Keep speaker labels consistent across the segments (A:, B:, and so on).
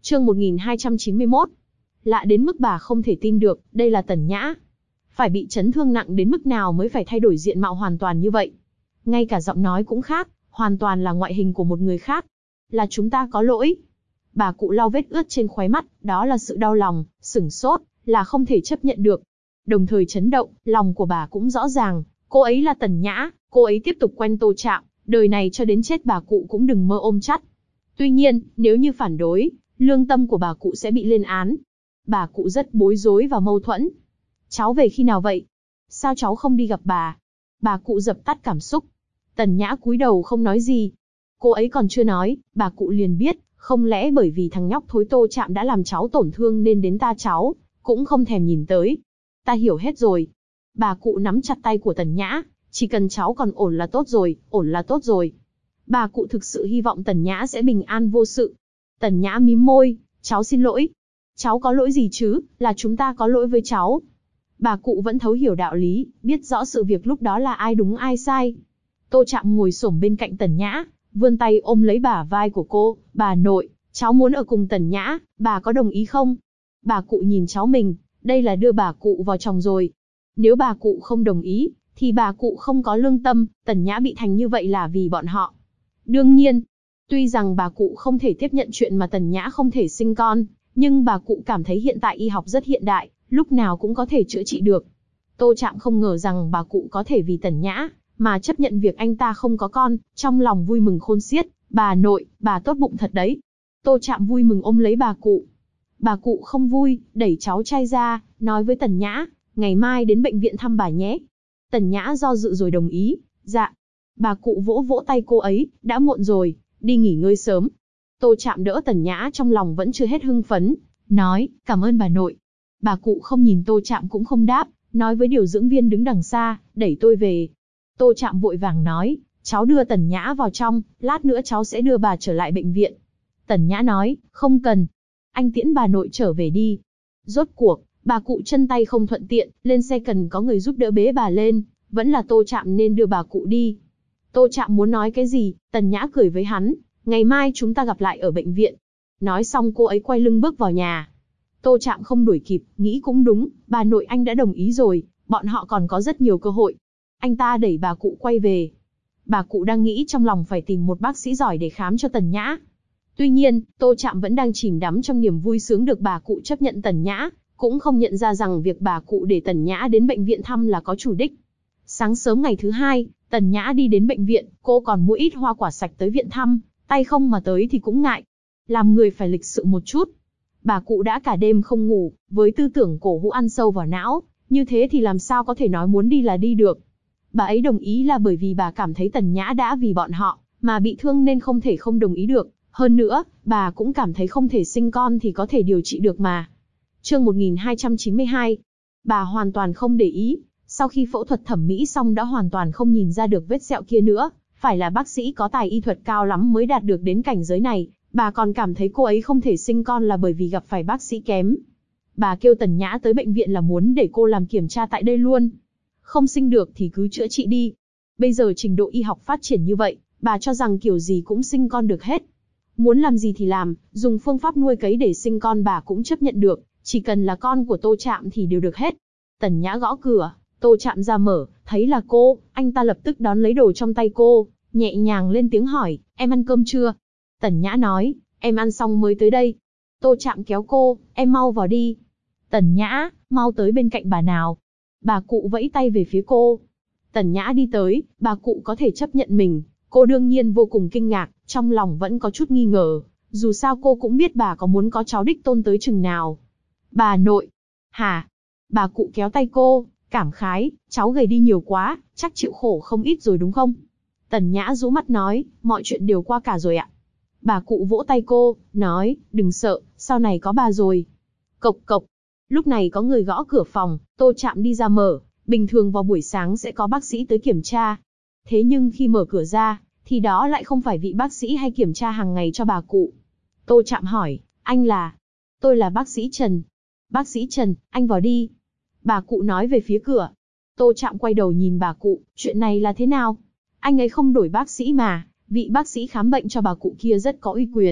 A: Chương 1291. Lạ đến mức bà không thể tin được, đây là Tần Nhã. Phải bị chấn thương nặng đến mức nào mới phải thay đổi diện mạo hoàn toàn như vậy? Ngay cả giọng nói cũng khác, hoàn toàn là ngoại hình của một người khác. Là chúng ta có lỗi. Bà cụ lau vết ướt trên khóe mắt, đó là sự đau lòng, sửng sốt, là không thể chấp nhận được. Đồng thời chấn động, lòng của bà cũng rõ ràng, cô ấy là Tần Nhã, cô ấy tiếp tục quen Tô Trạm, đời này cho đến chết bà cụ cũng đừng mơ ôm chắt. Tuy nhiên, nếu như phản đối, lương tâm của bà cụ sẽ bị lên án. Bà cụ rất bối rối và mâu thuẫn. Cháu về khi nào vậy? Sao cháu không đi gặp bà? Bà cụ dập tắt cảm xúc. Tần Nhã cúi đầu không nói gì. Cô ấy còn chưa nói, bà cụ liền biết, không lẽ bởi vì thằng nhóc thối Tô Trạm đã làm cháu tổn thương nên đến ta cháu cũng không thèm nhìn tới. Ta hiểu hết rồi. Bà cụ nắm chặt tay của Tần Nhã, chỉ cần cháu còn ổn là tốt rồi, ổn là tốt rồi. Bà cụ thực sự hy vọng Tần Nhã sẽ bình an vô sự. Tần Nhã mím môi, cháu xin lỗi. Cháu có lỗi gì chứ, là chúng ta có lỗi với cháu. Bà cụ vẫn thấu hiểu đạo lý, biết rõ sự việc lúc đó là ai đúng ai sai. Tô Trạm ngồi xổm bên cạnh Tần Nhã, vươn tay ôm lấy bả vai của cô. Bà nội, cháu muốn ở cùng Tần Nhã, bà có đồng ý không? Bà cụ nhìn cháu mình, đây là đưa bà cụ vào chồng rồi. Nếu bà cụ không đồng ý, thì bà cụ không có lương tâm, Tần Nhã bị thành như vậy là vì bọn họ. Đương nhiên, tuy rằng bà cụ không thể tiếp nhận chuyện mà Tần Nhã không thể sinh con, nhưng bà cụ cảm thấy hiện tại y học rất hiện đại, lúc nào cũng có thể chữa trị được. Tô Trạm không ngờ rằng bà cụ có thể vì Tần Nhã mà chấp nhận việc anh ta không có con, trong lòng vui mừng khôn xiết. Bà nội, bà tốt bụng thật đấy. Tô Trạm vui mừng ôm lấy bà cụ. Bà cụ không vui, đẩy cháu trai ra, nói với Tần Nhã, ngày mai đến bệnh viện thăm bà nhé. Tần Nhã do dự rồi đồng ý, dạ. Bà cụ vỗ vỗ tay cô ấy, đã muộn rồi, đi nghỉ ngơi sớm. Tô Trạm đỡ Tần Nhã trong lòng vẫn chưa hết hưng phấn, nói, cảm ơn bà nội. Bà cụ không nhìn Tô Trạm cũng không đáp, nói với điều dưỡng viên đứng đằng xa, đẩy tôi về. Tô Trạm vội vàng nói, cháu đưa Tần Nhã vào trong, lát nữa cháu sẽ đưa bà trở lại bệnh viện. Tần Nhã nói, không cần. Anh tiễn bà nội trở về đi. Rốt cuộc, bà cụ chân tay không thuận tiện, lên xe cần có người giúp đỡ bế bà lên, vẫn là Tô Trạm nên đưa bà cụ đi. Tô Trạm muốn nói cái gì, Tần Nhã cười với hắn, ngày mai chúng ta gặp lại ở bệnh viện. Nói xong cô ấy quay lưng bước vào nhà. Tô Trạm không đuổi kịp, nghĩ cũng đúng, bà nội anh đã đồng ý rồi, bọn họ còn có rất nhiều cơ hội. Anh ta đẩy bà cụ quay về. Bà cụ đang nghĩ trong lòng phải tìm một bác sĩ giỏi để khám cho Tần Nhã. Tuy nhiên, Tô Trạm vẫn đang chìm đắm trong niềm vui sướng được bà cụ chấp nhận Tần Nhã, cũng không nhận ra rằng việc bà cụ để Tần Nhã đến bệnh viện thăm là có chủ đích. Sáng sớm ngày thứ hai, Tần Nhã đi đến bệnh viện, cô còn mua ít hoa quả sạch tới viện thăm, tay không mà tới thì cũng ngại. Làm người phải lịch sự một chút. Bà cụ đã cả đêm không ngủ, với tư tưởng cổ hủ ăn sâu vào não, như thế thì làm sao có thể nói muốn đi là đi được. Bà ấy đồng ý là bởi vì bà cảm thấy Tần Nhã đã vì bọn họ mà bị thương nên không thể không đồng ý được. Hơn nữa, bà cũng cảm thấy không thể sinh con thì có thể điều trị được mà. Chương 1292. Bà hoàn toàn không để ý, sau khi phẫu thuật thẩm mỹ xong đã hoàn toàn không nhìn ra được vết sẹo kia nữa, phải là bác sĩ có tài y thuật cao lắm mới đạt được đến cảnh giới này. Bà còn cảm thấy cô ấy không thể sinh con là bởi vì gặp phải bác sĩ kém. Bà kêu Tần Nhã tới bệnh viện là muốn để cô làm kiểm tra tại đây luôn. Không sinh được thì cứ chữa trị đi. Bây giờ trình độ y học phát triển như vậy, bà cho rằng kiểu gì cũng sinh con được hết. Muốn làm gì thì làm, dùng phương pháp nuôi cấy để sinh con bà cũng chấp nhận được, chỉ cần là con của Tô Trạm thì đều được hết. Tần Nhã gõ cửa, Tô Trạm ra mở, thấy là cô, anh ta lập tức đón lấy đồ trong tay cô, nhẹ nhàng lên tiếng hỏi, em ăn cơm chưa? Tần Nhã nói, em ăn xong mới tới đây. Tô Trạm kéo cô, em mau vào đi. Tần Nhã, mau tới bên cạnh bà nào. Bà cụ vẫy tay về phía cô. Tần Nhã đi tới, bà cụ có thể chấp nhận mình. Cô đương nhiên vô cùng kinh ngạc, trong lòng vẫn có chút nghi ngờ. Dù sao cô cũng biết bà có muốn có cháu đích tôn tới chừng nào. Bà nội. Hả? Bà cụ kéo tay cô, cảm khái, cháu gầy đi nhiều quá, chắc chịu khổ không ít rồi đúng không? Tần Nhã rũ mắt nói, mọi chuyện đều qua cả rồi ạ. Bà cụ vỗ tay cô, nói, đừng sợ, sau này có bà rồi. Cộc cộc. Lúc này có người gõ cửa phòng, Tô Trạm đi ra mở, bình thường vào buổi sáng sẽ có bác sĩ tới kiểm tra. Thế nhưng khi mở cửa ra, thì đó lại không phải vị bác sĩ hay kiểm tra hàng ngày cho bà cụ. Tô Trạm hỏi, anh là? Tôi là bác sĩ Trần. Bác sĩ Trần, anh vào đi. Bà cụ nói về phía cửa. Tô Trạm quay đầu nhìn bà cụ, chuyện này là thế nào? Anh ấy không đổi bác sĩ mà, vị bác sĩ khám bệnh cho bà cụ kia rất có uy quyền,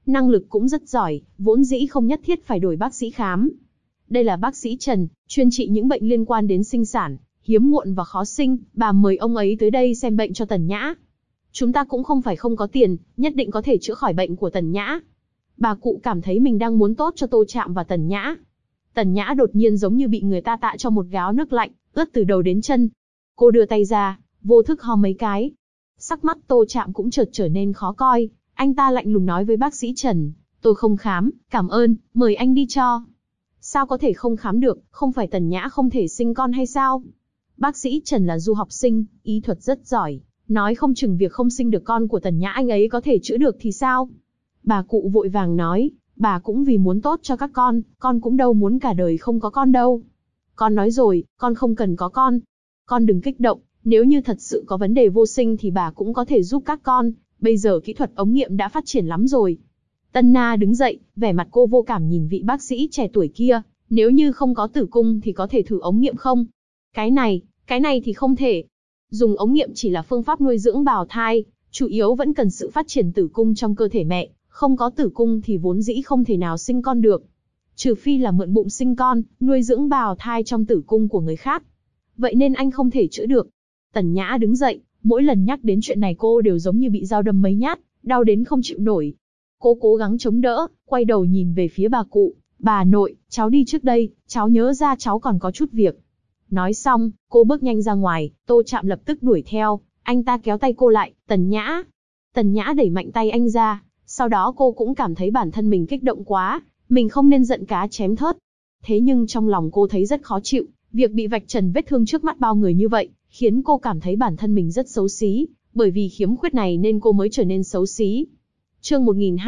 A: năng lực cũng rất giỏi, vốn dĩ không nhất thiết phải đổi bác sĩ khám. Đây là bác sĩ Trần, chuyên trị những bệnh liên quan đến sinh sản, hiếm muộn và khó sinh, bà mời ông ấy tới đây xem bệnh cho Tần Nhã. Chúng ta cũng không phải không có tiền, nhất định có thể chữa khỏi bệnh của Tần Nhã. Bà cụ cảm thấy mình đang muốn tốt cho Tô Trạm và Tần Nhã. Tần Nhã đột nhiên giống như bị người ta tạ cho một gáo nước lạnh, ướt từ đầu đến chân. Cô đưa tay ra, vô thức ho mấy cái. Sắc mắt Tô Trạm cũng chợt trở nên khó coi, anh ta lạnh lùng nói với bác sĩ Trần, tôi không khám, cảm ơn, mời anh đi cho. Sao có thể không khám được, không phải Tần Nhã không thể sinh con hay sao? Bác sĩ Trần là du học sinh, y thuật rất giỏi, nói không chừng việc không sinh được con của Tần Nhã anh ấy có thể chữa được thì sao? Bà cụ vội vàng nói, bà cũng vì muốn tốt cho các con cũng đâu muốn cả đời không có con đâu. Con nói rồi, con không cần có con. Con đừng kích động, nếu như thật sự có vấn đề vô sinh thì bà cũng có thể giúp các con, bây giờ kỹ thuật ống nghiệm đã phát triển lắm rồi. Tân Na đứng dậy, vẻ mặt cô vô cảm nhìn vị bác sĩ trẻ tuổi kia, nếu như không có tử cung thì có thể thử ống nghiệm không? Cái này thì không thể. Dùng ống nghiệm chỉ là phương pháp nuôi dưỡng bào thai, chủ yếu vẫn cần sự phát triển tử cung trong cơ thể mẹ, không có tử cung thì vốn dĩ không thể nào sinh con được. Trừ phi là mượn bụng sinh con, nuôi dưỡng bào thai trong tử cung của người khác. Vậy nên anh không thể chữa được. Tần Nhã đứng dậy, mỗi lần nhắc đến chuyện này cô đều giống như bị dao đâm mấy nhát, đau đến không chịu nổi. Cô cố gắng chống đỡ, quay đầu nhìn về phía bà cụ. Bà nội, cháu đi trước đây, cháu nhớ ra cháu còn có chút việc. Nói xong, cô bước nhanh ra ngoài, Tô Trạm lập tức đuổi theo, anh ta kéo tay cô lại, Tần Nhã. Tần Nhã đẩy mạnh tay anh ra, sau đó cô cũng cảm thấy bản thân mình kích động quá, mình không nên giận cá chém thớt. Thế nhưng trong lòng cô thấy rất khó chịu, việc bị vạch trần vết thương trước mắt bao người như vậy, khiến cô cảm thấy bản thân mình rất xấu xí, bởi vì khiếm khuyết này nên cô mới trở nên xấu xí. Chương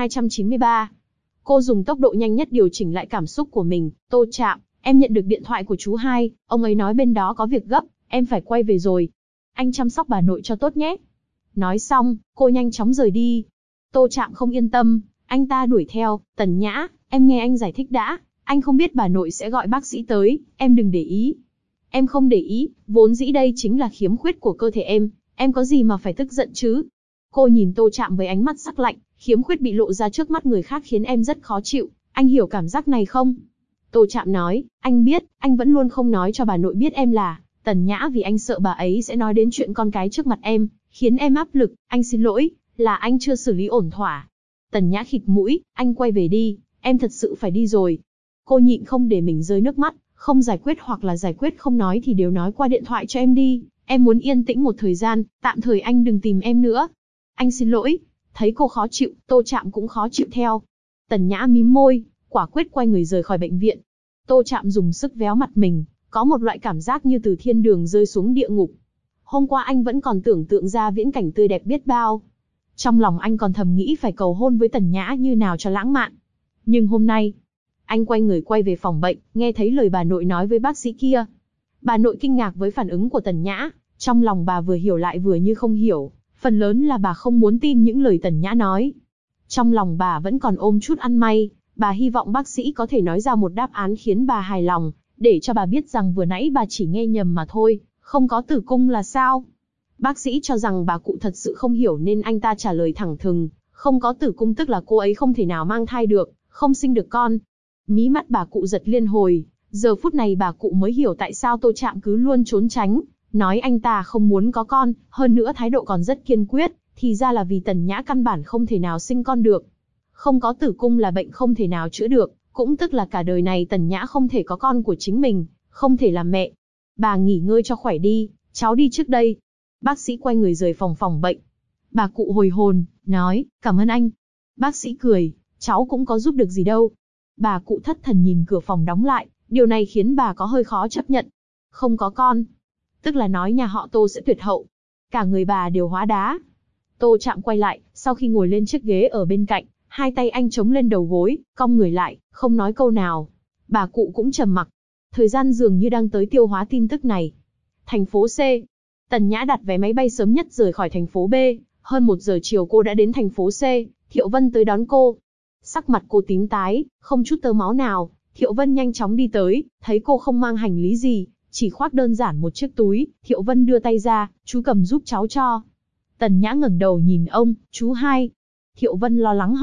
A: 1293. Cô dùng tốc độ nhanh nhất điều chỉnh lại cảm xúc của mình, Tô Trạm, em nhận được điện thoại của chú hai, ông ấy nói bên đó có việc gấp, em phải quay về rồi. Anh chăm sóc bà nội cho tốt nhé. Nói xong, cô nhanh chóng rời đi. Tô Trạm không yên tâm, anh ta đuổi theo, Tần Nhã, em nghe anh giải thích đã, anh không biết bà nội sẽ gọi bác sĩ tới, em đừng để ý. Em không để ý, vốn dĩ đây chính là khiếm khuyết của cơ thể em có gì mà phải tức giận chứ? Cô nhìn Tô Trạm với ánh mắt sắc lạnh, khiếm khuyết bị lộ ra trước mắt người khác khiến em rất khó chịu, anh hiểu cảm giác này không? Tô Trạm nói, anh biết, anh vẫn luôn không nói cho bà nội biết em là Tần Nhã vì anh sợ bà ấy sẽ nói đến chuyện con cái trước mặt em, khiến em áp lực, anh xin lỗi, là anh chưa xử lý ổn thỏa. Tần Nhã khịt mũi, anh quay về đi, em thật sự phải đi rồi. Cô nhịn không để mình rơi nước mắt, không giải quyết hoặc là giải quyết không nói thì đều nói qua điện thoại cho em đi, em muốn yên tĩnh một thời gian, tạm thời anh đừng tìm em nữa. Anh xin lỗi. Thấy cô khó chịu, Tô Trạm cũng khó chịu theo. Tần Nhã mím môi, quả quyết quay người rời khỏi bệnh viện. Tô Trạm dùng sức véo mặt mình, có một loại cảm giác như từ thiên đường rơi xuống địa ngục. Hôm qua anh vẫn còn tưởng tượng ra viễn cảnh tươi đẹp biết bao. Trong lòng anh còn thầm nghĩ phải cầu hôn với Tần Nhã như nào cho lãng mạn. Nhưng hôm nay, anh quay người quay về phòng bệnh, nghe thấy lời bà nội nói với bác sĩ kia. Bà nội kinh ngạc với phản ứng của Tần Nhã, trong lòng bà vừa hiểu lại vừa như không hiểu, phần lớn là bà không muốn tin những lời Tần Nhã nói. Trong lòng bà vẫn còn ôm chút ăn may, bà hy vọng bác sĩ có thể nói ra một đáp án khiến bà hài lòng, để cho bà biết rằng vừa nãy bà chỉ nghe nhầm mà thôi, không có tử cung là sao. Bác sĩ cho rằng bà cụ thật sự không hiểu nên anh ta trả lời thẳng thừng, không có tử cung tức là cô ấy không thể nào mang thai được, không sinh được con. Mí mắt bà cụ giật liên hồi, giờ phút này bà cụ mới hiểu tại sao Tô Trạm cứ luôn trốn tránh, nói anh ta không muốn có con, hơn nữa thái độ còn rất kiên quyết, thì ra là vì Tần Nhã căn bản không thể nào sinh con được. Không có tử cung là bệnh không thể nào chữa được, cũng tức là cả đời này Tần Nhã không thể có con của chính mình, không thể làm mẹ. Bà nghỉ ngơi cho khỏe đi, cháu đi trước đây. Bác sĩ quay người rời phòng bệnh. Bà cụ hồi hồn, nói, cảm ơn anh. Bác sĩ cười, cháu cũng có giúp được gì đâu. Bà cụ thất thần nhìn cửa phòng đóng lại, điều này khiến bà có hơi khó chấp nhận. Không có con, tức là nói nhà họ Tô sẽ tuyệt hậu. Cả người bà đều hóa đá. Tô Trạm quay lại, sau khi ngồi lên chiếc ghế ở bên cạnh, hai tay anh chống lên đầu gối, cong người lại, không nói câu nào. Bà cụ cũng trầm mặc. Thời gian dường như đang tới tiêu hóa tin tức này. Thành phố C. Tần Nhã đặt vé máy bay sớm nhất rời khỏi thành phố B. Hơn 1 giờ chiều cô đã đến thành phố C. Thiệu Vân tới đón cô. Sắc mặt cô tím tái, không chút tơ máu nào. Thiệu Vân nhanh chóng đi tới, thấy cô không mang hành lý gì, chỉ khoác đơn giản một chiếc túi. Thiệu Vân đưa tay ra, chú cầm giúp cháu cho. Tần Nhã ngẩng đầu nhìn ông, chú hai. Thiệu Vân lo lắng hỏi,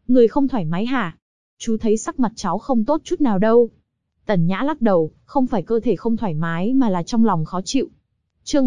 A: Người không thoải mái hả? Chú thấy sắc mặt cháu không tốt chút nào đâu. Tần Nhã lắc đầu, không phải cơ thể không thoải mái mà là trong lòng khó chịu. Chương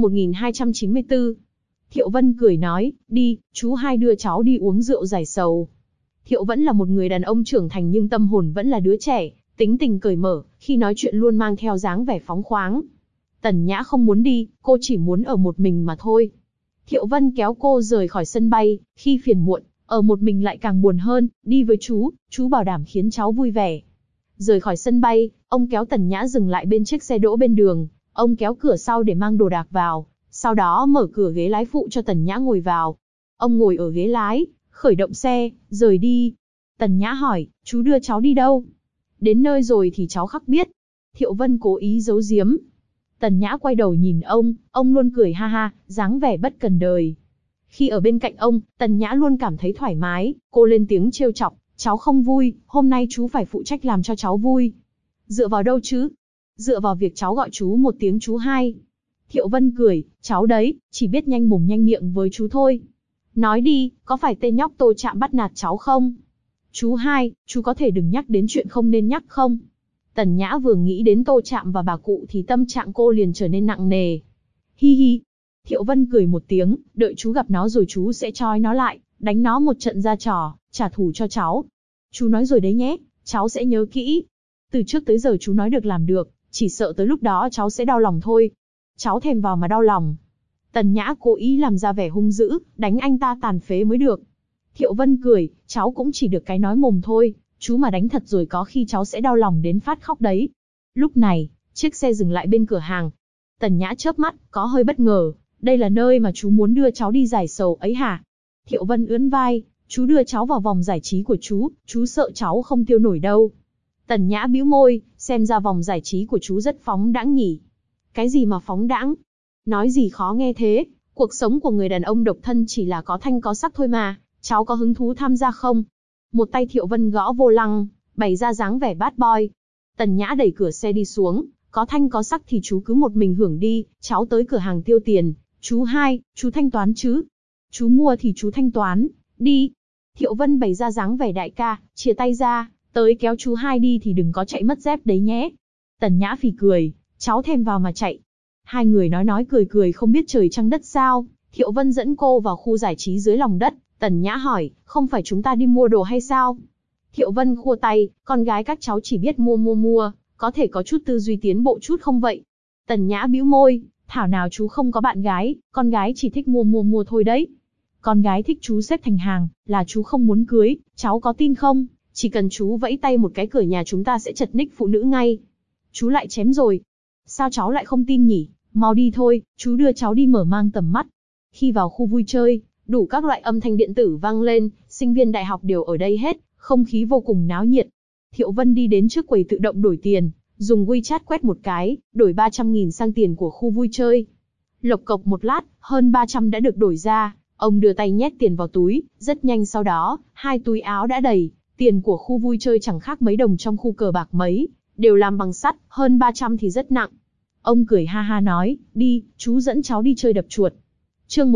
A: 1294. Thiệu Vân cười nói, đi, chú hai đưa cháu đi uống rượu giải sầu. Thiệu vẫn là một người đàn ông trưởng thành nhưng tâm hồn vẫn là đứa trẻ, tính tình cởi mở, khi nói chuyện luôn mang theo dáng vẻ phóng khoáng. Tần Nhã không muốn đi, cô chỉ muốn ở một mình mà thôi. Thiệu Vân kéo cô rời khỏi sân bay, khi phiền muộn, ở một mình lại càng buồn hơn, đi với chú bảo đảm khiến cháu vui vẻ. Rời khỏi sân bay, ông kéo Tần Nhã dừng lại bên chiếc xe đỗ bên đường, ông kéo cửa sau để mang đồ đạc vào, sau đó mở cửa ghế lái phụ cho Tần Nhã ngồi vào. Ông ngồi ở ghế lái, khởi động xe, rời đi. Tần Nhã hỏi, chú đưa cháu đi đâu? Đến nơi rồi thì cháu khắc biết. Thiệu Vân cố ý giấu giếm. Tần Nhã quay đầu nhìn ông luôn cười ha ha, dáng vẻ bất cần đời. Khi ở bên cạnh ông, Tần Nhã luôn cảm thấy thoải mái, cô lên tiếng trêu chọc, cháu không vui, hôm nay chú phải phụ trách làm cho cháu vui. Dựa vào đâu chứ? Dựa vào việc cháu gọi chú một tiếng chú hai. Thiệu Vân cười, cháu đấy, chỉ biết nhanh mồm nhanh miệng với chú thôi. Nói đi, có phải tên nhóc Tô Trạm bắt nạt cháu không? Chú hai, chú có thể đừng nhắc đến chuyện không nên nhắc không? Tần Nhã vừa nghĩ đến Tô Trạm và bà cụ thì tâm trạng cô liền trở nên nặng nề. Hi hi. Thiệu Vân cười một tiếng, đợi chú gặp nó rồi chú sẽ trói nó lại, đánh nó một trận ra trò, trả thù cho cháu. Chú nói rồi đấy nhé, cháu sẽ nhớ kỹ. Từ trước tới giờ chú nói được làm được, chỉ sợ tới lúc đó cháu sẽ đau lòng thôi. Cháu thèm vào mà đau lòng. Tần Nhã cố ý làm ra vẻ hung dữ, đánh anh ta tàn phế mới được. Thiệu Vân cười, cháu cũng chỉ được cái nói mồm thôi, chú mà đánh thật rồi có khi cháu sẽ đau lòng đến phát khóc đấy. Lúc này, chiếc xe dừng lại bên cửa hàng. Tần Nhã chớp mắt, có hơi bất ngờ, đây là nơi mà chú muốn đưa cháu đi giải sầu ấy hả? Thiệu Vân ưỡn vai, chú đưa cháu vào vòng giải trí của chú sợ cháu không tiêu nổi đâu. Tần Nhã bĩu môi, xem ra vòng giải trí của chú rất phóng đãng nhỉ. Cái gì mà phóng đãng? Nói gì khó nghe thế, cuộc sống của người đàn ông độc thân chỉ là có thanh có sắc thôi mà, cháu có hứng thú tham gia không? Một tay Thiệu Vân gõ vô lăng, bày ra dáng vẻ bad boy. Tần Nhã đẩy cửa xe đi xuống, có thanh có sắc thì chú cứ một mình hưởng đi, cháu tới cửa hàng tiêu tiền, chú hai, chú thanh toán chứ? Chú mua thì chú thanh toán, đi. Thiệu Vân bày ra dáng vẻ đại ca, chia tay ra, tới kéo chú hai đi thì đừng có chạy mất dép đấy nhé. Tần Nhã phì cười, cháu thèm vào mà chạy. Hai người nói cười không biết trời trăng đất sao. Thiệu Vân dẫn cô vào khu giải trí dưới lòng đất. Tần Nhã hỏi, không phải chúng ta đi mua đồ hay sao? Thiệu Vân khua tay, con gái các cháu chỉ biết mua, có thể có chút tư duy tiến bộ chút không vậy? Tần Nhã bĩu môi, thảo nào chú không có bạn gái, con gái chỉ thích mua thôi đấy. Con gái thích chú xếp thành hàng, là chú không muốn cưới, cháu có tin không? Chỉ cần chú vẫy tay một cái cửa nhà chúng ta sẽ chật ních phụ nữ ngay. Chú lại chém rồi. Sao cháu lại không tin nhỉ? Mau đi thôi, chú đưa cháu đi mở mang tầm mắt. Khi vào khu vui chơi, đủ các loại âm thanh điện tử vang lên, sinh viên đại học đều ở đây hết, không khí vô cùng náo nhiệt. Thiệu Vân đi đến trước quầy tự động đổi tiền, dùng WeChat quét một cái, đổi 300.000 sang tiền của khu vui chơi. Lộc cộc một lát, hơn 300 đã được đổi ra, ông đưa tay nhét tiền vào túi, rất nhanh sau đó, hai túi áo đã đầy, tiền của khu vui chơi chẳng khác mấy đồng trong khu cờ bạc mấy, đều làm bằng sắt, hơn 300 thì rất nặng. Ông cười ha ha nói, đi, chú dẫn cháu đi chơi đập chuột. Chương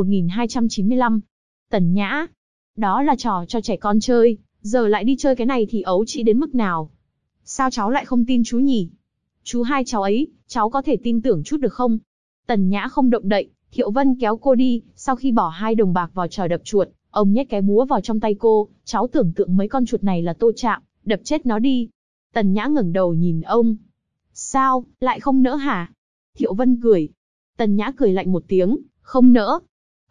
A: 1295. Tần Nhã. Đó là trò cho trẻ con chơi, giờ lại đi chơi cái này thì ấu trĩ đến mức nào? Sao cháu lại không tin chú nhỉ? Chú hai cháu ấy, cháu có thể tin tưởng chút được không? Tần Nhã không động đậy, Thiệu Vân kéo cô đi, sau khi bỏ 2 đồng bạc vào trò đập chuột, ông nhét cái búa vào trong tay cô, cháu tưởng tượng mấy con chuột này là Tô Trạm, đập chết nó đi. Tần Nhã ngẩng đầu nhìn ông. Sao, lại không nỡ hả? Thiệu Vân cười. Tần Nhã cười lạnh một tiếng, không nỡ.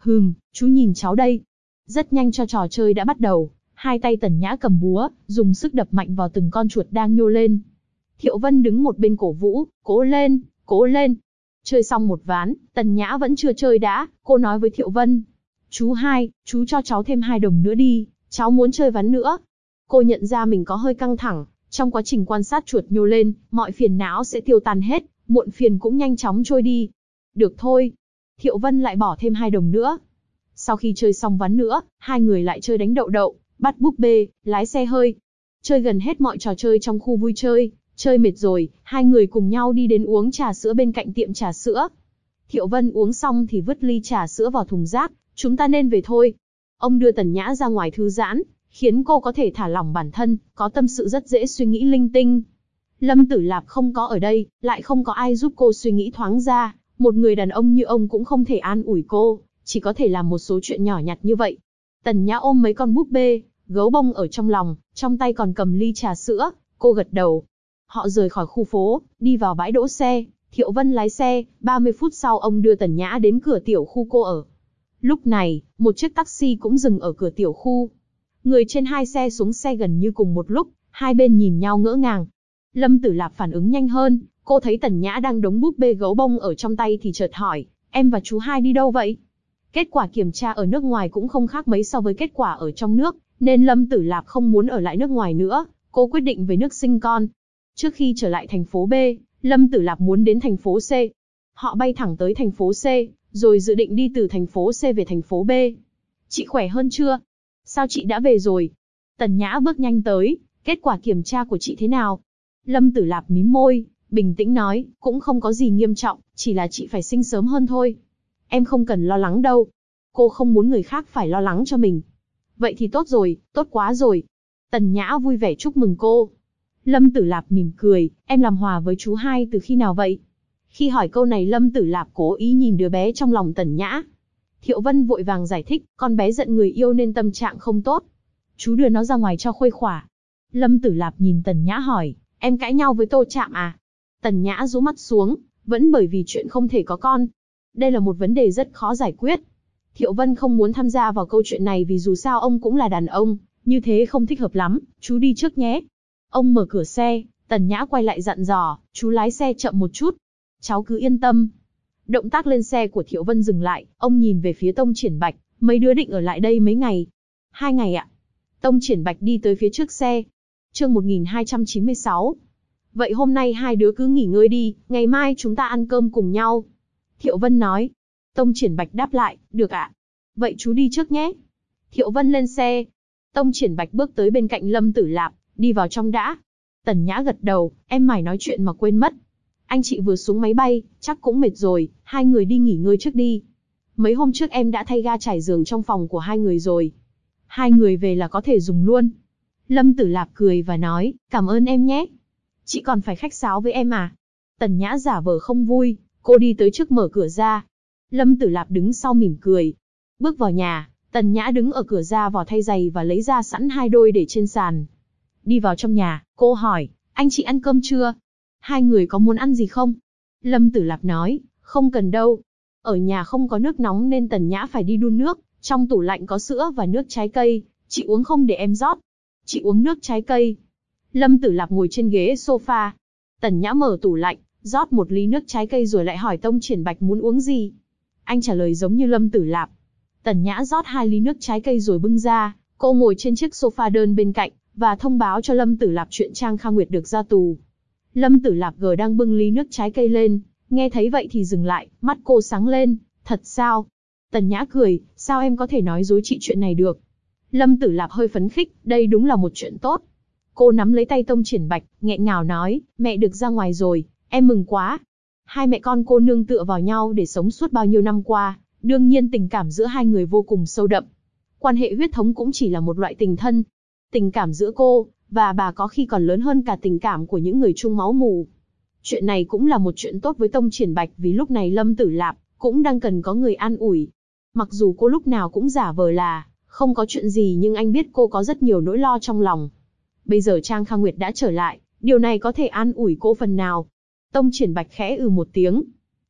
A: Chú nhìn cháu đây. Rất nhanh cho trò chơi đã bắt đầu, hai tay Tần Nhã cầm búa, dùng sức đập mạnh vào từng con chuột đang nhô lên. Thiệu Vân đứng một bên cổ vũ, cố lên, cố lên. Chơi xong một ván, Tần Nhã vẫn chưa chơi đã, cô nói với Thiệu Vân. Chú hai, chú cho cháu thêm 2 đồng nữa đi, cháu muốn chơi ván nữa. Cô nhận ra mình có hơi căng thẳng, trong quá trình quan sát chuột nhô lên, mọi phiền não sẽ tiêu tan hết, muộn phiền cũng nhanh chóng trôi đi. Được thôi. Thiệu Vân lại bỏ thêm 2 đồng nữa. Sau khi chơi xong ván nữa, hai người lại chơi đánh đậu, bắt búp bê, lái xe hơi. Chơi gần hết mọi trò chơi trong khu vui chơi, chơi mệt rồi, hai người cùng nhau đi đến uống trà sữa bên cạnh tiệm trà sữa. Thiệu Vân uống xong thì vứt ly trà sữa vào thùng rác, chúng ta nên về thôi. Ông đưa Tần Nhã ra ngoài thư giãn, khiến cô có thể thả lỏng bản thân, có tâm sự rất dễ suy nghĩ linh tinh. Lâm Tử Lạp không có ở đây, lại không có ai giúp cô suy nghĩ thoáng ra, một người đàn ông như ông cũng không thể an ủi cô, chỉ có thể làm một số chuyện nhỏ nhặt như vậy. Tần Nhã ôm mấy con búp bê, gấu bông ở trong lòng, trong tay còn cầm ly trà sữa, cô gật đầu. Họ rời khỏi khu phố, đi vào bãi đỗ xe, Thiệu Vân lái xe, 30 phút sau ông đưa Tần Nhã đến cửa tiểu khu cô ở. Lúc này, một chiếc taxi cũng dừng ở cửa tiểu khu. Người trên hai xe xuống xe gần như cùng một lúc, hai bên nhìn nhau ngỡ ngàng. Lâm Tử Lạp phản ứng nhanh hơn, cô thấy Tần Nhã đang đống búp bê gấu bông ở trong tay thì chợt hỏi, em và chú hai đi đâu vậy? Kết quả kiểm tra ở nước ngoài cũng không khác mấy so với kết quả ở trong nước, nên Lâm Tử Lạp không muốn ở lại nước ngoài nữa, cô quyết định về nước sinh con. Trước khi trở lại thành phố B, Lâm Tử Lạp muốn đến thành phố C. Họ bay thẳng tới thành phố C, rồi dự định đi từ thành phố C về thành phố B. Chị khỏe hơn chưa? Sao chị đã về rồi? Tần Nhã bước nhanh tới, kết quả kiểm tra của chị thế nào? Lâm Tử Lạp mím môi, bình tĩnh nói, cũng không có gì nghiêm trọng, chỉ là chị phải sinh sớm hơn thôi. Em không cần lo lắng đâu. Cô không muốn người khác phải lo lắng cho mình. Vậy thì tốt rồi, tốt quá rồi. Tần Nhã vui vẻ chúc mừng cô. Lâm Tử Lạp mỉm cười, em làm hòa với chú hai từ khi nào vậy? Khi hỏi câu này Lâm Tử Lạp cố ý nhìn đứa bé trong lòng Tần Nhã. Thiệu Vân vội vàng giải thích, con bé giận người yêu nên tâm trạng không tốt. Chú đưa nó ra ngoài cho khuây khỏa. Lâm Tử Lạp nhìn Tần Nhã hỏi, em cãi nhau với Tô Trạm à? Tần Nhã rũ mắt xuống, vẫn bởi vì chuyện không thể có con. Đây là một vấn đề rất khó giải quyết. Thiệu Vân không muốn tham gia vào câu chuyện này vì dù sao ông cũng là đàn ông, như thế không thích hợp lắm, chú đi trước nhé. Ông mở cửa xe, Tần Nhã quay lại dặn dò, chú lái xe chậm một chút. Cháu cứ yên tâm. Động tác lên xe của Thiệu Vân dừng lại, ông nhìn về phía Tông Triển Bạch, mấy đứa định ở lại đây mấy ngày? 2 ngày ạ. Tông Triển Bạch đi tới phía trước xe. Chương 1296. Vậy hôm nay hai đứa cứ nghỉ ngơi đi, ngày mai chúng ta ăn cơm cùng nhau. Thiệu Vân nói. Tông Triển Bạch đáp lại, được ạ. Vậy chú đi trước nhé. Thiệu Vân lên xe. Tông Triển Bạch bước tới bên cạnh Lâm Tử Lạp, đi vào trong đã. Tần Nhã gật đầu, em mải nói chuyện mà quên mất. Anh chị vừa xuống máy bay, chắc cũng mệt rồi, hai người đi nghỉ ngơi trước đi. Mấy hôm trước em đã thay ga trải giường trong phòng của hai người rồi. Hai người về là có thể dùng luôn. Lâm Tử Lạp cười và nói, cảm ơn em nhé. Chị còn phải khách sáo với em à? Tần Nhã giả vờ không vui, cô đi tới trước mở cửa ra. Lâm Tử Lạp đứng sau mỉm cười. Bước vào nhà, Tần Nhã đứng ở cửa ra vò thay giày và lấy ra sẵn 2 đôi để trên sàn. Đi vào trong nhà, cô hỏi, anh chị ăn cơm chưa? Hai người có muốn ăn gì không? Lâm Tử Lạp nói, không cần đâu. Ở nhà không có nước nóng nên Tần Nhã phải đi đun nước, trong tủ lạnh có sữa và nước trái cây, chị uống không để em rót. Chị uống nước trái cây. Lâm Tử Lạp ngồi trên ghế sofa. Tần Nhã mở tủ lạnh, rót một ly nước trái cây rồi lại hỏi Tông Triển Bạch muốn uống gì. Anh trả lời giống như Lâm Tử Lạp. Tần Nhã rót 2 ly nước trái cây rồi bưng ra, cô ngồi trên chiếc sofa đơn bên cạnh, và thông báo cho Lâm Tử Lạp chuyện Trang Kha Nguyệt được ra tù. Lâm Tử Lạp đang bưng ly nước trái cây lên, nghe thấy vậy thì dừng lại, mắt cô sáng lên, thật sao? Tần Nhã cười, sao em có thể nói dối chị chuyện này được? Lâm Tử Lạp hơi phấn khích, đây đúng là một chuyện tốt. Cô nắm lấy tay Tông Triển Bạch, nghẹn ngào nói, mẹ được ra ngoài rồi, em mừng quá. Hai mẹ con cô nương tựa vào nhau để sống suốt bao nhiêu năm qua, đương nhiên tình cảm giữa hai người vô cùng sâu đậm. Quan hệ huyết thống cũng chỉ là một loại tình thân. Tình cảm giữa cô và bà có khi còn lớn hơn cả tình cảm của những người chung máu mủ. Chuyện này cũng là một chuyện tốt với Tông Triển Bạch vì lúc này Lâm Tử Lạp cũng đang cần có người an ủi. Mặc dù cô lúc nào cũng giả vờ là không có chuyện gì nhưng anh biết cô có rất nhiều nỗi lo trong lòng. Bây giờ Trang Kha Nguyệt đã trở lại, điều này có thể an ủi cô phần nào. Tông Triển Bạch khẽ một tiếng.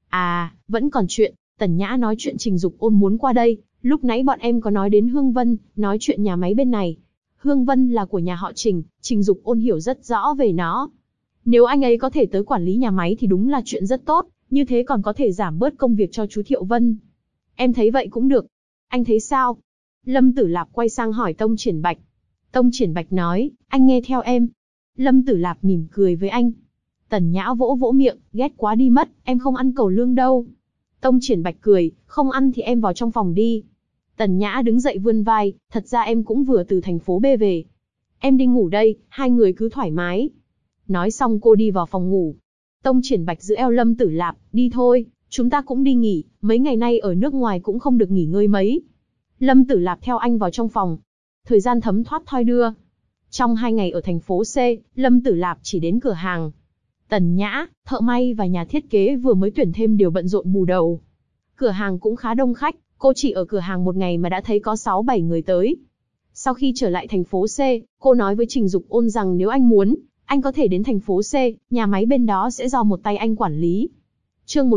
A: À, vẫn còn chuyện, Tần Nhã nói chuyện Trình Dục Ôn muốn qua đây, lúc nãy bọn em có nói đến Hương Vân, nói chuyện nhà máy bên này. Hương Vân là của nhà họ Trình, Trình Dục Ôn hiểu rất rõ về nó. Nếu anh ấy có thể tới quản lý nhà máy thì đúng là chuyện rất tốt, như thế còn có thể giảm bớt công việc cho chú Thiệu Vân. Em thấy vậy cũng được. Anh thấy sao? Lâm Tử Lạp quay sang hỏi Tông Triển Bạch. Tông Triển Bạch nói, anh nghe theo em. Lâm Tử Lạp mỉm cười với anh. Tần Nhã vỗ vỗ miệng, ghét quá đi mất, em không ăn cẩu lương đâu. Tông Triển Bạch cười, không ăn thì em vào trong phòng đi. Tần Nhã đứng dậy vươn vai, thật ra em cũng vừa từ thành phố B về. Em đi ngủ đây, hai người cứ thoải mái. Nói xong cô đi vào phòng ngủ. Tông Triển Bạch giữ eo Lâm Tử Lạp, đi thôi, chúng ta cũng đi nghỉ, mấy ngày nay ở nước ngoài cũng không được nghỉ ngơi mấy. Lâm Tử Lạp theo anh vào trong phòng. Thời gian thấm thoát thoi đưa. Trong 2 ngày ở thành phố C, Lâm Tử Lạp chỉ đến cửa hàng. Tần Nhã, thợ may và nhà thiết kế vừa mới tuyển thêm đều bận rộn bù đầu. Cửa hàng cũng khá đông khách, cô chỉ ở cửa hàng 1 ngày mà đã thấy có 6-7 người tới. Sau khi trở lại thành phố C, cô nói với Trình Dục Ôn rằng nếu anh muốn, anh có thể đến thành phố C, nhà máy bên đó sẽ do một tay anh quản lý. Chương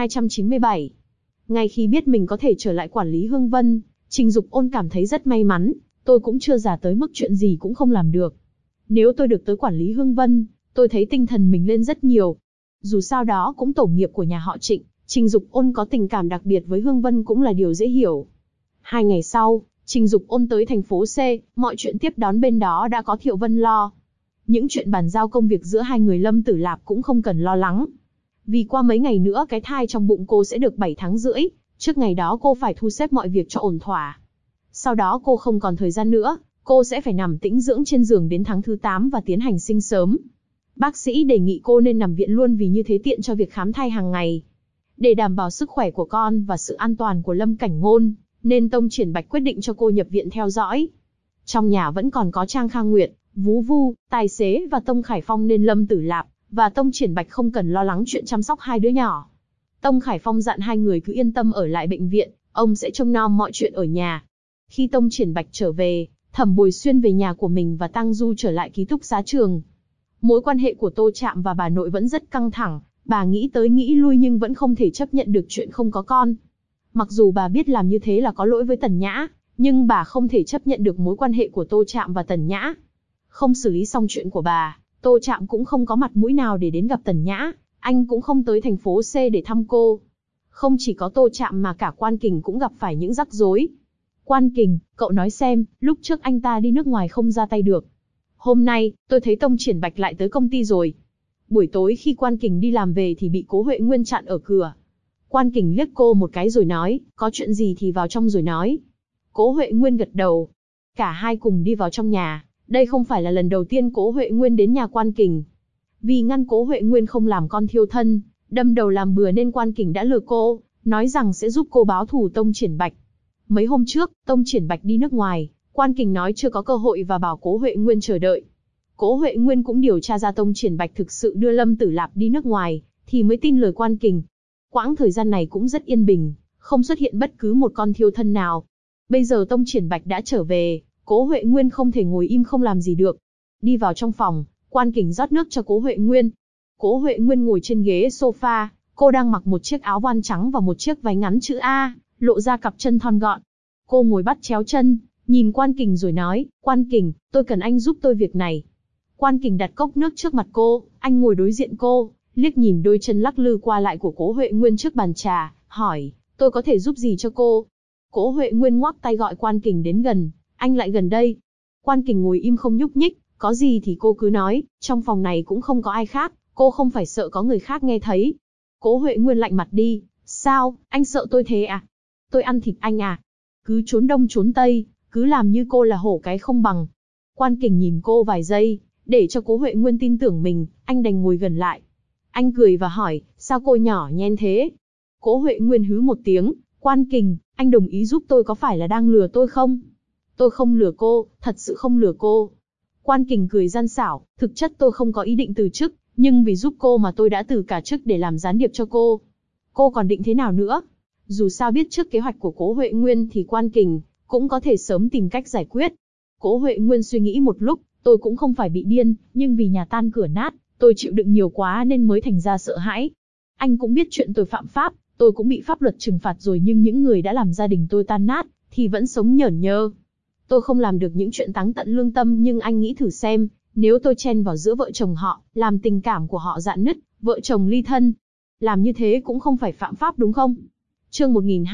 A: 1297. Ngay khi biết mình có thể trở lại quản lý Hương Vân, Trình Dục Ôn cảm thấy rất may mắn, tôi cũng chưa già tới mức chuyện gì cũng không làm được. Nếu tôi được tới quản lý Hương Vân, tôi thấy tinh thần mình lên rất nhiều. Dù sao đó cũng tổ nghiệp của nhà họ Trịnh, Trình Dục Ôn có tình cảm đặc biệt với Hương Vân cũng là điều dễ hiểu. 2 ngày sau, Trình Dục Ôn tới thành phố C, mọi chuyện tiếp đón bên đó đã có Thiệu Vân lo. Những chuyện bàn giao công việc giữa hai người Lâm Tử Lạp cũng không cần lo lắng. Vì qua mấy ngày nữa cái thai trong bụng cô sẽ được 7 tháng rưỡi, trước ngày đó cô phải thu xếp mọi việc cho ổn thỏa. Sau đó cô không còn thời gian nữa, cô sẽ phải nằm tĩnh dưỡng trên giường đến tháng thứ 8 và tiến hành sinh sớm. Bác sĩ đề nghị cô nên nằm viện luôn vì như thế tiện cho việc khám thai hàng ngày. Để đảm bảo sức khỏe của con và sự an toàn của Lâm Cảnh Ngôn, nên Tông Triển Bạch quyết định cho cô nhập viện theo dõi. Trong nhà vẫn còn có Trang Kha Nguyệt, Vú Vu, tài xế và Tông Khải Phong nên Lâm Tử Lạp và Tông Triển Bạch không cần lo lắng chuyện chăm sóc hai đứa nhỏ. Tông Khải Phong dặn hai người cứ yên tâm ở lại bệnh viện, ông sẽ trông nom mọi chuyện ở nhà. Khi Tông Triển Bạch trở về, Thẩm Bồi Xuyên về nhà của mình và Tang Du trở lại ký túc xá trường. Mối quan hệ của Tô Trạm và bà nội vẫn rất căng thẳng, bà nghĩ tới nghĩ lui nhưng vẫn không thể chấp nhận được chuyện không có con. Mặc dù bà biết làm như thế là có lỗi với Tần Nhã, nhưng bà không thể chấp nhận được mối quan hệ của Tô Trạm và Tần Nhã. Không xử lý xong chuyện của bà, Tô Trạm cũng không có mặt mũi nào để đến gặp Tần Nhã, anh cũng không tới thành phố C để thăm cô. Không chỉ có Tô Trạm mà cả Quan Kình cũng gặp phải những rắc rối. Quan Kình, cậu nói xem, lúc trước anh ta đi nước ngoài không ra tay được. Hôm nay, tôi thấy Tông Triển Bạch lại tới công ty rồi. Buổi tối khi Quan Kình đi làm về thì bị Cố Huệ Nguyên chặn ở cửa. Quan Kình liếc cô một cái rồi nói, có chuyện gì thì vào trong rồi nói. Cố Huệ Nguyên gật đầu. Cả hai cùng đi vào trong nhà. Đây không phải là lần đầu tiên Cố Huệ Nguyên đến nhà Quan Kình. Vì ngăn Cố Huệ Nguyên không làm con thiêu thân, đâm đầu làm bừa nên Quan Kình đã lừa cô, nói rằng sẽ giúp cô báo thù Tông Triển Bạch. Mấy hôm trước, Tông Triển Bạch đi nước ngoài, Quan Kình nói chưa có cơ hội và bảo Cố Huệ Nguyên chờ đợi. Cố Huệ Nguyên cũng điều tra ra Tông Triển Bạch thực sự đưa Lâm Tử Lạp đi nước ngoài, thì mới tin lời Quan Kình. Quãng thời gian này cũng rất yên bình, không xuất hiện bất cứ một con thiêu thân nào. Bây giờ Tông Triển Bạch đã trở về, Cố Huệ Nguyên không thể ngồi im không làm gì được. Đi vào trong phòng, Quan Kình rót nước cho Cố Huệ Nguyên. Cố Huệ Nguyên ngồi trên ghế sofa, cô đang mặc một chiếc áo voan trắng và một chiếc váy ngắn chữ A, lộ ra cặp chân thon gọn. Cô ngồi bắt chéo chân, nhìn Quan Kình rồi nói, Quan Kình, tôi cần anh giúp tôi việc này. Quan Kình đặt cốc nước trước mặt cô, anh ngồi đối diện cô, liếc nhìn đôi chân lắc lư qua lại của Cố Huệ Nguyên trước bàn trà, hỏi, tôi có thể giúp gì cho cô? Cố Huệ Nguyên ngoắc tay gọi Quan Kình đến gần, anh lại gần đây. Quan Kình ngồi im không nhúc nhích, có gì thì cô cứ nói, trong phòng này cũng không có ai khác, cô không phải sợ có người khác nghe thấy. Cố Huệ Nguyên lạnh mặt đi, sao, anh sợ tôi thế à? Tôi ăn thịt anh à? Cứ trốn đông trốn tây, cứ làm như cô là hổ cái không bằng. Quan Kình nhìn cô vài giây, để cho Cố Huệ Nguyên tin tưởng mình, anh đành ngồi gần lại. Anh cười và hỏi, sao cô nhỏ nhen thế? Cố Huệ Nguyên hứ một tiếng, Quan Kình, anh đồng ý giúp tôi có phải là đang lừa tôi không? Tôi không lừa cô, thật sự không lừa cô. Quan Kình cười gian xảo, thực chất tôi không có ý định từ chức, nhưng vì giúp cô mà tôi đã từ cả chức để làm gián điệp cho cô. Cô còn định thế nào nữa? Dù sao biết trước kế hoạch của Cố Huệ Nguyên thì Quan Kình cũng có thể sớm tìm cách giải quyết. Cố Huệ Nguyên suy nghĩ một lúc, tôi cũng không phải bị điên, nhưng vì nhà tan cửa nát, tôi chịu đựng nhiều quá nên mới thành ra sợ hãi. Anh cũng biết chuyện tôi phạm pháp, tôi cũng bị pháp luật trừng phạt rồi nhưng những người đã làm gia đình tôi tan nát, thì vẫn sống nhởn nhơ. Tôi không làm được những chuyện táng tận lương tâm nhưng anh nghĩ thử xem, nếu tôi chen vào giữa vợ chồng họ, làm tình cảm của họ rạn nứt, vợ chồng ly thân. Làm như thế cũng không phải phạm pháp đúng không? Chương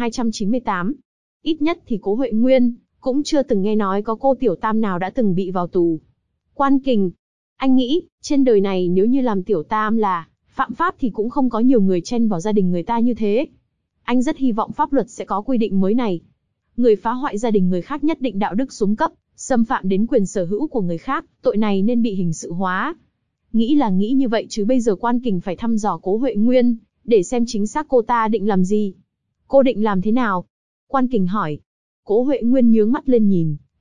A: 1298. Ít nhất thì Cố Huệ Nguyên cũng chưa từng nghe nói có cô tiểu tam nào đã từng bị vào tù. Quan Kình, anh nghĩ, trên đời này nếu như làm tiểu tam là phạm pháp thì cũng không có nhiều người chen vào gia đình người ta như thế. Anh rất hy vọng pháp luật sẽ có quy định mới này. Người phá hoại gia đình người khác nhất định đạo đức xuống cấp, xâm phạm đến quyền sở hữu của người khác, tội này nên bị hình sự hóa. Nghĩ là nghĩ như vậy chứ bây giờ Quan Kình phải thăm dò Cố Huệ Nguyên, để xem chính xác cô ta định làm gì. Cô định làm thế nào? Quan Kình hỏi. Cố Huệ Nguyên nhướng mắt lên nhìn,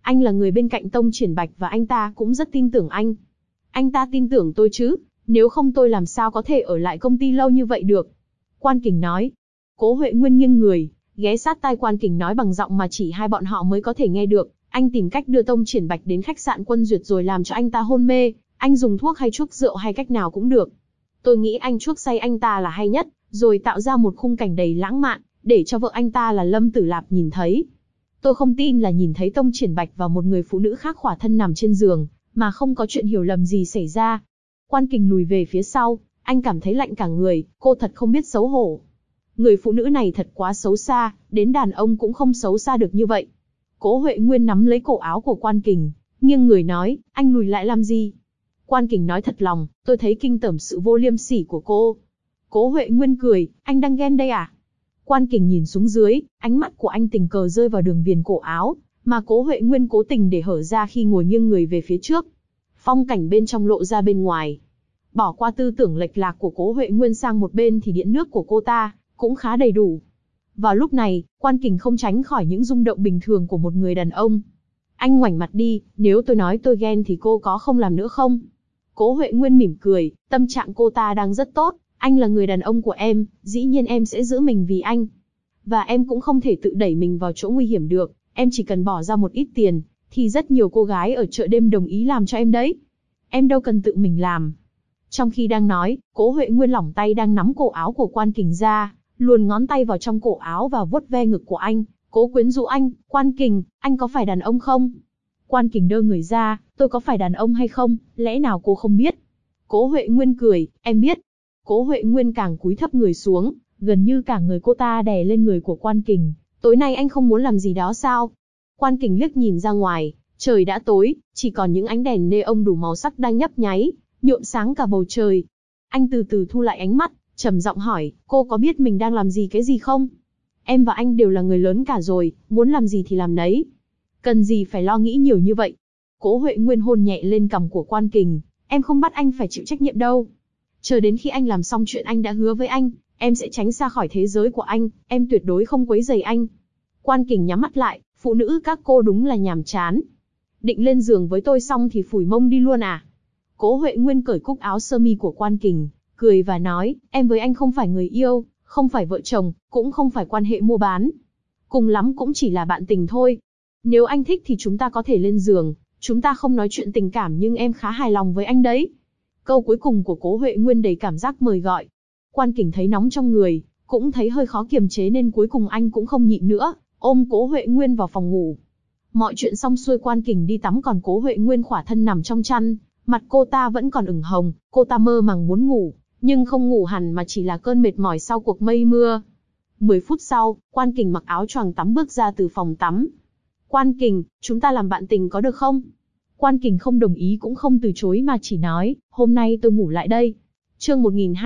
A: Anh là người bên cạnh Tông Triển Bạch và anh ta cũng rất tin tưởng anh. Anh ta tin tưởng tôi chứ, nếu không tôi làm sao có thể ở lại công ty lâu như vậy được. Quan Kình nói. Cố Huệ Nguyên nghiêng người, ghé sát tai Quan Kình nói bằng giọng mà chỉ hai bọn họ mới có thể nghe được. Anh tìm cách đưa Tông Triển Bạch đến khách sạn Quân Duyệt rồi làm cho anh ta hôn mê. Anh dùng thuốc hay chuốc rượu hay cách nào cũng được. Tôi nghĩ anh chuốc say anh ta là hay nhất, rồi tạo ra một khung cảnh đầy lãng mạn, để cho vợ anh ta là Lâm Tử Lạp nhìn thấy. Tôi không tin là nhìn thấy Tông Triển Bạch và một người phụ nữ khác khỏa thân nằm trên giường, mà không có chuyện hiểu lầm gì xảy ra. Quan Kình lùi về phía sau, anh cảm thấy lạnh cả người, cô thật không biết xấu hổ. Người phụ nữ này thật quá xấu xa, đến đàn ông cũng không xấu xa được như vậy. Cố Huệ Nguyên nắm lấy cổ áo của Quan Kình, nghiêng người nói, anh lùi lại làm gì? Quan Kình nói thật lòng, tôi thấy kinh tởm sự vô liêm sỉ của cô. Cố Huệ Nguyên cười, anh đang ghen đây à? Quan Kình nhìn xuống dưới, ánh mắt của anh tình cờ rơi vào đường viền cổ áo, mà Cố Huệ Nguyên cố tình để hở ra khi ngồi nghiêng người về phía trước. Phong cảnh bên trong lộ ra bên ngoài. Bỏ qua tư tưởng lệch lạc của Cố Huệ Nguyên sang một bên thì điện nước của cô ta cũng khá đầy đủ. Vào lúc này, Quan Kình không tránh khỏi những rung động bình thường của một người đàn ông. Anh ngoảnh mặt đi, nếu tôi nói tôi ghen thì cô có không làm nữa không? Cố Huệ Nguyên mỉm cười, tâm trạng cô ta đang rất tốt. Anh là người đàn ông của em, dĩ nhiên em sẽ giữ mình vì anh. Và em cũng không thể tự đẩy mình vào chỗ nguy hiểm được, em chỉ cần bỏ ra một ít tiền, thì rất nhiều cô gái ở chợ đêm đồng ý làm cho em đấy. Em đâu cần tự mình làm. Trong khi đang nói, Cố Huệ Nguyên lỏng tay đang nắm cổ áo của Quan Kình ra, luồn ngón tay vào trong cổ áo và vuốt ve ngực của anh, cố quyến rũ anh. Quan Kình, anh có phải đàn ông không? Quan Kình đơ người ra, tôi có phải đàn ông hay không, lẽ nào cô không biết? Cố Huệ Nguyên cười, em biết. Cố Huệ Nguyên càng cúi thấp người xuống, gần như cả người cô ta đè lên người của Quan Kình. Tối nay anh không muốn làm gì đó sao? Quan Kình liếc nhìn ra ngoài, trời đã tối, chỉ còn những ánh đèn neon đủ màu sắc đang nhấp nháy, nhuộm sáng cả bầu trời. Anh từ từ thu lại ánh mắt, trầm giọng hỏi, cô có biết mình đang làm gì cái gì không? Em và anh đều là người lớn cả rồi, muốn làm gì thì làm nấy. Cần gì phải lo nghĩ nhiều như vậy? Cố Huệ Nguyên hôn nhẹ lên cằm của Quan Kình, em không bắt anh phải chịu trách nhiệm đâu. Chờ đến khi anh làm xong chuyện anh đã hứa với anh, em sẽ tránh xa khỏi thế giới của anh, em tuyệt đối không quấy rầy anh. Quan Kình nhắm mắt lại, phụ nữ các cô đúng là nhàm chán. Định lên giường với tôi xong thì phủi mông đi luôn à? Cố Huệ Nguyên cởi cúc áo sơ mi của Quan Kình, cười và nói, em với anh không phải người yêu, không phải vợ chồng, cũng không phải quan hệ mua bán. Cùng lắm cũng chỉ là bạn tình thôi. Nếu anh thích thì chúng ta có thể lên giường, chúng ta không nói chuyện tình cảm nhưng em khá hài lòng với anh đấy. Câu cuối cùng của Cố Huệ Nguyên đầy cảm giác mời gọi. Quan Kình thấy nóng trong người, cũng thấy hơi khó kiềm chế nên cuối cùng anh cũng không nhịn nữa, ôm Cố Huệ Nguyên vào phòng ngủ. Mọi chuyện xong xuôi, Quan Kình đi tắm còn Cố Huệ Nguyên khỏa thân nằm trong chăn, mặt cô ta vẫn còn ửng hồng, cô ta mơ màng muốn ngủ, nhưng không ngủ hẳn mà chỉ là cơn mệt mỏi sau cuộc mây mưa. 10 phút sau, Quan Kình mặc áo choàng tắm bước ra từ phòng tắm. Quan Kình, chúng ta làm bạn tình có được không? Quan Kình không đồng ý cũng không từ chối mà chỉ nói, hôm nay tôi ngủ lại đây. Chương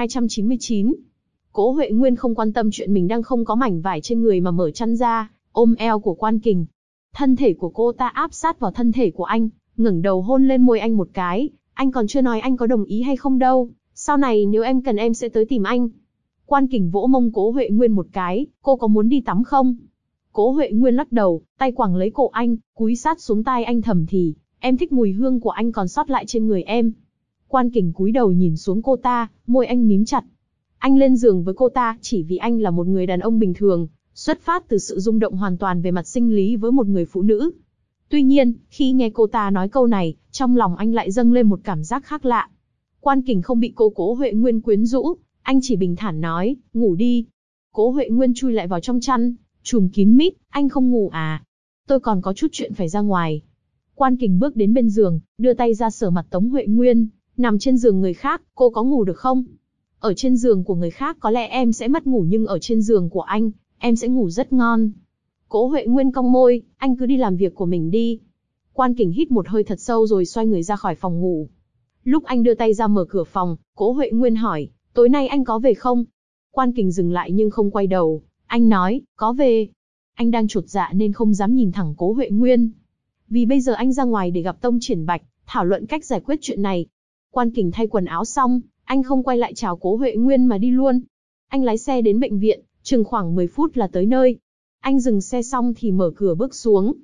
A: 1299. Cố Huệ Nguyên không quan tâm chuyện mình đang không có mảnh vải trên người mà mở chăn ra, ôm eo của Quan Kình. Thân thể của cô ta áp sát vào thân thể của anh, ngẩng đầu hôn lên môi anh một cái, anh còn chưa nói anh có đồng ý hay không đâu, sau này nếu em cần em sẽ tới tìm anh. Quan Kình vỗ mông Cố Huệ Nguyên một cái, cô có muốn đi tắm không? Cố Huệ Nguyên lắc đầu, tay quàng lấy cổ anh, cúi sát xuống tai anh thầm thì, em thích mùi hương của anh còn sót lại trên người em. Quan Kình cúi đầu nhìn xuống cô ta, môi anh mím chặt. Anh lên giường với cô ta chỉ vì anh là một người đàn ông bình thường, xuất phát từ sự rung động hoàn toàn về mặt sinh lý với một người phụ nữ. Tuy nhiên, khi nghe cô ta nói câu này, trong lòng anh lại dâng lên một cảm giác khác lạ. Quan Kình không bị Cố Huệ Nguyên quyến rũ, anh chỉ bình thản nói, ngủ đi. Cố Huệ Nguyên chui lại vào trong chăn, trùm kín mít, anh không ngủ à? Tôi còn có chút chuyện phải ra ngoài. Quan Kình bước đến bên giường, đưa tay ra sờ mặt Tống Huệ Nguyên, nằm trên giường người khác, cô có ngủ được không? Ở trên giường của người khác có lẽ em sẽ mất ngủ nhưng ở trên giường của anh, em sẽ ngủ rất ngon. Cố Huệ Nguyên cong môi, anh cứ đi làm việc của mình đi. Quan Kình hít một hơi thật sâu rồi xoay người ra khỏi phòng ngủ. Lúc anh đưa tay ra mở cửa phòng, Cố Huệ Nguyên hỏi, tối nay anh có về không? Quan Kình dừng lại nhưng không quay đầu, anh nói, có về. Anh đang chột dạ nên không dám nhìn thẳng Cố Huệ Nguyên. Vì bây giờ anh ra ngoài để gặp Tông Triển Bạch, thảo luận cách giải quyết chuyện này. Quan Kình thay quần áo xong, anh không quay lại chào Cố Huệ Nguyên mà đi luôn. Anh lái xe đến bệnh viện, chừng khoảng 10 phút là tới nơi. Anh dừng xe xong thì mở cửa bước xuống.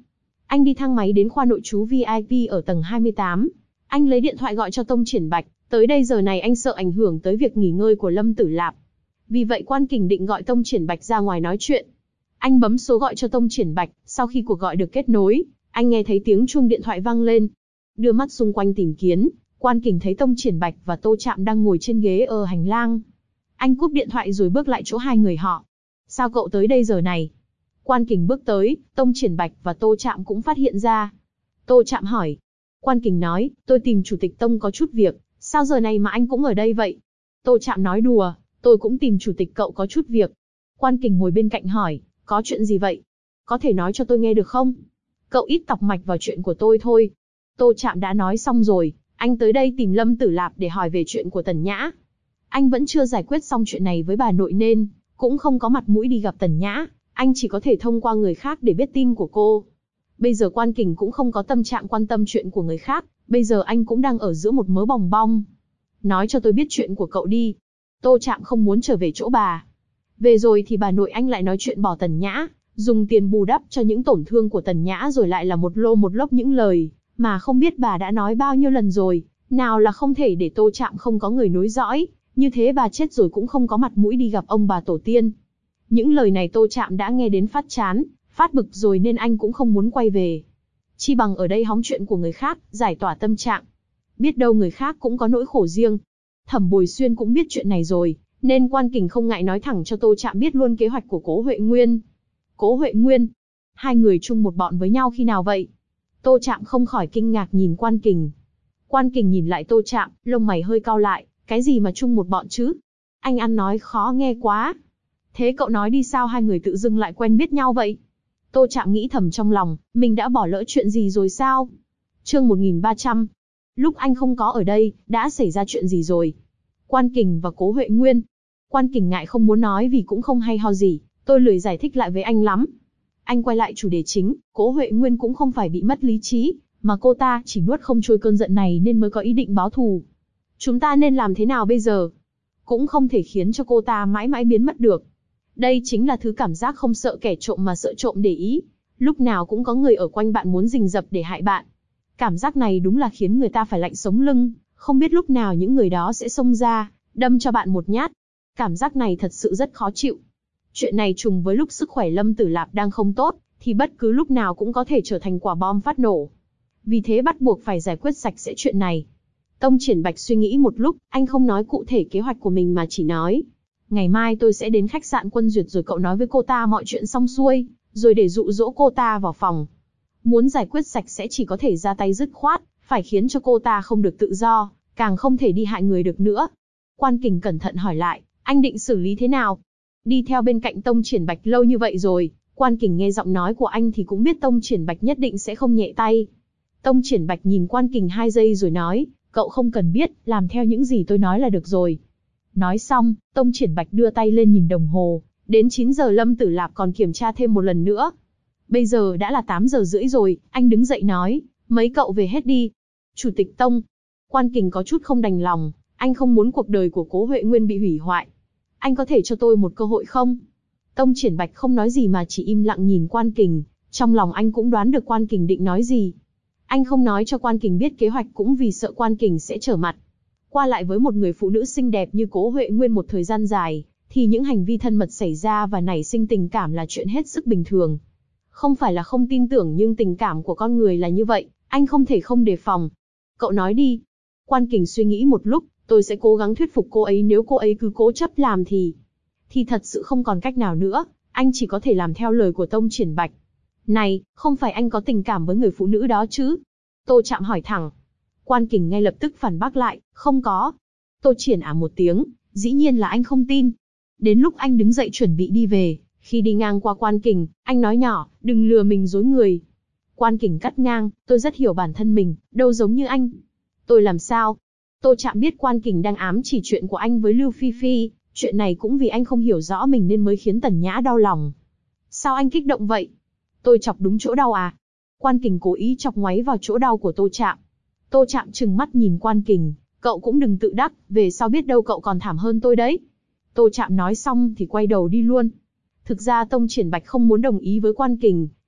A: Anh đi thang máy đến khoa nội trú VIP ở tầng 28. Anh lấy điện thoại gọi cho Tông Triển Bạch, tới đây giờ này anh sợ ảnh hưởng tới việc nghỉ ngơi của Lâm Tử Lạp. Vì vậy Quan Kình định gọi Tông Triển Bạch ra ngoài nói chuyện. Anh bấm số gọi cho Tông Triển Bạch, sau khi cuộc gọi được kết nối, anh nghe thấy tiếng chuông điện thoại vang lên. Đưa mắt xung quanh tìm kiếm, Quan Kình thấy Tông Triển Bạch và Tô Trạm đang ngồi trên ghế ở hành lang. Anh cúp điện thoại rồi bước lại chỗ hai người họ. Sao cậu tới đây giờ này? Quan Kình bước tới, Tông Triển Bạch và Tô Trạm cũng phát hiện ra. Tô Trạm hỏi. Quan Kình nói, tôi tìm Chủ tịch Tông có chút việc, sao giờ này mà anh cũng ở đây vậy? Tô Trạm nói đùa, tôi cũng tìm Chủ tịch cậu có chút việc. Quan Kình ngồi bên cạnh hỏi, có chuyện gì vậy? Có thể nói cho tôi nghe được không? Cậu ít tọc mạch vào chuyện của tôi thôi. Tô Trạm đã nói xong rồi, anh tới đây tìm Lâm Tử Lạp để hỏi về chuyện của Tần Nhã. Anh vẫn chưa giải quyết xong chuyện này với bà nội nên cũng không có mặt mũi đi gặp Tần Nhã, anh chỉ có thể thông qua người khác để biết tin của cô. Bây giờ Quan Kình cũng không có tâm trạng quan tâm chuyện của người khác, bây giờ anh cũng đang ở giữa một mớ bòng bong. Nói cho tôi biết chuyện của cậu đi. Tô Trạm không muốn trở về chỗ bà. Về rồi thì bà nội anh lại nói chuyện bỏ Tần Nhã, dùng tiền bù đắp cho những tổn thương của Tần Nhã, rồi lại là một lô một lốc những lời mà không biết bà đã nói bao nhiêu lần rồi, nào là không thể để Tô Trạm không có người nối dõi, như thế bà chết rồi cũng không có mặt mũi đi gặp ông bà tổ tiên. Những lời này Tô Trạm đã nghe đến phát chán, phát bực rồi nên anh cũng không muốn quay về. Chi bằng ở đây hóng chuyện của người khác, giải tỏa tâm trạng. Biết đâu người khác cũng có nỗi khổ riêng. Thẩm Bồi Xuyên cũng biết chuyện này rồi, nên Quan Kình không ngại nói thẳng cho Tô Trạm biết luôn kế hoạch của Cố Huệ Nguyên. Cố Huệ Nguyên? Hai người chung một bọn với nhau khi nào vậy? Tô Trạm không khỏi kinh ngạc nhìn Quan Kình. Quan Kình nhìn lại Tô Trạm, lông mày hơi cau lại, cái gì mà chung một bọn chứ? Anh ăn nói khó nghe quá. Thế cậu nói đi, sao hai người tự dưng lại quen biết nhau vậy? Tô Trạm nghĩ thầm trong lòng, mình đã bỏ lỡ chuyện gì rồi sao? Chương 1300. Lúc anh không có ở đây, đã xảy ra chuyện gì rồi? Quan Kình và Cố Huệ Nguyên. Quan Kình ngại không muốn nói vì cũng không hay ho gì, tôi lười giải thích lại với anh lắm. Anh quay lại chủ đề chính, Cố Huệ Nguyên cũng không phải bị mất lý trí, mà cô ta chỉ nuốt không trôi cơn giận này nên mới có ý định báo thù. Chúng ta nên làm thế nào bây giờ? Cũng không thể khiến cho cô ta mãi mãi biến mất được. Đây chính là thứ cảm giác không sợ kẻ trộm mà sợ trộm để ý. Lúc nào cũng có người ở quanh bạn muốn rình rập để hại bạn. Cảm giác này đúng là khiến người ta phải lạnh sống lưng, không biết lúc nào những người đó sẽ xông ra, đâm cho bạn một nhát. Cảm giác này thật sự rất khó chịu. Chuyện này trùng với lúc sức khỏe Lâm Tử Lạp đang không tốt, thì bất cứ lúc nào cũng có thể trở thành quả bom phát nổ. Vì thế bắt buộc phải giải quyết sạch sẽ chuyện này. Tông Triển Bạch suy nghĩ một lúc, anh không nói cụ thể kế hoạch của mình mà chỉ nói. Ngày mai tôi sẽ đến khách sạn Quân Duyệt rồi cậu nói với cô ta mọi chuyện xong xuôi, rồi để dụ dỗ cô ta vào phòng. Muốn giải quyết sạch sẽ chỉ có thể ra tay dứt khoát, phải khiến cho cô ta không được tự do, càng không thể đi hại người được nữa. Quan Kình cẩn thận hỏi lại, anh định xử lý thế nào? Đi theo bên cạnh Tông Triển Bạch lâu như vậy rồi, Quan Kình nghe giọng nói của anh thì cũng biết Tông Triển Bạch nhất định sẽ không nhẹ tay. Tông Triển Bạch nhìn Quan Kình 2 giây rồi nói, cậu không cần biết, làm theo những gì tôi nói là được rồi. Nói xong, Tông Triển Bạch đưa tay lên nhìn đồng hồ, đến 9 giờ Lâm Tử Lạp còn kiểm tra thêm một lần nữa. Bây giờ đã là 8 giờ rưỡi rồi, anh đứng dậy nói, mấy cậu về hết đi. Chủ tịch Tông. Quan Kình có chút không đành lòng, anh không muốn cuộc đời của Cố Huệ Nguyên bị hủy hoại. Anh có thể cho tôi một cơ hội không? Tông Triển Bạch không nói gì mà chỉ im lặng nhìn Quan Kình, trong lòng anh cũng đoán được Quan Kình định nói gì. Anh không nói cho Quan Kình biết kế hoạch cũng vì sợ Quan Kình sẽ trở mặt. Qua lại với một người phụ nữ xinh đẹp như Cố Huệ Nguyên một thời gian dài, thì những hành vi thân mật xảy ra và nảy sinh tình cảm là chuyện hết sức bình thường. Không phải là không tin tưởng nhưng tình cảm của con người là như vậy, anh không thể không đề phòng. Cậu nói đi. Quan Kình suy nghĩ một lúc, tôi sẽ cố gắng thuyết phục cô ấy, nếu cô ấy cứ cố chấp làm thì thật sự không còn cách nào nữa, anh chỉ có thể làm theo lời của Tông Triển Bạch. Này, không phải anh có tình cảm với người phụ nữ đó chứ? Tô Trạm hỏi thẳng. Quan Kình ngay lập tức phản bác lại, không có. Tô Triển một tiếng, dĩ nhiên là anh không tin. Đến lúc anh đứng dậy chuẩn bị đi về, khi đi ngang qua Quan Kình, anh nói nhỏ, đừng lừa mình dối người. Quan Kình cắt ngang, tôi rất hiểu bản thân mình, đâu giống như anh. Tôi làm sao? Tô Trạm biết Quan Kình đang ám chỉ chuyện của anh với Lưu Phi Phi, chuyện này cũng vì anh không hiểu rõ mình nên mới khiến Tần Nhã đau lòng. Sao anh kích động vậy? Tôi chọc đúng chỗ đau à? Quan Kình cố ý chọc ngoáy vào chỗ đau của Tô Trạm. Tô Trạm trừng mắt nhìn Quan Kình, cậu cũng đừng tự đắc, về sau biết đâu cậu còn thảm hơn tôi đấy. Tô Trạm nói xong thì quay đầu đi luôn. Thực ra Tông Triển Bạch không muốn đồng ý với Quan Kình,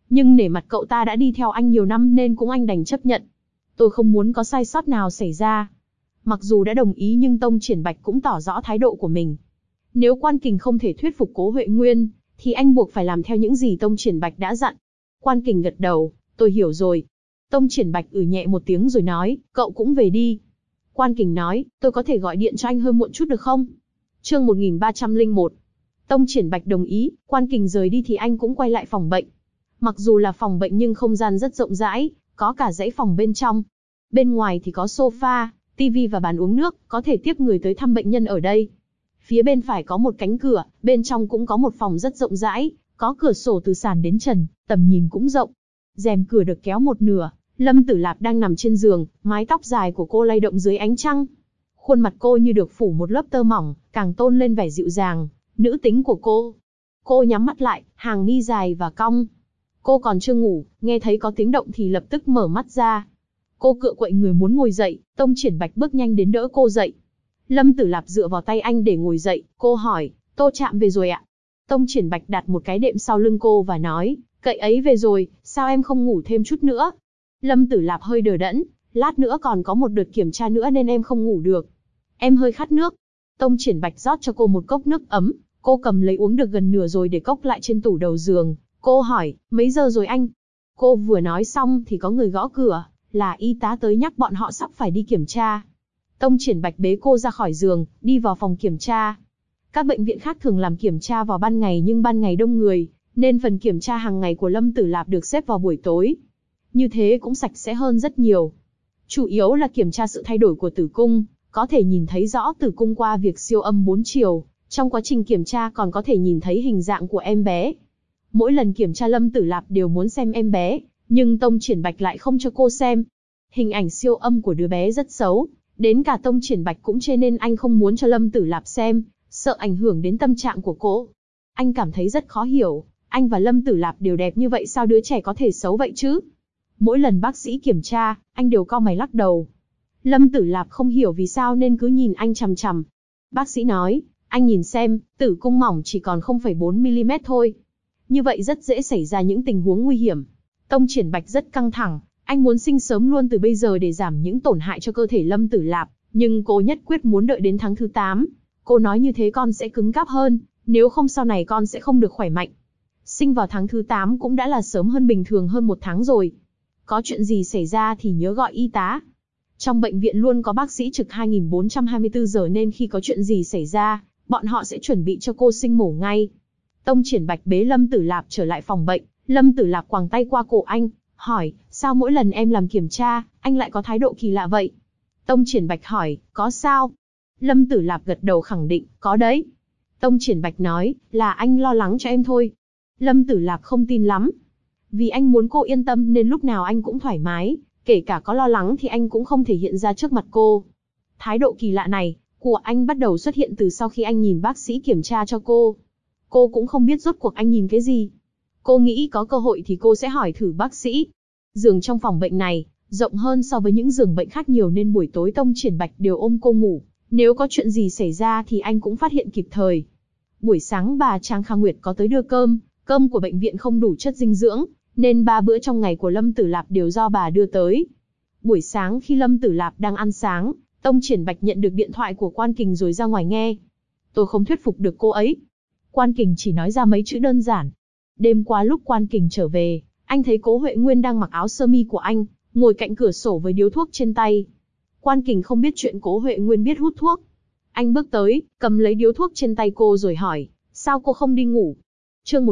A: Nhưng nể mặt cậu ta đã đi theo anh nhiều năm nên cũng anh đành chấp nhận. Tôi không muốn có sai sót nào xảy ra. Mặc dù đã đồng ý nhưng Tông Triển Bạch cũng tỏ rõ thái độ của mình. Nếu Quan Kình không thể thuyết phục Cố Huệ Nguyên, thì anh buộc phải làm theo những gì Tông Triển Bạch đã dặn. Quan Kình gật đầu, tôi hiểu rồi. Tông Triển Bạch nhẹ một tiếng rồi nói, cậu cũng về đi. Quan Kình nói, tôi có thể gọi điện cho anh hơi muộn chút được không? Chương 1301. Tông Triển Bạch đồng ý, Quan Kình rời đi thì anh cũng quay lại phòng bệnh. Mặc dù là phòng bệnh nhưng không gian rất rộng rãi, có cả dãy phòng bên trong. Bên ngoài thì có sofa, tivi và bàn uống nước, có thể tiếp người tới thăm bệnh nhân ở đây. Phía bên phải có một cánh cửa, bên trong cũng có một phòng rất rộng rãi, có cửa sổ từ sàn đến trần, tầm nhìn cũng rộng. Rèm cửa được kéo một nửa, Lâm Tử Lạp đang nằm trên giường, mái tóc dài của cô lay động dưới ánh trăng. Khuôn mặt cô như được phủ một lớp tơ mỏng, càng tôn lên vẻ dịu dàng, nữ tính của cô. Cô nhắm mắt lại, hàng mi dài và cong. Cô còn chưa ngủ, nghe thấy có tiếng động thì lập tức mở mắt ra. Cô cựa quậy người muốn ngồi dậy, Tông Triển Bạch bước nhanh đến đỡ cô dậy. Lâm Tử Lạp dựa vào tay anh để ngồi dậy, cô hỏi, Tô Trạm về rồi ạ? Tông Triển Bạch đặt một cái đệm sau lưng cô và nói, cậy ấy về rồi, sao em không ngủ thêm chút nữa? Lâm Tử Lạp hơi đờ đẫn, lát nữa còn có một đợt kiểm tra nữa nên em không ngủ được. Em hơi khát nước. Tông Triển Bạch rót cho cô một cốc nước ấm, cô cầm lấy uống được gần nửa rồi để cốc lại trên tủ đầu giường. Cô hỏi, mấy giờ rồi anh? Cô vừa nói xong thì có người gõ cửa, là y tá tới nhắc bọn họ sắp phải đi kiểm tra. Tông Triển Bạch bế cô ra khỏi giường, đi vào phòng kiểm tra. Các bệnh viện khác thường làm kiểm tra vào ban ngày nhưng ban ngày đông người, nên phần kiểm tra hàng ngày của Lâm Tử Lạp được xếp vào buổi tối. Như thế cũng sạch sẽ hơn rất nhiều. Chủ yếu là kiểm tra sự thay đổi của tử cung, có thể nhìn thấy rõ tử cung qua việc siêu âm 4 chiều. Trong quá trình kiểm tra còn có thể nhìn thấy hình dạng của em bé. Mỗi lần kiểm tra Lâm Tử Lạp đều muốn xem em bé, nhưng Tông Triển Bạch lại không cho cô xem. Hình ảnh siêu âm của đứa bé rất xấu, đến cả Tông Triển Bạch cũng chê nên anh không muốn cho Lâm Tử Lạp xem, sợ ảnh hưởng đến tâm trạng của cô. Anh cảm thấy rất khó hiểu, anh và Lâm Tử Lạp đều đẹp như vậy sao đứa trẻ có thể xấu vậy chứ? Mỗi lần bác sĩ kiểm tra, anh đều cau mày lắc đầu. Lâm Tử Lạp không hiểu vì sao nên cứ nhìn anh chằm chằm. Bác sĩ nói, anh nhìn xem, tử cung mỏng chỉ còn 0,4 mm thôi. Như vậy rất dễ xảy ra những tình huống nguy hiểm. Tông Triển Bạch rất căng thẳng, anh muốn sinh sớm luôn từ bây giờ để giảm những tổn hại cho cơ thể Lâm Tử Lạp, nhưng cô nhất quyết muốn đợi đến tháng thứ 8. Cô nói như thế con sẽ cứng cáp hơn, nếu không sau này con sẽ không được khỏe mạnh. Sinh vào tháng thứ 8 cũng đã là sớm hơn bình thường hơn 1 tháng rồi. Có chuyện gì xảy ra thì nhớ gọi y tá. Trong bệnh viện luôn có bác sĩ trực 2424 giờ nên khi có chuyện gì xảy ra, bọn họ sẽ chuẩn bị cho cô sinh mổ ngay. Tông Triển Bạch bế Lâm Tử Lạp trở lại phòng bệnh, Lâm Tử Lạp quàng tay qua cổ anh, hỏi, sao mỗi lần em làm kiểm tra, anh lại có thái độ kỳ lạ vậy? Tông Triển Bạch hỏi, có sao? Lâm Tử Lạp gật đầu khẳng định, có đấy. Tông Triển Bạch nói, là anh lo lắng cho em thôi. Lâm Tử Lạp không tin lắm. Vì anh muốn cô yên tâm nên lúc nào anh cũng thoải mái, kể cả có lo lắng thì anh cũng không thể hiện ra trước mặt cô. Thái độ kỳ lạ này của anh bắt đầu xuất hiện từ sau khi anh nhìn bác sĩ kiểm tra cho cô. Cô cũng không biết rốt cuộc anh nhìn cái gì. Cô nghĩ có cơ hội thì cô sẽ hỏi thử bác sĩ. Giường trong phòng bệnh này rộng hơn so với những giường bệnh khác nhiều nên buổi tối Tông Triển Bạch đều ôm cô ngủ. Nếu có chuyện gì xảy ra thì anh cũng phát hiện kịp thời. Buổi sáng bà Trang Kha Nguyệt có tới đưa cơm của bệnh viện không đủ chất dinh dưỡng, nên 3 bữa trong ngày của Lâm Tử Lạp đều do bà đưa tới. Buổi sáng khi Lâm Tử Lạp đang ăn sáng, Tông Triển Bạch nhận được điện thoại của Quan Kình rồi ra ngoài nghe. Tôi không thuyết phục được cô ấy. Quan Kình chỉ nói ra mấy chữ đơn giản. Đêm qua lúc Quan Kình trở về, anh thấy Cố Huệ Nguyên đang mặc áo sơ mi của anh, ngồi cạnh cửa sổ với điếu thuốc trên tay. Quan Kình không biết chuyện Cố Huệ Nguyên biết hút thuốc. Anh bước tới, cầm lấy điếu thuốc trên tay cô rồi hỏi, sao cô không đi ngủ? Chương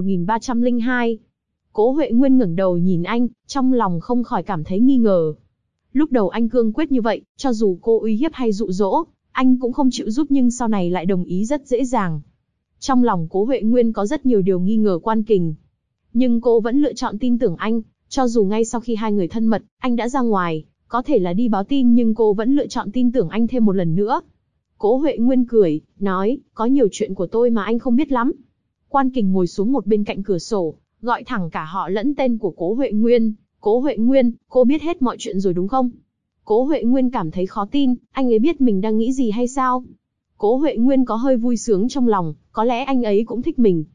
A: 1302. Cố Huệ Nguyên ngẩng đầu nhìn anh, trong lòng không khỏi cảm thấy nghi ngờ. Lúc đầu anh cương quyết như vậy, cho dù cô uy hiếp hay dụ dỗ, anh cũng không chịu giúp nhưng sau này lại đồng ý rất dễ dàng. Trong lòng Cố Huệ Nguyên có rất nhiều điều nghi ngờ Quan Kình. Nhưng cô vẫn lựa chọn tin tưởng anh, cho dù ngay sau khi hai người thân mật, anh đã ra ngoài, có thể là đi báo tin nhưng cô vẫn lựa chọn tin tưởng anh thêm một lần nữa. Cố Huệ Nguyên cười, nói, có nhiều chuyện của tôi mà anh không biết lắm. Quan Kình ngồi xuống một bên cạnh cửa sổ, gọi thẳng cả họ lẫn tên của Cố Huệ Nguyên. Cố Huệ Nguyên, cô biết hết mọi chuyện rồi đúng không? Cố Huệ Nguyên cảm thấy khó tin, anh ấy biết mình đang nghĩ gì hay sao? Cố Huệ Nguyên có hơi vui sướng trong lòng, có lẽ anh ấy cũng thích mình.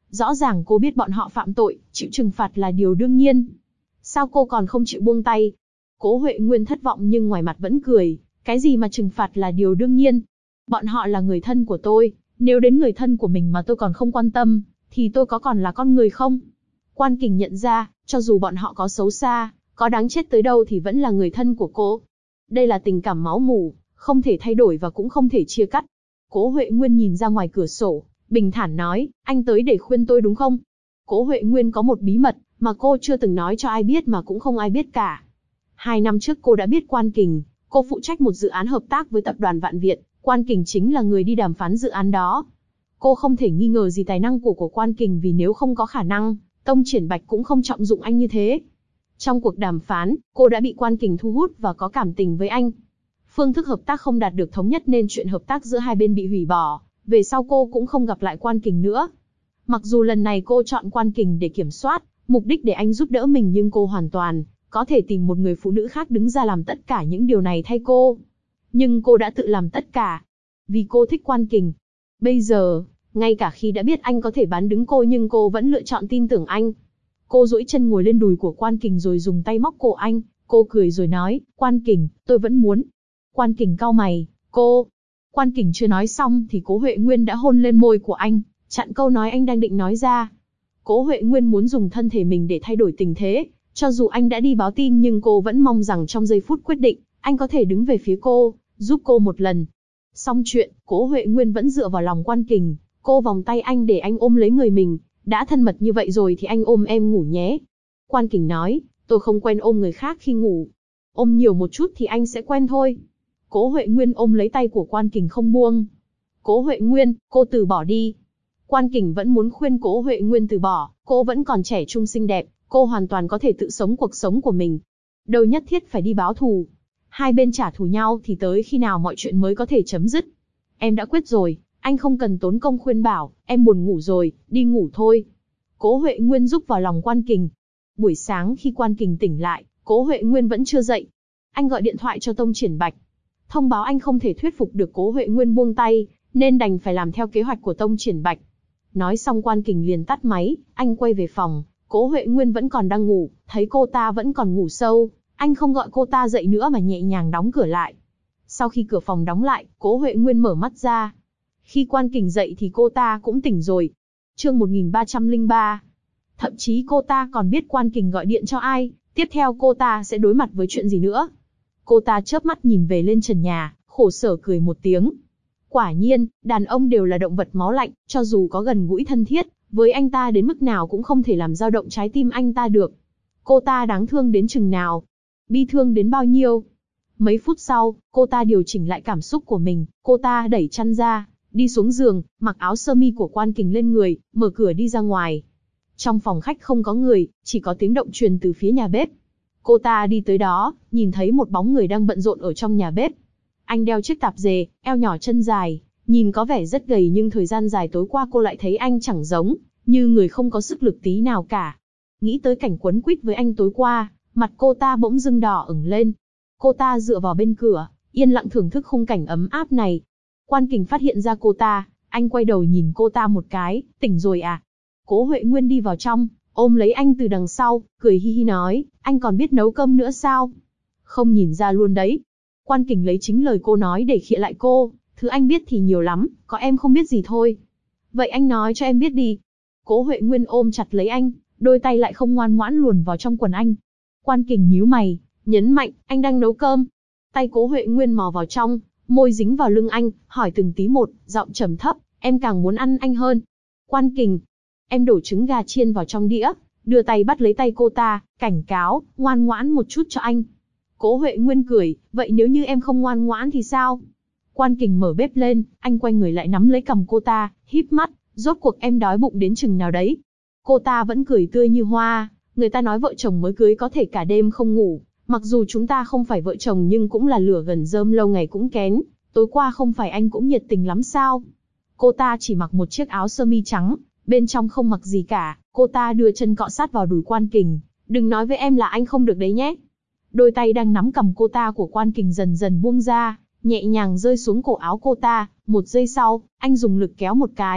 A: Rõ ràng cô biết bọn họ phạm tội, chịu trừng phạt là điều đương nhiên. Sao cô còn không chịu buông tay? Cố Huệ Nguyên thất vọng nhưng ngoài mặt vẫn cười. Cái gì mà trừng phạt là điều đương nhiên? Bọn họ là người thân của tôi, nếu đến người thân của mình mà tôi còn không quan tâm, thì tôi có còn là con người không? Quan Kình nhận ra, cho dù bọn họ có xấu xa, có đáng chết tới đâu thì vẫn là người thân của cô. Đây là tình cảm máu mủ, không thể thay đổi và cũng không thể chia cắt. Cố Huệ Nguyên nhìn ra ngoài cửa sổ, bình thản nói, anh tới để khuyên tôi đúng không? Cố Huệ Nguyên có một bí mật, mà cô chưa từng nói cho ai biết mà cũng không ai biết cả. 2 năm trước cô đã biết Quan Kình, cô phụ trách một dự án hợp tác với tập đoàn Vạn Việt, Quan Kình chính là người đi đàm phán dự án đó. Cô không thể nghi ngờ gì tài năng của Quan Kình vì nếu không có khả năng, Tông Triển Bạch cũng không trọng dụng anh như thế. Trong cuộc đàm phán, cô đã bị Quan Kình thu hút và có cảm tình với anh. Phương thức hợp tác không đạt được thống nhất nên chuyện hợp tác giữa hai bên bị hủy bỏ, về sau cô cũng không gặp lại Quan Kình nữa. Mặc dù lần này cô chọn Quan Kình để kiểm soát, mục đích để anh giúp đỡ mình nhưng cô hoàn toàn có thể tìm một người phụ nữ khác đứng ra làm tất cả những điều này thay cô. Nhưng cô đã tự làm tất cả, vì cô thích Quan Kình. Bây giờ, ngay cả khi đã biết anh có thể bán đứng cô nhưng cô vẫn lựa chọn tin tưởng anh. Cô duỗi chân ngồi lên đùi của Quan Kình rồi dùng tay móc cổ anh, cô cười rồi nói, Quan Kình, tôi vẫn muốn. Quan Kình cau mày, cô. Quan Kình chưa nói xong thì Cố Huệ Nguyên đã hôn lên môi của anh, chặn câu nói anh đang định nói ra. Cố Huệ Nguyên muốn dùng thân thể mình để thay đổi tình thế, cho dù anh đã đi báo tin nhưng cô vẫn mong rằng trong giây phút quyết định, anh có thể đứng về phía cô, giúp cô một lần. Xong chuyện, Cố Huệ Nguyên vẫn dựa vào lòng Quan Kình, cô vòng tay anh để anh ôm lấy người mình, đã thân mật như vậy rồi thì anh ôm em ngủ nhé. Quan Kình nói, tôi không quen ôm người khác khi ngủ. Ôm nhiều một chút thì anh sẽ quen thôi. Cố Huệ Nguyên ôm lấy tay của Quan Kình không buông. Cố Huệ Nguyên, cô từ bỏ đi. Quan Kình vẫn muốn khuyên Cố Huệ Nguyên từ bỏ, cô vẫn còn trẻ trung xinh đẹp, cô hoàn toàn có thể tự sống cuộc sống của mình. Đâu nhất thiết phải đi báo thù. Hai bên trả thù nhau thì tới khi nào mọi chuyện mới có thể chấm dứt. Em đã quyết rồi, anh không cần tốn công khuyên bảo, em buồn ngủ rồi, đi ngủ thôi. Cố Huệ Nguyên rúc vào lòng Quan Kình. Buổi sáng khi Quan Kình tỉnh lại, Cố Huệ Nguyên vẫn chưa dậy. Anh gọi điện thoại cho Tông Triển Bạch, thông báo anh không thể thuyết phục được Cố Huệ Nguyên buông tay, nên đành phải làm theo kế hoạch của Tông Triển Bạch. Nói xong Quan Kình liền tắt máy, anh quay về phòng, Cố Huệ Nguyên vẫn còn đang ngủ, thấy cô ta vẫn còn ngủ sâu, anh không gọi cô ta dậy nữa mà nhẹ nhàng đóng cửa lại. Sau khi cửa phòng đóng lại, Cố Huệ Nguyên mở mắt ra. Khi Quan Kình dậy thì cô ta cũng tỉnh rồi. Chương 1303. Thậm chí cô ta còn biết Quan Kình gọi điện cho ai, tiếp theo cô ta sẽ đối mặt với chuyện gì nữa. Cô ta chớp mắt nhìn về lên trần nhà, khổ sở cười một tiếng. Quả nhiên, đàn ông đều là động vật máu lạnh, cho dù có gần gũi thân thiết, với anh ta đến mức nào cũng không thể làm dao động trái tim anh ta được. Cô ta đáng thương đến chừng nào? Bi thương đến bao nhiêu? Mấy phút sau, cô ta điều chỉnh lại cảm xúc của mình, cô ta đẩy chăn ra, đi xuống giường, mặc áo sơ mi của Quan Kình lên người, mở cửa đi ra ngoài. Trong phòng khách không có người, chỉ có tiếng động truyền từ phía nhà bếp. Cô ta đi tới đó, nhìn thấy một bóng người đang bận rộn ở trong nhà bếp. Anh đeo chiếc tạp dề, eo nhỏ chân dài, nhìn có vẻ rất gầy nhưng thời gian dài tối qua cô lại thấy anh chẳng giống như người không có sức lực tí nào cả. Nghĩ tới cảnh quấn quýt với anh tối qua, mặt cô ta bỗng dưng đỏ ửng lên. Cô ta dựa vào bên cửa, yên lặng thưởng thức khung cảnh ấm áp này. Quan Kình phát hiện ra cô ta, anh quay đầu nhìn cô ta một cái, tỉnh rồi à? Cố Huệ Nguyên đi vào trong, ôm lấy anh từ đằng sau, cười hi hi nói, anh còn biết nấu cơm nữa sao? Không nhìn ra luôn đấy. Quan Kình lấy chính lời cô nói để khịa lại cô, thứ anh biết thì nhiều lắm, có em không biết gì thôi. Vậy anh nói cho em biết đi. Cố Huệ Nguyên ôm chặt lấy anh, đôi tay lại không ngoan ngoãn luồn vào trong quần anh. Quan Kình nhíu mày, nhấn mạnh, anh đang nấu cơm. Tay Cố Huệ Nguyên mò vào trong, môi dính vào lưng anh, hỏi từng tí một, giọng trầm thấp, em càng muốn ăn anh hơn. Quan Kình, em đổ trứng gà chiên vào trong đĩa, đưa tay bắt lấy tay cô ta, cảnh cáo, ngoan ngoãn một chút cho anh. Cố Huệ Nguyên cười, vậy nếu như em không ngoan ngoãn thì sao? Quan Kình mở bếp lên, anh quay người lại nắm lấy cằm cô ta, híp mắt, rốt cuộc em đói bụng đến chừng nào đấy? Cô ta vẫn cười tươi như hoa, người ta nói vợ chồng mới cưới có thể cả đêm không ngủ, mặc dù chúng ta không phải vợ chồng nhưng cũng là lửa gần rơm lâu ngày cũng kén, tối qua không phải anh cũng nhiệt tình lắm sao? Cô ta chỉ mặc một chiếc áo sơ mi trắng, bên trong không mặc gì cả, cô ta đưa chân cọ sát vào đùi Quan Kình, đừng nói với em là anh không được đấy nhé. Đôi tay đang nắm cầm cô ta của Quan Kình dần dần buông ra, nhẹ nhàng rơi xuống cổ áo cô ta, một giây sau, anh dùng lực kéo một cái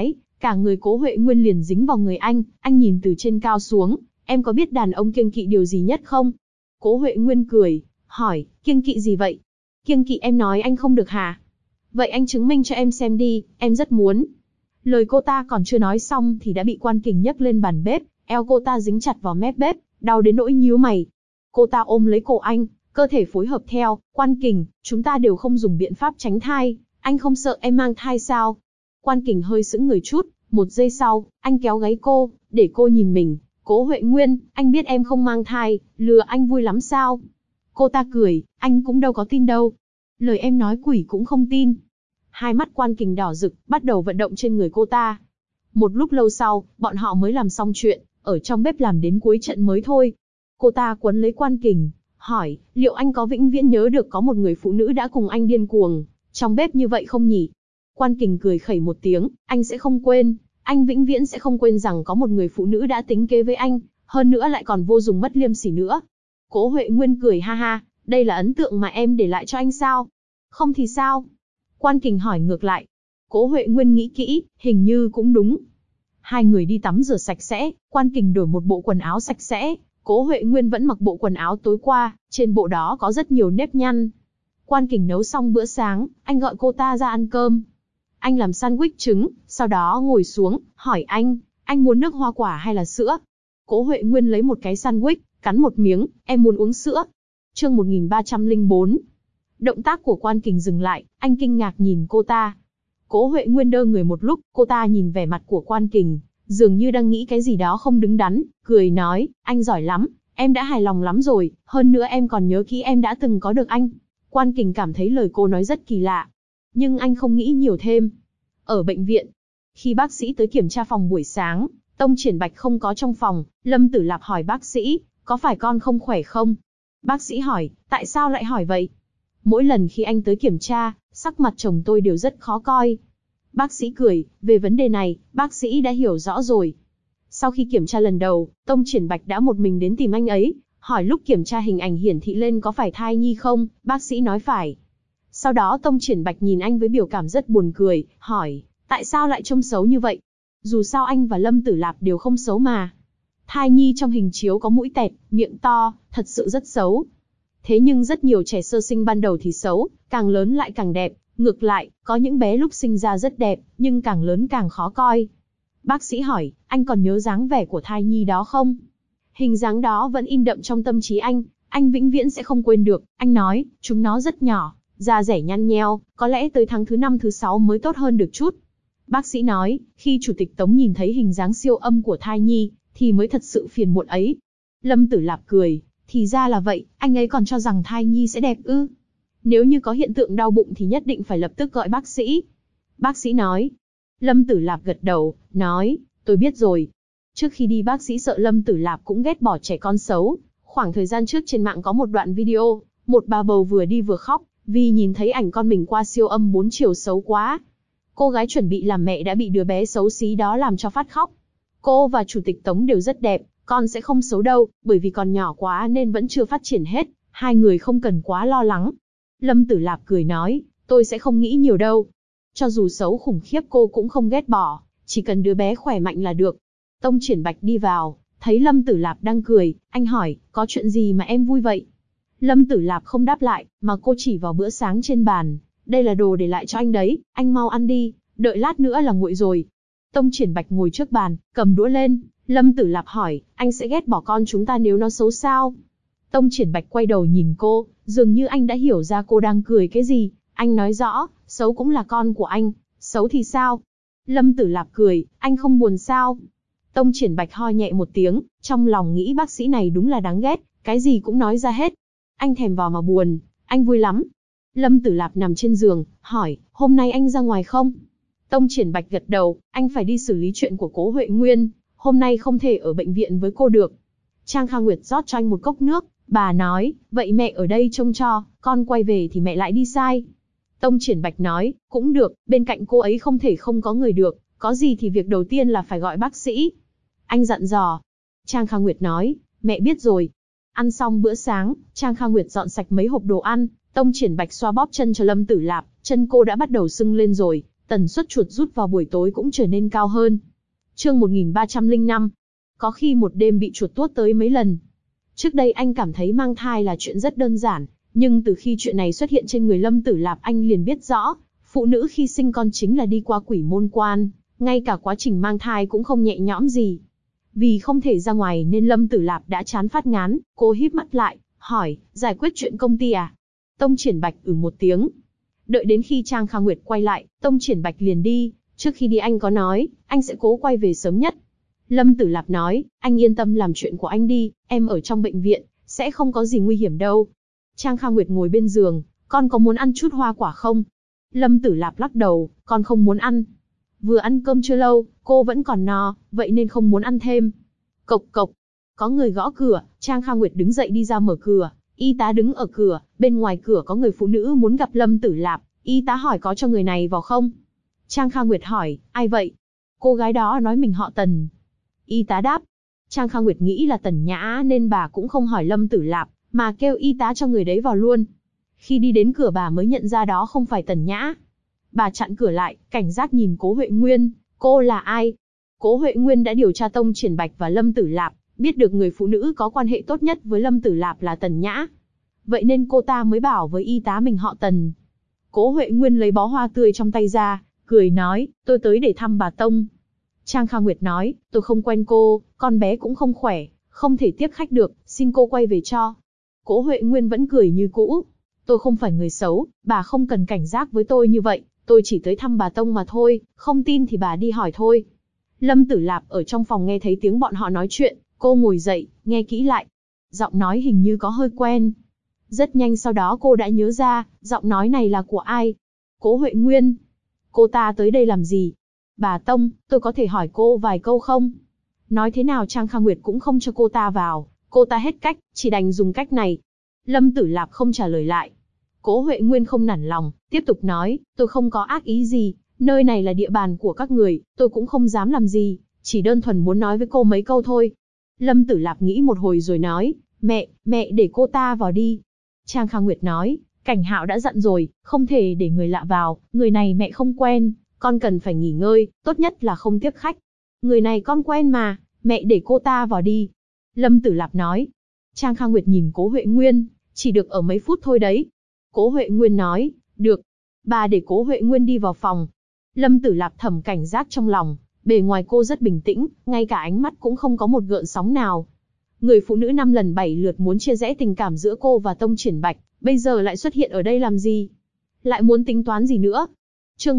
A: Cả người Cố Huệ Nguyên liền dính vào người anh nhìn từ trên cao xuống, em có biết đàn ông kiêng kỵ điều gì nhất không? Cố Huệ Nguyên cười, hỏi, kiêng kỵ gì vậy? Kiêng kỵ em nói anh không được hả? Vậy anh chứng minh cho em xem đi, em rất muốn. Lời cô ta còn chưa nói xong thì đã bị Quan Kình nhấc lên bàn bếp, eo cô ta dính chặt vào mép bếp, đau đến nỗi nhíu mày. Cô ta ôm lấy cổ anh, cơ thể phối hợp theo, Quan Kình, chúng ta đều không dùng biện pháp tránh thai, anh không sợ em mang thai sao? Quan Kình hơi sững người chút, một giây sau, anh kéo gáy cô, để cô nhìn mình. Cố Huệ Nguyên, anh biết em không mang thai, lừa anh vui lắm sao? Cô ta cười, anh cũng đâu có tin đâu. Lời em nói quỷ cũng không tin. Hai mắt Quan Kình đỏ rực, bắt đầu vận động trên người cô ta. Một lúc lâu sau, bọn họ mới làm xong chuyện, ở trong bếp làm đến cuối trận mới thôi. Cô ta quấn lấy Quan Kình, hỏi, liệu anh có vĩnh viễn nhớ được có một người phụ nữ đã cùng anh điên cuồng trong bếp như vậy không nhỉ? Quan Kình cười khẩy một tiếng, anh sẽ không quên, anh vĩnh viễn sẽ không quên rằng có một người phụ nữ đã tính kế với anh, hơn nữa lại còn vô dụng mất liêm sỉ nữa. Cố Huệ Nguyên cười ha ha, đây là ấn tượng mà em để lại cho anh sao? Không thì sao? Quan Kình hỏi ngược lại. Cố Huệ Nguyên nghĩ kỹ, hình như cũng đúng. Hai người đi tắm rửa sạch sẽ, Quan Kình đổi một bộ quần áo sạch sẽ, Cố Huệ Nguyên vẫn mặc bộ quần áo tối qua, trên bộ đó có rất nhiều nếp nhăn. Quan Kình nấu xong bữa sáng, anh gọi cô ta ra ăn cơm. Anh làm sandwich trứng, sau đó ngồi xuống, hỏi anh muốn nước hoa quả hay là sữa? Cố Huệ Nguyên lấy một cái sandwich, cắn một miếng, em muốn uống sữa. Chương 1304. Động tác của Quan Kình dừng lại, anh kinh ngạc nhìn cô ta. Cố Huệ Nguyên đơ người một lúc, cô ta nhìn vẻ mặt của Quan Kình, dường như đang nghĩ cái gì đó không đứng đắn, cười nói, anh giỏi lắm, em đã hài lòng lắm rồi, hơn nữa em còn nhớ kỹ em đã từng có được anh. Quan Kình cảm thấy lời cô nói rất kỳ lạ, nhưng anh không nghĩ nhiều thêm. Ở bệnh viện, khi bác sĩ tới kiểm tra phòng buổi sáng, Tông Triển Bạch không có trong phòng, Lâm Tử Lạp hỏi bác sĩ, có phải con không khỏe không? Bác sĩ hỏi, tại sao lại hỏi vậy? Mỗi lần khi anh tới kiểm tra, sắc mặt chồng tôi đều rất khó coi. Bác sĩ cười, về vấn đề này, bác sĩ đã hiểu rõ rồi. Sau khi kiểm tra lần đầu, Tông Triển Bạch đã một mình đến tìm anh ấy, hỏi lúc kiểm tra hình ảnh hiển thị lên có phải thai nhi không, bác sĩ nói phải. Sau đó Tông Triển Bạch nhìn anh với biểu cảm rất buồn cười, hỏi, tại sao lại trông xấu như vậy? Dù sao anh và Lâm Tử Lạp đều không xấu mà. Thai nhi trong hình chiếu có mũi tẹt, miệng to, thật sự rất xấu. Thế nhưng rất nhiều trẻ sơ sinh ban đầu thì xấu, càng lớn lại càng đẹp. Ngược lại, có những bé lúc sinh ra rất đẹp, nhưng càng lớn càng khó coi. Bác sĩ hỏi, anh còn nhớ dáng vẻ của thai nhi đó không? Hình dáng đó vẫn in đậm trong tâm trí anh vĩnh viễn sẽ không quên được. Anh nói, chúng nó rất nhỏ, da rẻ nhăn nheo, có lẽ tới tháng thứ 5 thứ 6 mới tốt hơn được chút. Bác sĩ nói, khi Chủ tịch Tống nhìn thấy hình dáng siêu âm của thai nhi, thì mới thật sự phiền muộn ấy. Lâm Tử Lạp cười, thì ra là vậy, anh ấy còn cho rằng thai nhi sẽ đẹp ư? Nếu như có hiện tượng đau bụng thì nhất định phải lập tức gọi bác sĩ. Bác sĩ nói. Lâm Tử Lạp gật đầu, nói, tôi biết rồi. Trước khi đi bác sĩ sợ Lâm Tử Lạp cũng ghét bỏ trẻ con xấu. Khoảng thời gian trước trên mạng có một đoạn video, một bà bầu vừa đi vừa khóc, vì nhìn thấy ảnh con mình qua siêu âm 4 chiều xấu quá. Cô gái chuẩn bị làm mẹ đã bị đứa bé xấu xí đó làm cho phát khóc. Cô và Chủ tịch Tống đều rất đẹp, con sẽ không xấu đâu, bởi vì còn nhỏ quá nên vẫn chưa phát triển hết, hai người không cần quá lo lắng. Lâm Tử Lạp cười nói, tôi sẽ không nghĩ nhiều đâu. Cho dù xấu khủng khiếp cô cũng không ghét bỏ, chỉ cần đứa bé khỏe mạnh là được. Tông Triển Bạch đi vào, thấy Lâm Tử Lạp đang cười, anh hỏi, có chuyện gì mà em vui vậy? Lâm Tử Lạp không đáp lại, mà cô chỉ vào bữa sáng trên bàn, đây là đồ để lại cho anh đấy, anh mau ăn đi, đợi lát nữa là nguội rồi. Tông Triển Bạch ngồi trước bàn, cầm đũa lên, Lâm Tử Lạp hỏi, anh sẽ ghét bỏ con chúng ta nếu nó xấu sao? Tông Triển Bạch quay đầu nhìn cô, dường như anh đã hiểu ra cô đang cười cái gì. Anh nói rõ, xấu cũng là con của anh, xấu thì sao? Lâm Tử Lạp cười, anh không buồn sao? Tông Triển Bạch ho nhẹ một tiếng, trong lòng nghĩ bác sĩ này đúng là đáng ghét, cái gì cũng nói ra hết. Anh thèm vào mà buồn, anh vui lắm. Lâm Tử Lạp nằm trên giường, hỏi, hôm nay anh ra ngoài không? Tông Triển Bạch gật đầu, anh phải đi xử lý chuyện của Cố Huệ Nguyên, hôm nay không thể ở bệnh viện với cô được. Trang Kha Nguyệt rót cho anh một cốc nước, bà nói, vậy mẹ ở đây trông cho, con quay về thì mẹ lại đi sai. Tông Triển Bạch nói, cũng được, bên cạnh cô ấy không thể không có người được, có gì thì việc đầu tiên là phải gọi bác sĩ. Anh dặn dò. Trang Kha Nguyệt nói, mẹ biết rồi. Ăn xong bữa sáng, Trang Kha Nguyệt dọn sạch mấy hộp đồ ăn, Tông Triển Bạch xoa bóp chân cho Lâm Tử Lạp, chân cô đã bắt đầu sưng lên rồi, tần suất chuột rút vào buổi tối cũng trở nên cao hơn. Chương 1305. Có khi một đêm bị chuột tuốt tới mấy lần. Trước đây anh cảm thấy mang thai là chuyện rất đơn giản, nhưng từ khi chuyện này xuất hiện trên người Lâm Tử Lạp anh liền biết rõ, phụ nữ khi sinh con chính là đi qua quỷ môn quan, ngay cả quá trình mang thai cũng không nhẹ nhõm gì. Vì không thể ra ngoài nên Lâm Tử Lạp đã chán phát ngán, cô híp mắt lại, hỏi, giải quyết chuyện công ty à? Tông Triển Bạch một tiếng. Đợi đến khi Trang Kha Nguyệt quay lại, Tông Triển Bạch liền đi, trước khi đi anh có nói, anh sẽ cố quay về sớm nhất. Lâm Tử Lạp nói, anh yên tâm làm chuyện của anh đi, em ở trong bệnh viện, sẽ không có gì nguy hiểm đâu. Trang Kha Nguyệt ngồi bên giường, con có muốn ăn chút hoa quả không? Lâm Tử Lạp lắc đầu, con không muốn ăn. Vừa ăn cơm chưa lâu, cô vẫn còn no, vậy nên không muốn ăn thêm. Cộc cộc, có người gõ cửa, Trang Kha Nguyệt đứng dậy đi ra mở cửa, y tá đứng ở cửa, bên ngoài cửa có người phụ nữ muốn gặp Lâm Tử Lạp, y tá hỏi có cho người này vào không? Trang Kha Nguyệt hỏi, ai vậy? Cô gái đó nói mình họ Tần. Y tá đáp. Trang Kha Nguyệt nghĩ là Tần Nhã nên bà cũng không hỏi Lâm Tử Lạp, mà kêu y tá cho người đấy vào luôn. Khi đi đến cửa bà mới nhận ra đó không phải Tần Nhã. Bà chặn cửa lại, cảnh giác nhìn Cố Huệ Nguyên, cô là ai? Cố Huệ Nguyên đã điều tra Tông Triển Bạch và Lâm Tử Lạp, biết được người phụ nữ có quan hệ tốt nhất với Lâm Tử Lạp là Tần Nhã. Vậy nên cô ta mới bảo với y tá mình họ Tần. Cố Huệ Nguyên lấy bó hoa tươi trong tay ra, cười nói, tôi tới để thăm bà Tông. Trang Kha Nguyệt nói, tôi không quen cô, con bé cũng không khỏe, không thể tiếp khách được, xin cô quay về cho. Cố Huệ Nguyên vẫn cười như cũ. Tôi không phải người xấu, bà không cần cảnh giác với tôi như vậy, tôi chỉ tới thăm bà Tông mà thôi, không tin thì bà đi hỏi thôi. Lâm Tử Lạp ở trong phòng nghe thấy tiếng bọn họ nói chuyện, cô ngồi dậy, nghe kỹ lại. Giọng nói hình như có hơi quen. Rất nhanh sau đó cô đã nhớ ra, giọng nói này là của ai? Cố Huệ Nguyên. Cô ta tới đây làm gì? Bà Tông, tôi có thể hỏi cô vài câu không? Nói thế nào Trang Kha Nguyệt cũng không cho cô ta vào, cô ta hết cách, chỉ đành dùng cách này. Lâm Tử Lạp không trả lời lại. Cố Huệ Nguyên không nản lòng, tiếp tục nói, tôi không có ác ý gì, nơi này là địa bàn của các người, tôi cũng không dám làm gì, chỉ đơn thuần muốn nói với cô mấy câu thôi. Lâm Tử Lạp nghĩ một hồi rồi nói, mẹ để cô ta vào đi. Trang Kha Nguyệt nói, Cảnh Hạo đã dặn rồi, không thể để người lạ vào, người này mẹ không quen, con cần phải nghỉ ngơi, tốt nhất là không tiếp khách. Người này con quen mà, mẹ để cô ta vào đi. Lâm Tử Lạp nói. Trang Kha Nguyệt nhìn Cố Huệ Nguyên, chỉ được ở mấy phút thôi đấy. Cố Huệ Nguyên nói, được. Bà để Cố Huệ Nguyên đi vào phòng. Lâm Tử Lạp thầm cảnh giác trong lòng, bề ngoài cô rất bình tĩnh, ngay cả ánh mắt cũng không có một gợn sóng nào. Người phụ nữ 5 lần 7 lượt muốn chia rẽ tình cảm giữa cô và Tông Triển Bạch, bây giờ lại xuất hiện ở đây làm gì? Lại muốn tính toán gì nữa? Chương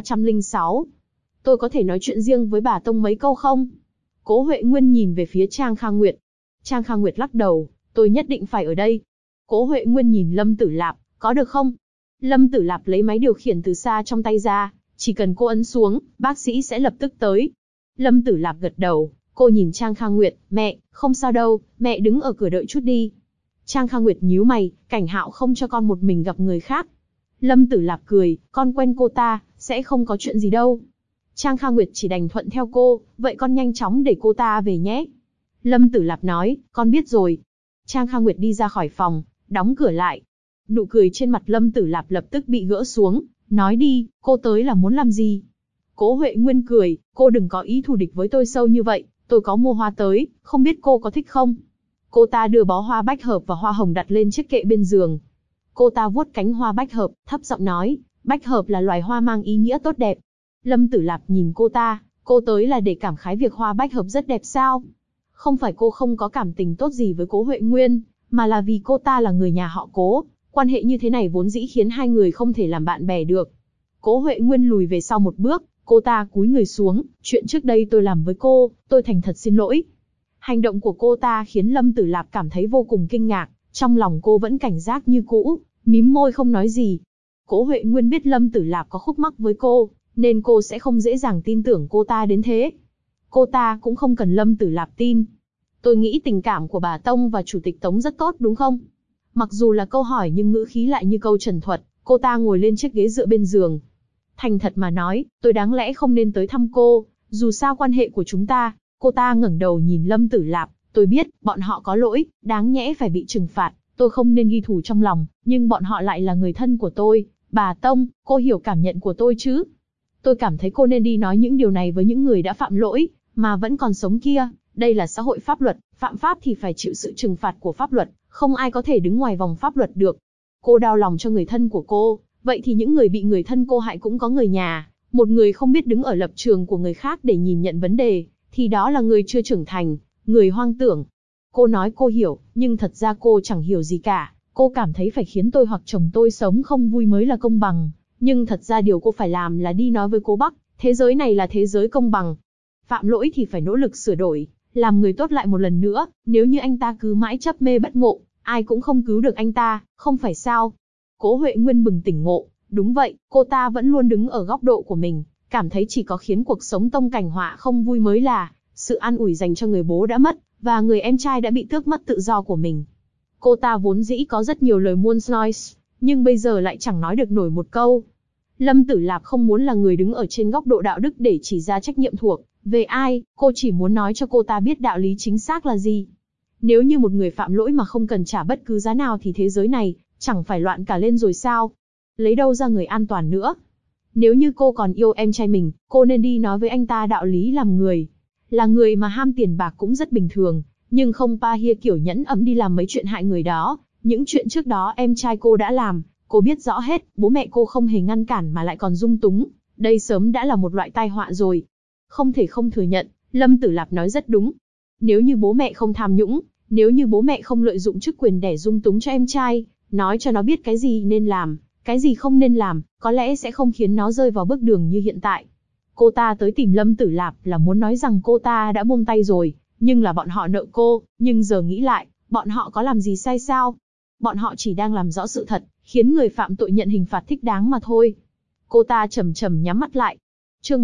A: 1306. Tôi có thể nói chuyện riêng với bà Tông mấy câu không? Cố Huệ Nguyên nhìn về phía Trang Kha Nguyệt. Trang Kha Nguyệt lắc đầu, tôi nhất định phải ở đây. Cố Huệ Nguyên nhìn Lâm Tử Lạp, có được không? Lâm Tử Lạp lấy máy điều khiển từ xa trong tay ra, chỉ cần cô ấn xuống, bác sĩ sẽ lập tức tới. Lâm Tử Lạp gật đầu, cô nhìn Trang Kha Nguyệt, mẹ, không sao đâu, mẹ đứng ở cửa đợi chút đi. Trang Kha Nguyệt nhíu mày, Cảnh Hạo không cho con một mình gặp người khác. Lâm Tử Lạp cười, con quen cô ta, sẽ không có chuyện gì đâu. Trang Kha Nguyệt chỉ đành thuận theo cô, vậy con nhanh chóng để cô ta về nhé. Lâm Tử Lạp nói, con biết rồi. Trang Kha Nguyệt đi ra khỏi phòng, đóng cửa lại. Nụ cười trên mặt Lâm Tử Lạp lập tức bị gỡ xuống, nói đi, cô tới là muốn làm gì? Cố Huệ Nguyên cười, cô đừng có ý thù địch với tôi sâu như vậy, tôi có mua hoa tới, không biết cô có thích không? Cô ta đưa bó hoa bách hợp và hoa hồng đặt lên chiếc kệ bên giường. Cô ta vuốt cánh hoa bách hợp, thấp giọng nói, bách hợp là loài hoa mang ý nghĩa tốt đẹp. Lâm Tử Lạp nhìn cô tới là để cảm khái việc hoa bách hợp rất đẹp sao? Không phải cô không có cảm tình tốt gì với Cố Huệ Nguyên, mà là vì cô ta là người nhà họ Cố, quan hệ như thế này vốn dĩ khiến hai người không thể làm bạn bè được. Cố Huệ Nguyên lùi về sau một bước, cô ta cúi người xuống, chuyện trước đây tôi làm với cô, tôi thành thật xin lỗi. Hành động của cô ta khiến Lâm Tử Lạp cảm thấy vô cùng kinh ngạc, trong lòng cô vẫn cảnh giác như cũ, mím môi không nói gì. Cố Huệ Nguyên biết Lâm Tử Lạp có khúc mắc với cô, nên cô sẽ không dễ dàng tin tưởng cô ta đến thế. Cô ta cũng không cần Lâm Tử Lạp tin. Tôi nghĩ tình cảm của bà Tông và Chủ tịch Tống rất tốt đúng không? Mặc dù là câu hỏi nhưng ngữ khí lại như câu trần thuật, cô ta ngồi lên chiếc ghế dựa bên giường. Thành thật mà nói, tôi đáng lẽ không nên tới thăm cô, dù sao quan hệ của chúng ta. Cô ta ngẩng đầu nhìn Lâm Tử Lạp, tôi biết, bọn họ có lỗi, đáng nhẽ phải bị trừng phạt, tôi không nên ghi thù trong lòng, nhưng bọn họ lại là người thân của tôi. Bà Tông, cô hiểu cảm nhận của tôi chứ? Tôi cảm thấy cô nên đi nói những điều này với những người đã phạm lỗi, mà vẫn còn sống kia. Đây là xã hội pháp luật, phạm pháp thì phải chịu sự trừng phạt của pháp luật, không ai có thể đứng ngoài vòng pháp luật được. Cô đau lòng cho người thân của cô, vậy thì những người bị người thân cô hại cũng có người nhà. Một người không biết đứng ở lập trường của người khác để nhìn nhận vấn đề, thì đó là người chưa trưởng thành, người hoang tưởng. Cô nói cô hiểu, nhưng thật ra cô chẳng hiểu gì cả. Cô cảm thấy phải khiến tôi hoặc chồng tôi sống không vui mới là công bằng. Nhưng thật ra điều cô phải làm là đi nói với cô Bắc, thế giới này là thế giới công bằng. Phạm lỗi thì phải nỗ lực sửa đổi, làm người tốt lại một lần nữa. Nếu như anh ta cứ mãi chấp mê bất ngộ, ai cũng không cứu được anh ta, không phải sao? Cố Huệ Nguyên bừng tỉnh ngộ. Đúng vậy, cô ta vẫn luôn đứng ở góc độ của mình, cảm thấy chỉ có khiến cuộc sống tông cảnh họa không vui mới là sự an ủi dành cho người bố đã mất, và người em trai đã bị tước mất tự do của mình. Cô ta vốn dĩ có rất nhiều lời muốn nói, nhưng bây giờ lại chẳng nói được nổi một câu. Lâm Tử Lạp không muốn là người đứng ở trên góc độ đạo đức để chỉ ra trách nhiệm thuộc về ai, cô chỉ muốn nói cho cô ta biết đạo lý chính xác là gì. Nếu như một người phạm lỗi mà không cần trả bất cứ giá nào thì thế giới này chẳng phải loạn cả lên rồi sao? Lấy đâu ra người an toàn nữa? Nếu như cô còn yêu em trai mình, cô nên đi nói với anh ta đạo lý làm người. Là người mà ham tiền bạc cũng rất bình thường, nhưng không pa hia kiểu nhẫn ấm đi làm mấy chuyện hại người đó. Những chuyện trước đó em trai cô đã làm, cô biết rõ hết, bố mẹ cô không hề ngăn cản mà lại còn dung túng. Đây sớm đã là một loại tai họa rồi. Không thể không thừa nhận, Lâm Tử Lạp nói rất đúng. Nếu như bố mẹ không tham nhũng, nếu như bố mẹ không lợi dụng chức quyền để dung túng cho em trai, nói cho nó biết cái gì nên làm, cái gì không nên làm, có lẽ sẽ không khiến nó rơi vào bước đường như hiện tại. Cô ta tới tìm Lâm Tử Lạp là muốn nói rằng cô ta đã buông tay rồi, nhưng là bọn họ nợ cô, nhưng giờ nghĩ lại, bọn họ có làm gì sai sao? Bọn họ chỉ đang làm rõ sự thật, khiến người phạm tội nhận hình phạt thích đáng mà thôi. Cô ta chầm chầm nhắm mắt lại. Chương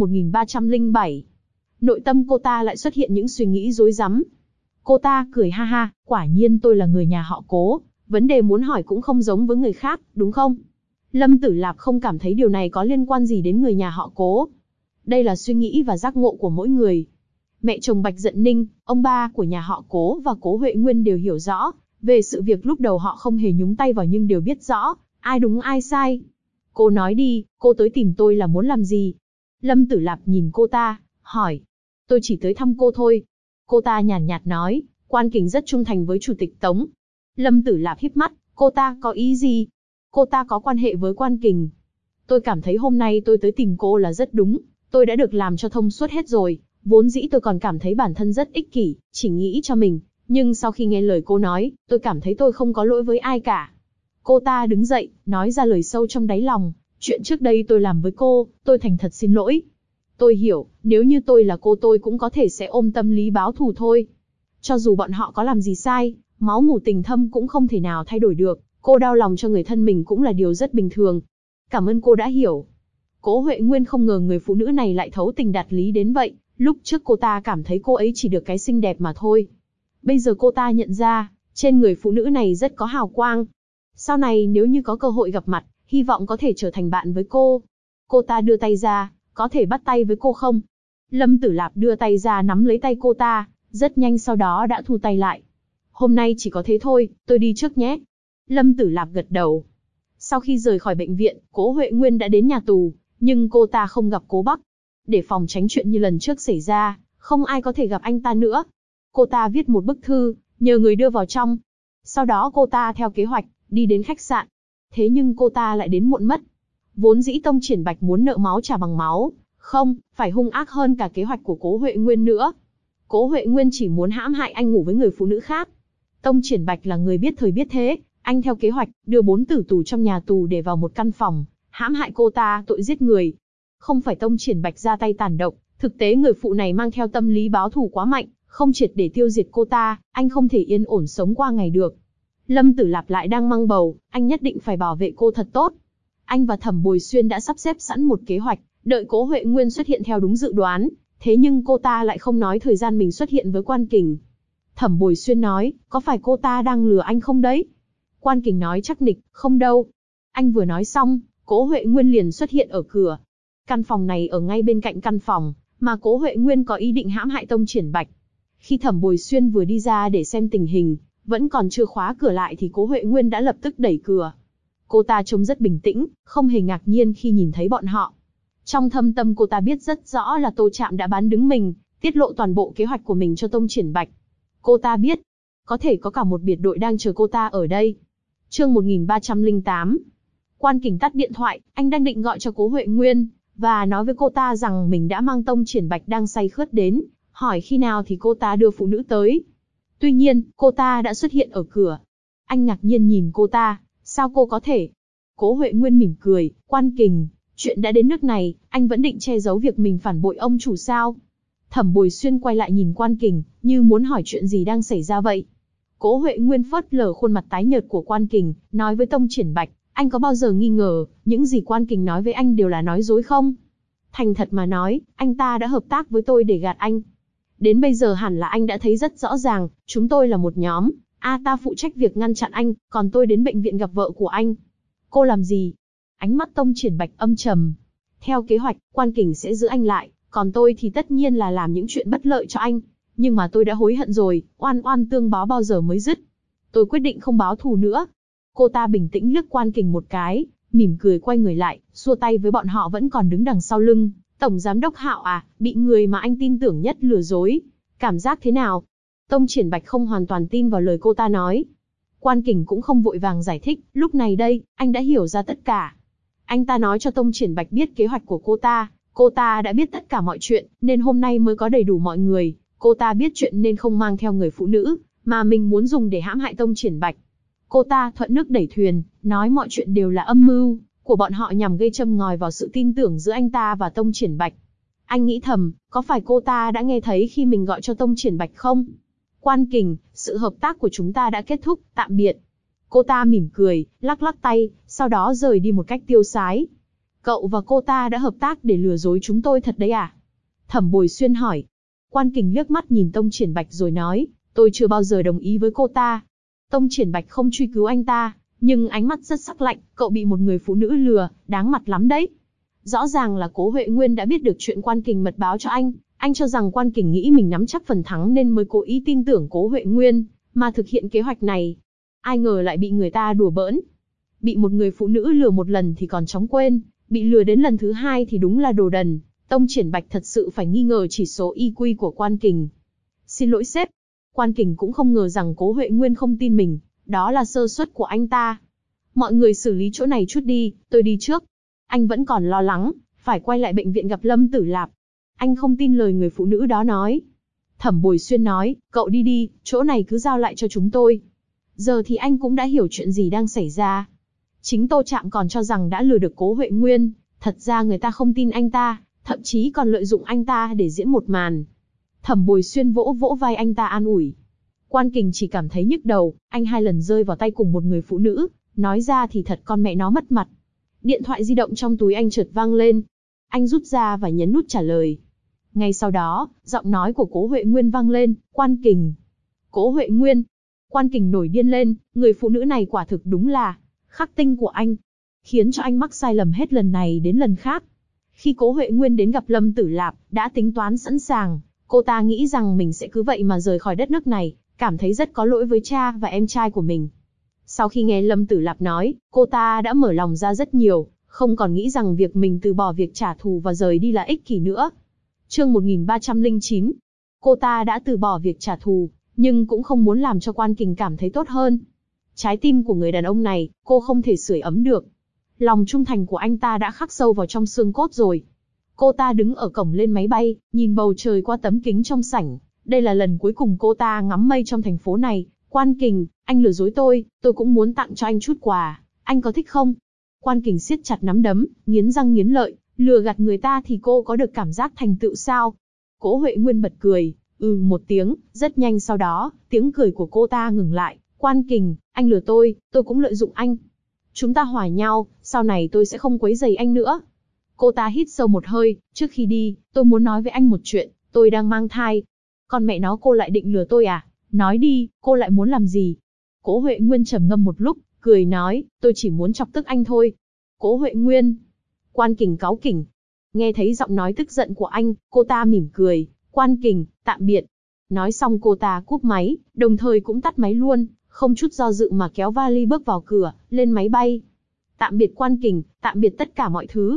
A: 1307. Nội tâm cô ta lại xuất hiện những suy nghĩ rối rắm. Cô ta cười ha ha, quả nhiên tôi là người nhà họ Cố, vấn đề muốn hỏi cũng không giống với người khác, đúng không? Lâm Tử Lạp không cảm thấy điều này có liên quan gì đến người nhà họ Cố. Đây là suy nghĩ và giác ngộ của mỗi người. Mẹ chồng Bạch Dận Ninh, ông ba của nhà họ Cố và Cố Huệ Nguyên đều hiểu rõ về sự việc lúc đầu họ không hề nhúng tay vào nhưng đều biết rõ ai đúng ai sai. Cô nói đi, cô tới tìm tôi là muốn làm gì? Lâm Tử Lạp nhìn cô ta, hỏi. Tôi chỉ tới thăm cô thôi. Cô ta nhàn nhạt nói, Quan Kình rất trung thành với Chủ tịch Tống. Lâm Tử Lạp híp mắt, cô ta có ý gì? Cô ta có quan hệ với Quan Kình. Tôi cảm thấy hôm nay tôi tới tìm cô là rất đúng, tôi đã được làm cho thông suốt hết rồi. Vốn dĩ tôi còn cảm thấy bản thân rất ích kỷ, chỉ nghĩ cho mình, nhưng sau khi nghe lời cô nói, tôi cảm thấy tôi không có lỗi với ai cả. Cô ta đứng dậy, nói ra lời sâu trong đáy lòng, chuyện trước đây tôi làm với cô, tôi thành thật xin lỗi. Tôi hiểu, nếu như tôi là cô tôi cũng có thể sẽ ôm tâm lý báo thù thôi. Cho dù bọn họ có làm gì sai, máu mủ tình thâm cũng không thể nào thay đổi được, cô đau lòng cho người thân mình cũng là điều rất bình thường. Cảm ơn cô đã hiểu. Cố Huệ Nguyên không ngờ người phụ nữ này lại thấu tình đạt lý đến vậy, lúc trước cô ta cảm thấy cô ấy chỉ được cái xinh đẹp mà thôi. Bây giờ cô ta nhận ra, trên người phụ nữ này rất có hào quang. Sau này nếu như có cơ hội gặp mặt, hy vọng có thể trở thành bạn với cô. Cô ta đưa tay ra, có thể bắt tay với cô không? Lâm Tử Lạp đưa tay ra nắm lấy tay cô ta, rất nhanh sau đó đã thu tay lại. Hôm nay chỉ có thế thôi, tôi đi trước nhé. Lâm Tử Lạp gật đầu. Sau khi rời khỏi bệnh viện, Cố Huệ Nguyên đã đến nhà tù, nhưng cô ta không gặp Cố Bắc. Để phòng tránh chuyện như lần trước xảy ra, không ai có thể gặp anh ta nữa. Cô ta viết một bức thư, nhờ người đưa vào trong. Sau đó cô ta theo kế hoạch, đi đến khách sạn. Thế nhưng cô ta lại đến muộn mất. Vốn dĩ Tông Triển Bạch muốn nợ máu trả bằng máu, không, phải hung ác hơn cả kế hoạch của Cố Huệ Nguyên nữa. Cố Huệ Nguyên chỉ muốn hãm hại anh ngủ với người phụ nữ khác. Tông Triển Bạch là người biết thời biết thế, anh theo kế hoạch, đưa 4 tử tù trong nhà tù để vào một căn phòng, hãm hại cô ta tội giết người. Không phải Tông Triển Bạch ra tay tàn độc, thực tế người phụ này mang theo tâm lý báo thù quá mạnh, không triệt để tiêu diệt cô ta, anh không thể yên ổn sống qua ngày được. Lâm Tử Lạp lại đang mang bầu, anh nhất định phải bảo vệ cô thật tốt. Anh và Thẩm Bồi Xuyên đã sắp xếp sẵn một kế hoạch, đợi Cố Huệ Nguyên xuất hiện theo đúng dự đoán, thế nhưng cô ta lại không nói thời gian mình xuất hiện với Quan Kình. Thẩm Bồi Xuyên nói, có phải cô ta đang lừa anh không đấy? Quan Kình nói chắc nịch, không đâu. Anh vừa nói xong, Cố Huệ Nguyên liền xuất hiện ở cửa. Căn phòng này ở ngay bên cạnh căn phòng mà Cố Huệ Nguyên có ý định hãm hại Tông Triển Bạch. Khi Thẩm Bồi Xuyên vừa đi ra để xem tình hình, vẫn còn chưa khóa cửa lại thì Cố Huệ Nguyên đã lập tức đẩy cửa. Cô ta trông rất bình tĩnh, không hề ngạc nhiên khi nhìn thấy bọn họ. Trong thâm tâm cô ta biết rất rõ là Tô Trạm đã bán đứng mình, tiết lộ toàn bộ kế hoạch của mình cho Tông Triển Bạch. Cô ta biết, có thể có cả một biệt đội đang chờ cô ta ở đây. Chương 1308. Quan Kình tắt điện thoại, anh đang định gọi cho Cố Huệ Nguyên, và nói với cô ta rằng mình đã mang Tông Triển Bạch đang say khướt đến, hỏi khi nào thì cô ta đưa phụ nữ tới. Tuy nhiên, cô ta đã xuất hiện ở cửa. Anh ngạc nhiên nhìn cô ta, sao cô có thể? Cố Huệ Nguyên mỉm cười, Quan Kình, chuyện đã đến nước này, anh vẫn định che giấu việc mình phản bội ông chủ sao? Thẩm Bồi Xuyên quay lại nhìn Quan Kình, như muốn hỏi chuyện gì đang xảy ra vậy. Cố Huệ Nguyên phớt lờ khuôn mặt tái nhợt của Quan Kình, nói với Tông Triển Bạch, anh có bao giờ nghi ngờ, những gì Quan Kình nói với anh đều là nói dối không? Thành thật mà nói, anh ta đã hợp tác với tôi để gạt anh. Đến bây giờ hẳn là anh đã thấy rất rõ ràng, chúng tôi là một nhóm, ta phụ trách việc ngăn chặn anh, còn tôi đến bệnh viện gặp vợ của anh. Cô làm gì? Ánh mắt Tông Triển Bạch âm trầm. Theo kế hoạch, Quan Kình sẽ giữ anh lại, còn tôi thì tất nhiên là làm những chuyện bất lợi cho anh. Nhưng mà tôi đã hối hận rồi, oan oan tương báo bao giờ mới dứt. Tôi quyết định không báo thù nữa. Cô ta bình tĩnh liếc Quan Kình một cái, mỉm cười quay người lại, xua tay với bọn họ vẫn còn đứng đằng sau lưng. Tổng giám đốc Hạo à, bị người mà anh tin tưởng nhất lừa dối. Cảm giác thế nào? Tông Triển Bạch không hoàn toàn tin vào lời cô ta nói. Quan Kình cũng không vội vàng giải thích, lúc này đây, anh đã hiểu ra tất cả. Anh ta nói cho Tông Triển Bạch biết kế hoạch của cô ta đã biết tất cả mọi chuyện, nên hôm nay mới có đầy đủ mọi người. Cô ta biết chuyện nên không mang theo người phụ nữ, mà mình muốn dùng để hãm hại Tông Triển Bạch. Cô ta thuận nước đẩy thuyền, nói mọi chuyện đều là âm mưu của bọn họ nhằm gây châm ngòi vào sự tin tưởng giữa anh ta và Tông Triển Bạch. Anh nghĩ thầm, có phải cô ta đã nghe thấy khi mình gọi cho Tông Triển Bạch không? Quan Kình, sự hợp tác của chúng ta đã kết thúc, tạm biệt. Cô ta mỉm cười, lắc lắc tay, sau đó rời đi một cách tiêu sái. Cậu và cô ta đã hợp tác để lừa dối chúng tôi thật đấy à? Thẩm Bồi Xuyên hỏi. Quan Kình liếc mắt nhìn Tông Triển Bạch rồi nói, tôi chưa bao giờ đồng ý với cô ta. Tông Triển Bạch không truy cứu anh ta, nhưng ánh mắt rất sắc lạnh, cậu bị một người phụ nữ lừa, đáng mặt lắm đấy. Rõ ràng là Cố Huệ Nguyên đã biết được chuyện Quan Kình mật báo cho anh cho rằng Quan Kình nghĩ mình nắm chắc phần thắng nên mới cố ý tin tưởng Cố Huệ Nguyên, mà thực hiện kế hoạch này. Ai ngờ lại bị người ta đùa bỡn. Bị một người phụ nữ lừa một lần thì còn chóng quên, bị lừa đến lần thứ hai thì đúng là đồ đần. Tông Triển Bạch thật sự phải nghi ngờ chỉ số IQ của Quan Kình. Xin lỗi sếp. Quan Kình cũng không ngờ rằng Cố Huệ Nguyên không tin mình, đó là sơ suất của anh ta. Mọi người xử lý chỗ này chút đi, tôi đi trước. Anh vẫn còn lo lắng, phải quay lại bệnh viện gặp Lâm Tử Lạp. Anh không tin lời người phụ nữ đó nói. Thẩm Bồi Xuyên nói, cậu đi đi, chỗ này cứ giao lại cho chúng tôi. Giờ thì anh cũng đã hiểu chuyện gì đang xảy ra. Chính Tô Trạm còn cho rằng đã lừa được Cố Huệ Nguyên, thật ra người ta không tin anh ta, thậm chí còn lợi dụng anh ta để diễn một màn. Thẩm Bồi Xuyên vỗ vỗ vai anh ta an ủi. Quan Kình chỉ cảm thấy nhức đầu, anh 2 lần rơi vào tay cùng một người phụ nữ, nói ra thì thật con mẹ nó mất mặt. Điện thoại di động trong túi anh chợt vang lên. Anh rút ra và nhấn nút trả lời. Ngay sau đó, giọng nói của Cố Huệ Nguyên vang lên, Quan Kình. Cố Huệ Nguyên. Quan Kình nổi điên lên, người phụ nữ này quả thực đúng là khắc tinh của anh, khiến cho anh mắc sai lầm hết lần này đến lần khác. Khi Cố Huệ Nguyên đến gặp Lâm Tử Lạp, đã tính toán sẵn sàng, cô ta nghĩ rằng mình sẽ cứ vậy mà rời khỏi đất nước này, cảm thấy rất có lỗi với cha và em trai của mình. Sau khi nghe Lâm Tử Lạp nói, cô ta đã mở lòng ra rất nhiều, không còn nghĩ rằng việc mình từ bỏ việc trả thù và rời đi là ích kỷ nữa. Chương 1309. Cô ta đã từ bỏ việc trả thù, nhưng cũng không muốn làm cho Quan Kình cảm thấy tốt hơn. Trái tim của người đàn ông này, cô không thể sưởi ấm được. Lòng trung thành của anh ta đã khắc sâu vào trong xương cốt rồi. Cô ta đứng ở cổng lên máy bay, nhìn bầu trời qua tấm kính trong sảnh. Đây là lần cuối cùng cô ta ngắm mây trong thành phố này. Quan Kình, anh lừa dối tôi cũng muốn tặng cho anh chút quà. Anh có thích không? Quan Kình siết chặt nắm đấm, nghiến răng nghiến lợi. Lừa gạt người ta thì cô có được cảm giác thành tựu sao? Cố Huệ Nguyên bật cười, một tiếng, rất nhanh sau đó, tiếng cười của cô ta ngừng lại. Quan Kình, anh lừa tôi cũng lợi dụng anh. Chúng ta hòa nhau, sau này tôi sẽ không quấy rầy anh nữa. Cô ta hít sâu một hơi, trước khi đi, tôi muốn nói với anh một chuyện, tôi đang mang thai. Con mẹ nó cô lại định lừa tôi à? Nói đi, cô lại muốn làm gì? Cố Huệ Nguyên trầm ngâm một lúc, cười nói, tôi chỉ muốn chọc tức anh thôi. Cố Huệ Nguyên. Quan Kình cáu kỉnh. Nghe thấy giọng nói tức giận của anh, cô ta mỉm cười, Quan Kình, tạm biệt. Nói xong cô ta cúp máy, đồng thời cũng tắt máy luôn, không chút do dự mà kéo vali bước vào cửa, lên máy bay. Tạm biệt Quan Kình, tạm biệt tất cả mọi thứ.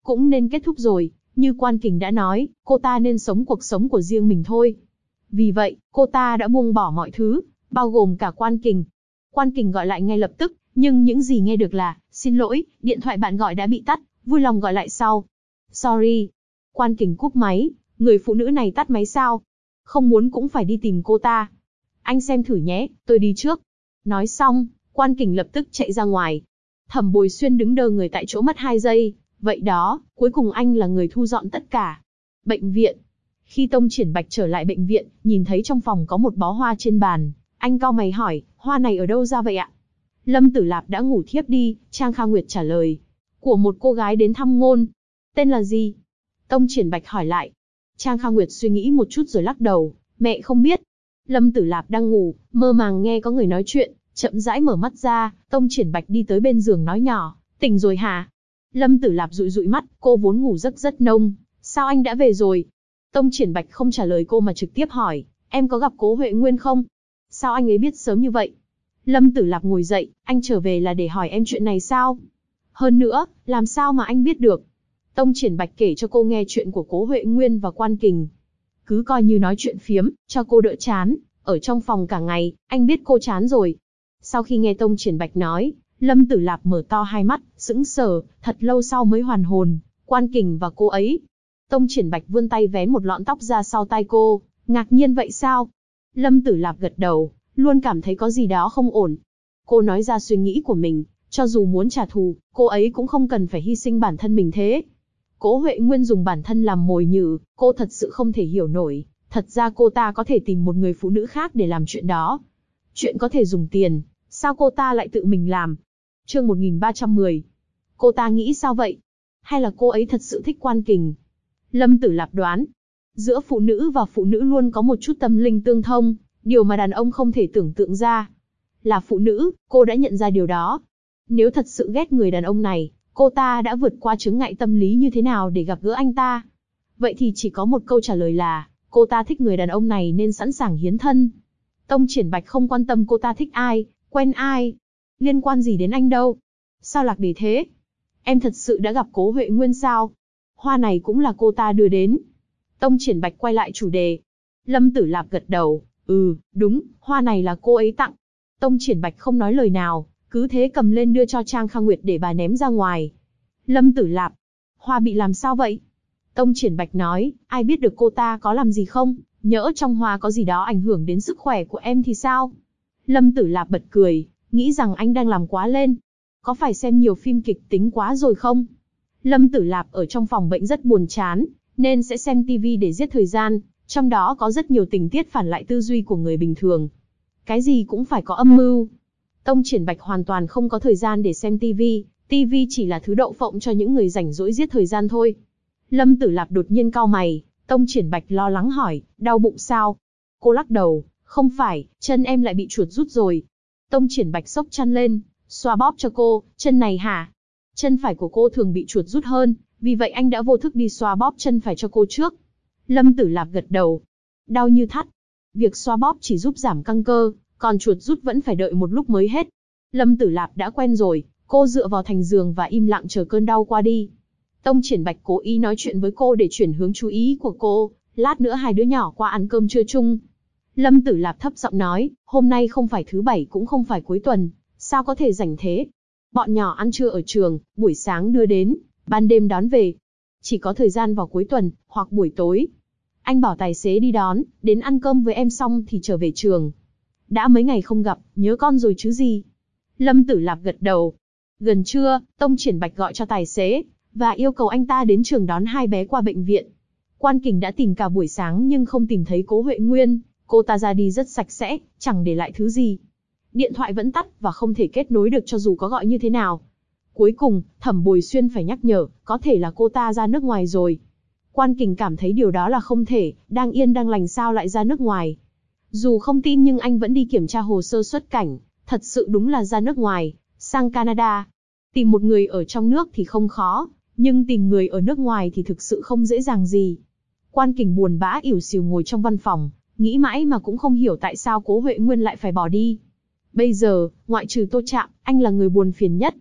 A: cũng nên kết thúc rồi, như Quan Kình đã nói, cô ta nên sống cuộc sống của riêng mình thôi. Vì vậy, cô ta đã buông bỏ mọi thứ, bao gồm cả Quan Kình. Quan Kình gọi lại ngay lập tức, nhưng những gì nghe được là, xin lỗi, điện thoại bạn gọi đã bị tắt, vui lòng gọi lại sau. Sorry. Quan Kình cúp máy, người phụ nữ này tắt máy sao? Không muốn cũng phải đi tìm cô ta. Anh xem thử nhé, tôi đi trước. Nói xong, Quan Kình lập tức chạy ra ngoài. Thẩm Bồi Xuyên đứng đơ người tại chỗ mất 2 giây. Vậy đó, cuối cùng anh là người thu dọn tất cả. Bệnh viện. Khi Tông Triển Bạch trở lại bệnh viện, nhìn thấy trong phòng có một bó hoa trên bàn. Anh cau mày hỏi, hoa này ở đâu ra vậy ạ? Lâm Tử Lạp đã ngủ thiếp đi, Trang Kha Nguyệt trả lời. Của một cô gái đến thăm Ngôn. Tên là gì? Tông Triển Bạch hỏi lại. Trang Kha Nguyệt suy nghĩ một chút rồi lắc đầu, mẹ không biết. Lâm Tử Lạp đang ngủ, mơ màng nghe có người nói chuyện, chậm rãi mở mắt ra, Tông Triển Bạch đi tới bên giường nói nhỏ, tỉnh rồi hả? Lâm Tử Lạp dụi dụi mắt, cô vốn ngủ rất nông, sao anh đã về rồi? Tông Triển Bạch không trả lời cô mà trực tiếp hỏi, em có gặp Cố Huệ Nguyên không? Sao anh ấy biết sớm như vậy? Lâm Tử Lạp ngồi dậy, anh trở về là để hỏi em chuyện này sao? Hơn nữa, làm sao mà anh biết được? Tông Triển Bạch kể cho cô nghe chuyện của Cố Huệ Nguyên và Quan Kình. Cứ coi như nói chuyện phiếm, cho cô đỡ chán, ở trong phòng cả ngày, anh biết cô chán rồi. Sau khi nghe Tông Triển Bạch nói, Lâm Tử Lạp mở to hai mắt, sững sờ, thật lâu sau mới hoàn hồn, Quan Kình và cô ấy. Tông Triển Bạch vươn tay vén một lọn tóc ra sau tai cô, ngạc nhiên vậy sao? Lâm Tử Lạp gật đầu, luôn cảm thấy có gì đó không ổn. Cô nói ra suy nghĩ của mình, cho dù muốn trả thù, cô ấy cũng không cần phải hy sinh bản thân mình thế. Cố Huệ Nguyên dùng bản thân làm mồi nhử, cô thật sự không thể hiểu nổi. Thật ra cô ta có thể tìm một người phụ nữ khác để làm chuyện đó. Chuyện có thể dùng tiền, sao cô ta lại tự mình làm? Chương 1310. Cô ta nghĩ sao vậy? Hay là cô ấy thật sự thích Quan Kình? Lâm Tử Lạp đoán, giữa phụ nữ và phụ nữ luôn có một chút tâm linh tương thông, điều mà đàn ông không thể tưởng tượng ra. Là phụ nữ, cô đã nhận ra điều đó. Nếu thật sự ghét người đàn ông này, cô ta đã vượt qua chướng ngại tâm lý như thế nào để gặp gỡ anh ta? Vậy thì chỉ có một câu trả lời là, cô ta thích người đàn ông này nên sẵn sàng hiến thân. Tông Triển Bạch không quan tâm cô ta thích ai, quen ai. Liên quan gì đến anh đâu? Sao lạc đề thế? Em thật sự đã gặp Cố Huệ Nguyên sao? Hoa này cũng là cô ta đưa đến. Tông Triển Bạch quay lại chủ đề. Lâm Tử Lạp gật đầu, đúng, hoa này là cô ấy tặng. Tông Triển Bạch không nói lời nào, cứ thế cầm lên đưa cho Trang Kha Nguyệt để bà ném ra ngoài. Lâm Tử Lạp, hoa bị làm sao vậy? Tông Triển Bạch nói, ai biết được cô ta có làm gì không, nhỡ trong hoa có gì đó ảnh hưởng đến sức khỏe của em thì sao? Lâm Tử Lạp bật cười, nghĩ rằng anh đang làm quá lên. Có phải xem nhiều phim kịch tính quá rồi không? Lâm Tử Lạp ở trong phòng bệnh rất buồn chán, nên sẽ xem TV để giết thời gian, trong đó có rất nhiều tình tiết phản lại tư duy của người bình thường. Cái gì cũng phải có âm mưu. Tông Triển Bạch hoàn toàn không có thời gian để xem TV, TV chỉ là thứ đậu phộng cho những người rảnh rỗi giết thời gian thôi. Lâm Tử Lạp đột nhiên cau mày, Tông Triển Bạch lo lắng hỏi, đau bụng sao? Cô lắc đầu, không phải, chân em lại bị chuột rút rồi. Tông Triển Bạch xốc chăn lên, xoa bóp cho cô, chân này hả? Chân phải của cô thường bị chuột rút hơn, vì vậy anh đã vô thức đi xoa bóp chân phải cho cô trước. Lâm Tử Lạp gật đầu. Đau như thắt. Việc xoa bóp chỉ giúp giảm căng cơ, còn chuột rút vẫn phải đợi một lúc mới hết. Lâm Tử Lạp đã quen rồi, cô dựa vào thành giường và im lặng chờ cơn đau qua đi. Tông Triển Bạch cố ý nói chuyện với cô để chuyển hướng chú ý của cô, lát nữa hai đứa nhỏ qua ăn cơm trưa chung. Lâm Tử Lạp thấp giọng nói, hôm nay không phải thứ bảy cũng không phải cuối tuần, sao có thể rảnh thế? Bọn nhỏ ăn trưa ở trường, buổi sáng đưa đến, ban đêm đón về. Chỉ có thời gian vào cuối tuần, hoặc buổi tối. Anh bảo tài xế đi đón, đến ăn cơm với em xong thì trở về trường. Đã mấy ngày không gặp, nhớ con rồi chứ gì? Lâm Tử Lạp gật đầu. Gần trưa, Tông Triển Bạch gọi cho tài xế, và yêu cầu anh ta đến trường đón hai bé qua bệnh viện. Quan Kình đã tìm cả buổi sáng nhưng không tìm thấy Cố Huệ Nguyên, cô ta ra đi rất sạch sẽ, chẳng để lại thứ gì. Điện thoại vẫn tắt và không thể kết nối được cho dù có gọi như thế nào. Cuối cùng, Thẩm Bồi Xuyên phải nhắc nhở, có thể là cô ta ra nước ngoài rồi. Quan Kình cảm thấy điều đó là không thể, đang yên đang lành sao lại ra nước ngoài. Dù không tin nhưng anh vẫn đi kiểm tra hồ sơ xuất cảnh, thật sự đúng là ra nước ngoài, sang Canada. Tìm một người ở trong nước thì không khó, nhưng tìm người ở nước ngoài thì thực sự không dễ dàng gì. Quan Kình buồn bã ỉu xìu ngồi trong văn phòng, nghĩ mãi mà cũng không hiểu tại sao Cố Huệ Nguyên lại phải bỏ đi. Bây giờ, ngoại trừ Tô Trạm, anh là người buồn phiền nhất.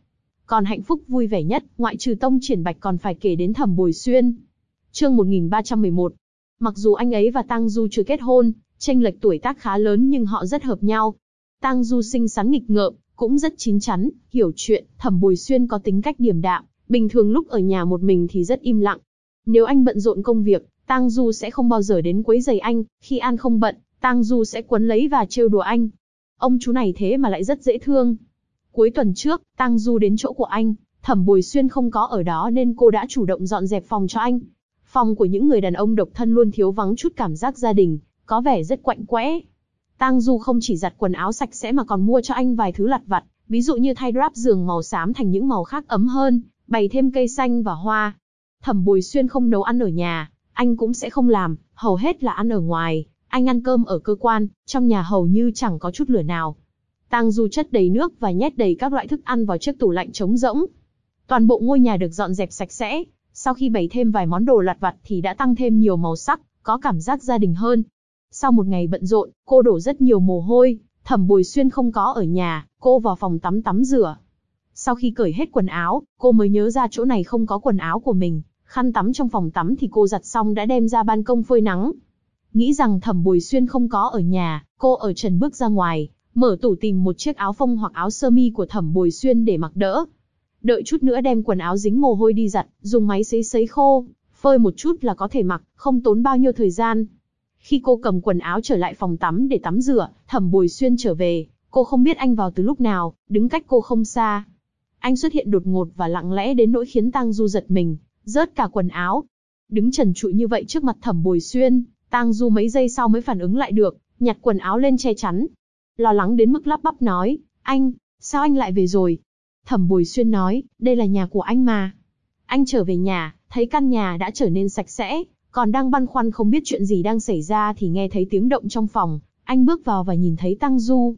A: Còn hạnh phúc vui vẻ nhất, ngoại trừ Tông Triển Bạch còn phải kể đến Thẩm Bồi Xuyên. Chương 1311. Mặc dù anh ấy và Tang Du chưa kết hôn, chênh lệch tuổi tác khá lớn nhưng họ rất hợp nhau. Tang Du xinh xắn nghịch ngợm, cũng rất chín chắn, hiểu chuyện. Thẩm Bồi Xuyên có tính cách điềm đạm, bình thường lúc ở nhà một mình thì rất im lặng. Nếu anh bận rộn công việc, Tang Du sẽ không bao giờ đến quấy rầy anh, khi anh không bận, Tang Du sẽ quấn lấy và trêu đùa anh. Ông chú này thế mà lại rất dễ thương. Cuối tuần trước, Tang Du đến chỗ của anh, Thẩm Bồi Xuyên không có ở đó nên cô đã chủ động dọn dẹp phòng cho anh. Phòng của những người đàn ông độc thân luôn thiếu vắng chút cảm giác gia đình, có vẻ rất quạnh quẽ. Tang Du không chỉ giặt quần áo sạch sẽ mà còn mua cho anh vài thứ lặt vặt, ví dụ như thay drap giường màu xám thành những màu khác ấm hơn, bày thêm cây xanh và hoa. Thẩm Bồi Xuyên không nấu ăn ở nhà, anh cũng sẽ không làm, hầu hết là ăn ở ngoài. Anh ăn cơm ở cơ quan, trong nhà hầu như chẳng có chút lửa nào. Tang Du chất đầy nước và nhét đầy các loại thức ăn vào chiếc tủ lạnh trống rỗng. Toàn bộ ngôi nhà được dọn dẹp sạch sẽ, sau khi bày thêm vài món đồ lặt vặt thì đã tăng thêm nhiều màu sắc, có cảm giác gia đình hơn. Sau một ngày bận rộn, cô đổ rất nhiều mồ hôi, Thẩm Bồi Xuyên không có ở nhà, cô vào phòng tắm tắm rửa. Sau khi cởi hết quần áo, cô mới nhớ ra chỗ này không có quần áo của mình, khăn tắm trong phòng tắm thì cô giặt xong đã đem ra ban công phơi nắng. Nghĩ rằng Thẩm Bồi Xuyên không có ở nhà, cô ở trần bước ra ngoài, mở tủ tìm một chiếc áo phông hoặc áo sơ mi của Thẩm Bồi Xuyên để mặc đỡ. Đợi chút nữa đem quần áo dính mồ hôi đi giặt, dùng máy sấy khô, phơi một chút là có thể mặc, không tốn bao nhiêu thời gian. Khi cô cầm quần áo trở lại phòng tắm để tắm rửa, Thẩm Bồi Xuyên trở về, cô không biết anh vào từ lúc nào, đứng cách cô không xa. Anh xuất hiện đột ngột và lặng lẽ đến nỗi khiến Tang Du giật mình, rớt cả quần áo. Đứng trần trụi như vậy trước mặt Thẩm Bồi Xuyên, Tang Du mấy giây sau mới phản ứng lại được, nhặt quần áo lên che chắn. Lo lắng đến mức lắp bắp nói, anh, sao anh lại về rồi? Thẩm Bồi Xuyên nói, đây là nhà của anh mà. Anh trở về nhà, thấy căn nhà đã trở nên sạch sẽ, còn đang băn khoăn không biết chuyện gì đang xảy ra thì nghe thấy tiếng động trong phòng. Anh bước vào và nhìn thấy Tang Du.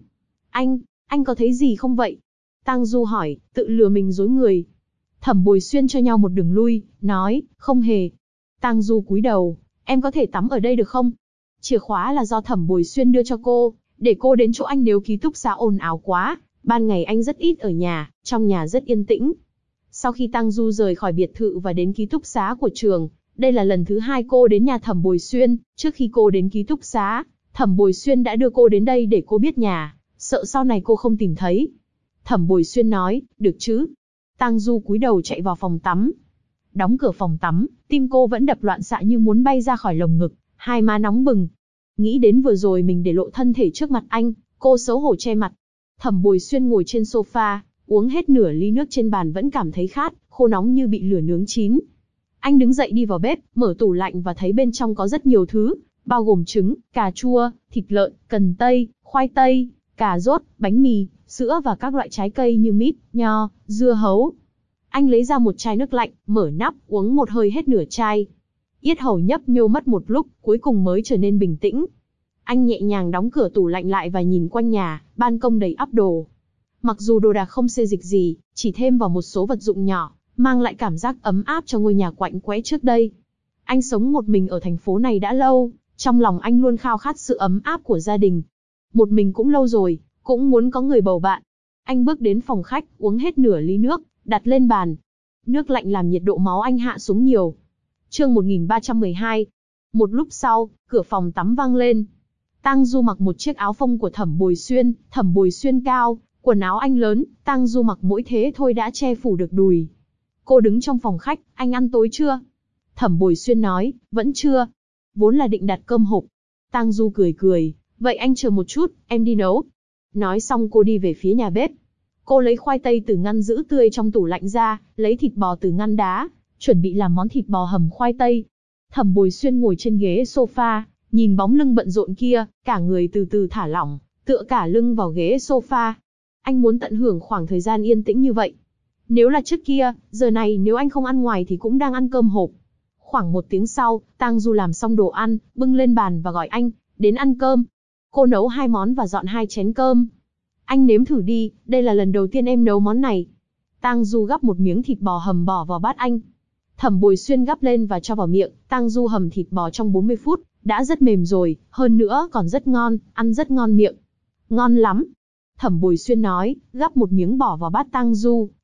A: Anh có thấy gì không vậy? Tang Du hỏi, tự lừa mình dối người. Thẩm Bồi Xuyên cho nhau một đường lui, nói, không hề. Tang Du cúi đầu, em có thể tắm ở đây được không? Chìa khóa là do Thẩm Bồi Xuyên đưa cho cô, để cô đến chỗ anh nếu ký túc xá ồn ào quá. Ban ngày anh rất ít ở nhà, trong nhà rất yên tĩnh. Sau khi Tang Du rời khỏi biệt thự và đến ký túc xá của trường, đây là lần thứ 2 cô đến nhà Thẩm Bồi Xuyên. Trước khi cô đến ký túc xá, Thẩm Bồi Xuyên đã đưa cô đến đây để cô biết nhà, sợ sau này cô không tìm thấy. Thẩm Bồi Xuyên nói, được chứ. Tang Du cúi đầu chạy vào phòng tắm. Đóng cửa phòng tắm, tim cô vẫn đập loạn xạ như muốn bay ra khỏi lồng ngực, hai má nóng bừng. Nghĩ đến vừa rồi mình để lộ thân thể trước mặt anh, cô xấu hổ che mặt. Thẩm Bồi Xuyên ngồi trên sofa, uống hết nửa ly nước trên bàn vẫn cảm thấy khát, khô nóng như bị lửa nướng chín. Anh đứng dậy đi vào bếp, mở tủ lạnh và thấy bên trong có rất nhiều thứ, bao gồm trứng, cà chua, thịt lợn, cần tây, khoai tây, cà rốt, bánh mì, sữa và các loại trái cây như mít, nho, dưa hấu. Anh lấy ra một chai nước lạnh, mở nắp, uống một hơi hết nửa chai. Yết hầu nhấp nhô mất một lúc, cuối cùng mới trở nên bình tĩnh. Anh nhẹ nhàng đóng cửa tủ lạnh lại và nhìn quanh nhà, ban công đầy ắp đồ. Mặc dù đồ đạc không xê dịch gì, chỉ thêm vào một số vật dụng nhỏ, mang lại cảm giác ấm áp cho ngôi nhà quạnh quẽ trước đây. Anh sống một mình ở thành phố này đã lâu, trong lòng anh luôn khao khát sự ấm áp của gia đình. Một mình cũng lâu rồi, cũng muốn có người bầu bạn. Anh bước đến phòng khách, uống hết nửa ly nước, đặt lên bàn. Nước lạnh làm nhiệt độ máu anh hạ xuống nhiều. Chương 1312. Một lúc sau, cửa phòng tắm vang lên. Tang Du mặc một chiếc áo phông của Thẩm Bồi Xuyên, Thẩm Bồi Xuyên cao, quần áo anh lớn, Tang Du mặc mỗi thế thôi đã che phủ được đùi. Cô đứng trong phòng khách, anh ăn tối chưa? Thẩm Bồi Xuyên nói, vẫn chưa. Vốn là định đặt cơm hộp. Tang Du cười cười, vậy anh chờ một chút, em đi nấu. Nói xong cô đi về phía nhà bếp. Cô lấy khoai tây từ ngăn giữ tươi trong tủ lạnh ra, lấy thịt bò từ ngăn đá, chuẩn bị làm món thịt bò hầm khoai tây. Thẩm Bồi Xuyên ngồi trên ghế sofa, nhìn bóng lưng bận rộn kia, cả người từ từ thả lỏng, tựa cả lưng vào ghế sofa. Anh muốn tận hưởng khoảng thời gian yên tĩnh như vậy. Nếu là trước kia, giờ này nếu anh không ăn ngoài thì cũng đang ăn cơm hộp. Khoảng 1 tiếng sau, Tang Du làm xong đồ ăn, bưng lên bàn và gọi anh, đến ăn cơm. Cô nấu 2 món và dọn 2 chén cơm. Anh nếm thử đi, đây là lần đầu tiên em nấu món này. Tang Du gắp một miếng thịt bò hầm bỏ vào bát anh. Thẩm Bồi Xuyên gắp lên và cho vào miệng. Tang Du hầm thịt bò trong 40 phút, đã rất mềm rồi, hơn nữa còn rất ngon, ăn rất ngon miệng. Ngon lắm. Thẩm Bồi Xuyên nói, gắp một miếng bỏ vào bát Tang Du,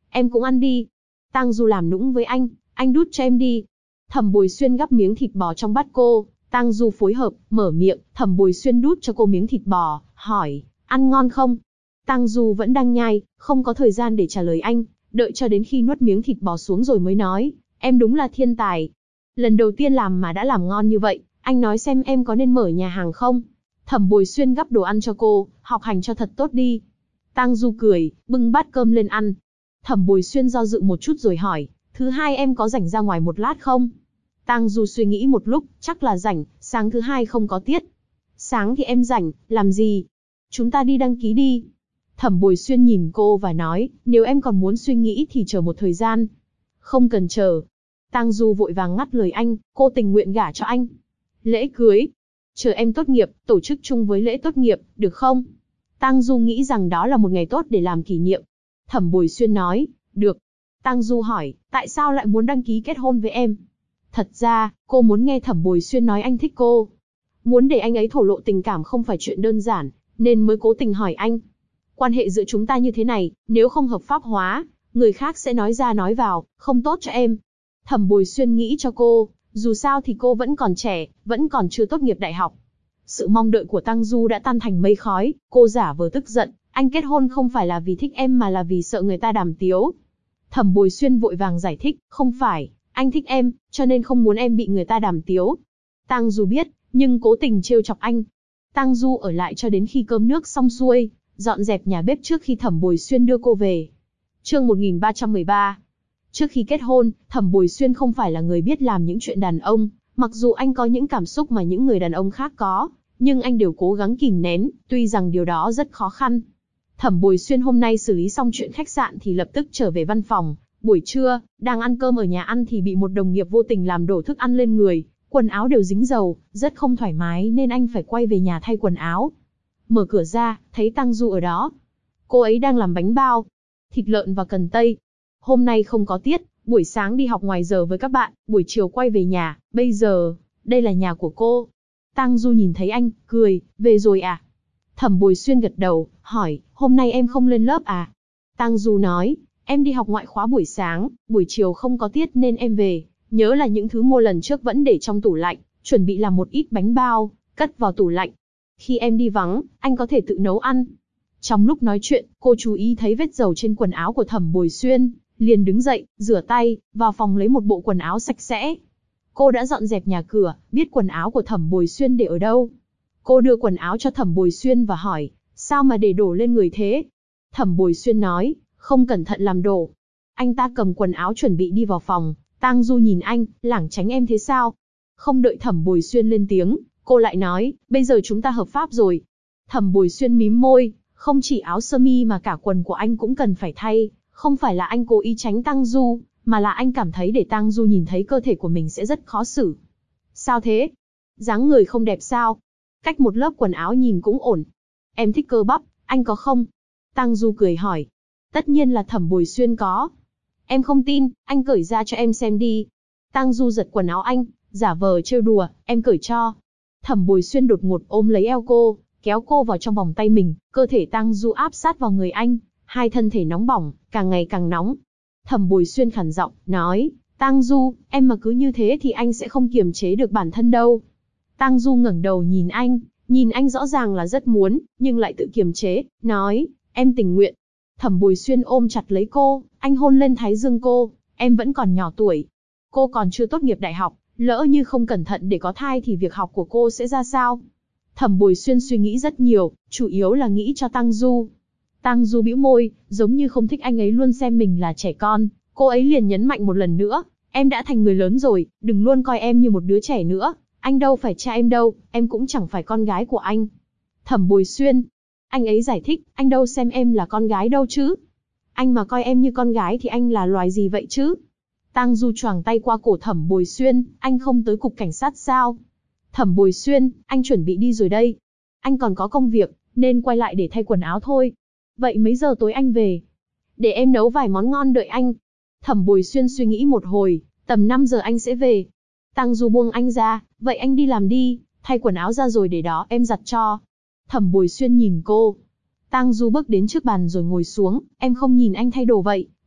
A: Em cũng ăn đi. Tang Du làm nũng với anh đút cho em đi. Thẩm Bồi Xuyên gắp miếng thịt bò trong bát cô, Tang Du phối hợp, mở miệng, Thẩm Bồi Xuyên đút cho cô miếng thịt bò, hỏi, ăn ngon không? Tang Du vẫn đang nhai, không có thời gian để trả lời anh, đợi cho đến khi nuốt miếng thịt bò xuống rồi mới nói, em đúng là thiên tài. Lần đầu tiên làm mà đã làm ngon như vậy, anh nói xem em có nên mở nhà hàng không? Thẩm Bồi Xuyên gắp đồ ăn cho cô, học hành cho thật tốt đi. Tang Du cười, bưng bát cơm lên ăn. Thẩm Bồi Xuyên do dự một chút rồi hỏi, thứ hai em có rảnh ra ngoài một lát không? Tang Du suy nghĩ một lúc, chắc là rảnh, sáng thứ hai không có tiết. Sáng thì em rảnh, làm gì? Chúng ta đi đăng ký đi. Thẩm Bồi Xuyên nhìn cô và nói, nếu em còn muốn suy nghĩ thì chờ một thời gian. Không cần chờ. Tang Du vội vàng ngắt lời anh, cô tình nguyện gả cho anh. Lễ cưới. Chờ em tốt nghiệp, tổ chức chung với lễ tốt nghiệp, được không? Tang Du nghĩ rằng đó là một ngày tốt để làm kỷ niệm. Thẩm Bồi Xuyên nói, được. Tang Du hỏi, tại sao lại muốn đăng ký kết hôn với em? Thật ra, cô muốn nghe Thẩm Bồi Xuyên nói anh thích cô. Muốn để anh ấy thổ lộ tình cảm không phải chuyện đơn giản, nên mới cố tình hỏi anh. Quan hệ giữa chúng ta như thế này, nếu không hợp pháp hóa, người khác sẽ nói ra nói vào, không tốt cho em. Thẩm Bồi Xuyên nghĩ cho cô, dù sao thì cô vẫn còn trẻ, vẫn còn chưa tốt nghiệp đại học. Sự mong đợi của Tang Du đã tan thành mây khói, cô giả vờ tức giận, anh kết hôn không phải là vì thích em mà là vì sợ người ta đàm tiếu. Thẩm Bồi Xuyên vội vàng giải thích, không phải, anh thích em, cho nên không muốn em bị người ta đàm tiếu. Tang Du biết, nhưng cố tình trêu chọc anh. Tang Du ở lại cho đến khi cơm nước xong xuôi, dọn dẹp nhà bếp trước khi Thẩm Bồi Xuyên đưa cô về. Chương 1313. Trước khi kết hôn, Thẩm Bồi Xuyên không phải là người biết làm những chuyện đàn ông, mặc dù anh có những cảm xúc mà những người đàn ông khác có, nhưng anh đều cố gắng kìm nén, tuy rằng điều đó rất khó khăn. Thẩm Bồi Xuyên hôm nay xử lý xong chuyện khách sạn thì lập tức trở về văn phòng. Buổi trưa, đang ăn cơm ở nhà ăn thì bị một đồng nghiệp vô tình làm đổ thức ăn lên người, quần áo đều dính dầu, rất không thoải mái nên anh phải quay về nhà thay quần áo. Mở cửa ra, thấy Tang Du ở đó. Cô ấy đang làm bánh bao, thịt lợn và cần tây. Hôm nay không có tiết, buổi sáng đi học ngoài giờ với các bạn, buổi chiều quay về nhà, bây giờ, đây là nhà của cô. Tang Du nhìn thấy anh, cười, về rồi à? Thẩm Bồi Xuyên gật đầu, hỏi, hôm nay em không lên lớp à? Tang Du nói, em đi học ngoại khóa buổi sáng, buổi chiều không có tiết nên em về. Nhớ là những thứ mua lần trước vẫn để trong tủ lạnh, chuẩn bị làm một ít bánh bao, cất vào tủ lạnh. Khi em đi vắng, anh có thể tự nấu ăn. Trong lúc nói chuyện, cô chú ý thấy vết dầu trên quần áo của Thẩm Bồi Xuyên, liền đứng dậy, rửa tay, vào phòng lấy một bộ quần áo sạch sẽ. Cô đã dọn dẹp nhà cửa, biết quần áo của Thẩm Bồi Xuyên để ở đâu. Cô đưa quần áo cho Thẩm Bồi Xuyên và hỏi, sao mà để đổ lên người thế? Thẩm Bồi Xuyên nói, không cẩn thận làm đổ. Anh ta cầm quần áo chuẩn bị đi vào phòng, Tang Du nhìn anh, lảng tránh em thế sao? Không đợi Thẩm Bồi Xuyên lên tiếng, cô lại nói, bây giờ chúng ta hợp pháp rồi. Thẩm Bồi Xuyên mím môi, không chỉ áo sơ mi mà cả quần của anh cũng cần phải thay, không phải là anh cố ý tránh Tang Du, mà là anh cảm thấy để Tang Du nhìn thấy cơ thể của mình sẽ rất khó xử. Sao thế? Dáng người không đẹp sao? Cách một lớp quần áo nhìn cũng ổn. Em thích cơ bắp, anh có không? Tang Du cười hỏi. Tất nhiên là Thẩm Bồi Xuyên có. Em không tin, anh cởi ra cho em xem đi. Tang Du giật quần áo anh, giả vờ trêu đùa, em cởi cho. Thẩm Bồi Xuyên đột ngột ôm lấy eo cô, kéo cô vào trong vòng tay mình, cơ thể Tang Du áp sát vào người anh, hai thân thể nóng bỏng, càng ngày càng nóng. Thẩm Bồi Xuyên khàn giọng, nói, Tang Du, em mà cứ như thế thì anh sẽ không kiềm chế được bản thân đâu. Tang Du ngẩng đầu nhìn anh rõ ràng là rất muốn, nhưng lại tự kiềm chế, nói, em tình nguyện. Thẩm Bồi Xuyên ôm chặt lấy cô, anh hôn lên thái dương cô, em vẫn còn nhỏ tuổi. Cô còn chưa tốt nghiệp đại học, lỡ như không cẩn thận để có thai thì việc học của cô sẽ ra sao? Thẩm Bồi Xuyên suy nghĩ rất nhiều, chủ yếu là nghĩ cho Tang Du. Tang Du bĩu môi, giống như không thích anh ấy luôn xem mình là trẻ con, cô ấy liền nhấn mạnh một lần nữa, em đã thành người lớn rồi, đừng luôn coi em như một đứa trẻ nữa, anh đâu phải cha em đâu, em cũng chẳng phải con gái của anh. Thẩm Bồi Xuyên, anh ấy giải thích, anh đâu xem em là con gái đâu chứ. Anh mà coi em như con gái thì anh là loài gì vậy chứ? Tang Du choàng tay qua cổ Thẩm Bồi Xuyên, anh không tới cục cảnh sát sao? Thẩm Bồi Xuyên, anh chuẩn bị đi rồi đây. Anh còn có công việc, nên quay lại để thay quần áo thôi. Vậy mấy giờ tối anh về? Để em nấu vài món ngon đợi anh. Thẩm Bồi Xuyên suy nghĩ một hồi, tầm 5 giờ anh sẽ về. Tang Du buông anh ra, vậy anh đi làm đi, thay quần áo ra rồi để đó em giặt cho. Thẩm Bồi Xuyên nhìn cô. Tang Du bước đến trước bàn rồi ngồi xuống, em không nhìn anh thay đồ vậy,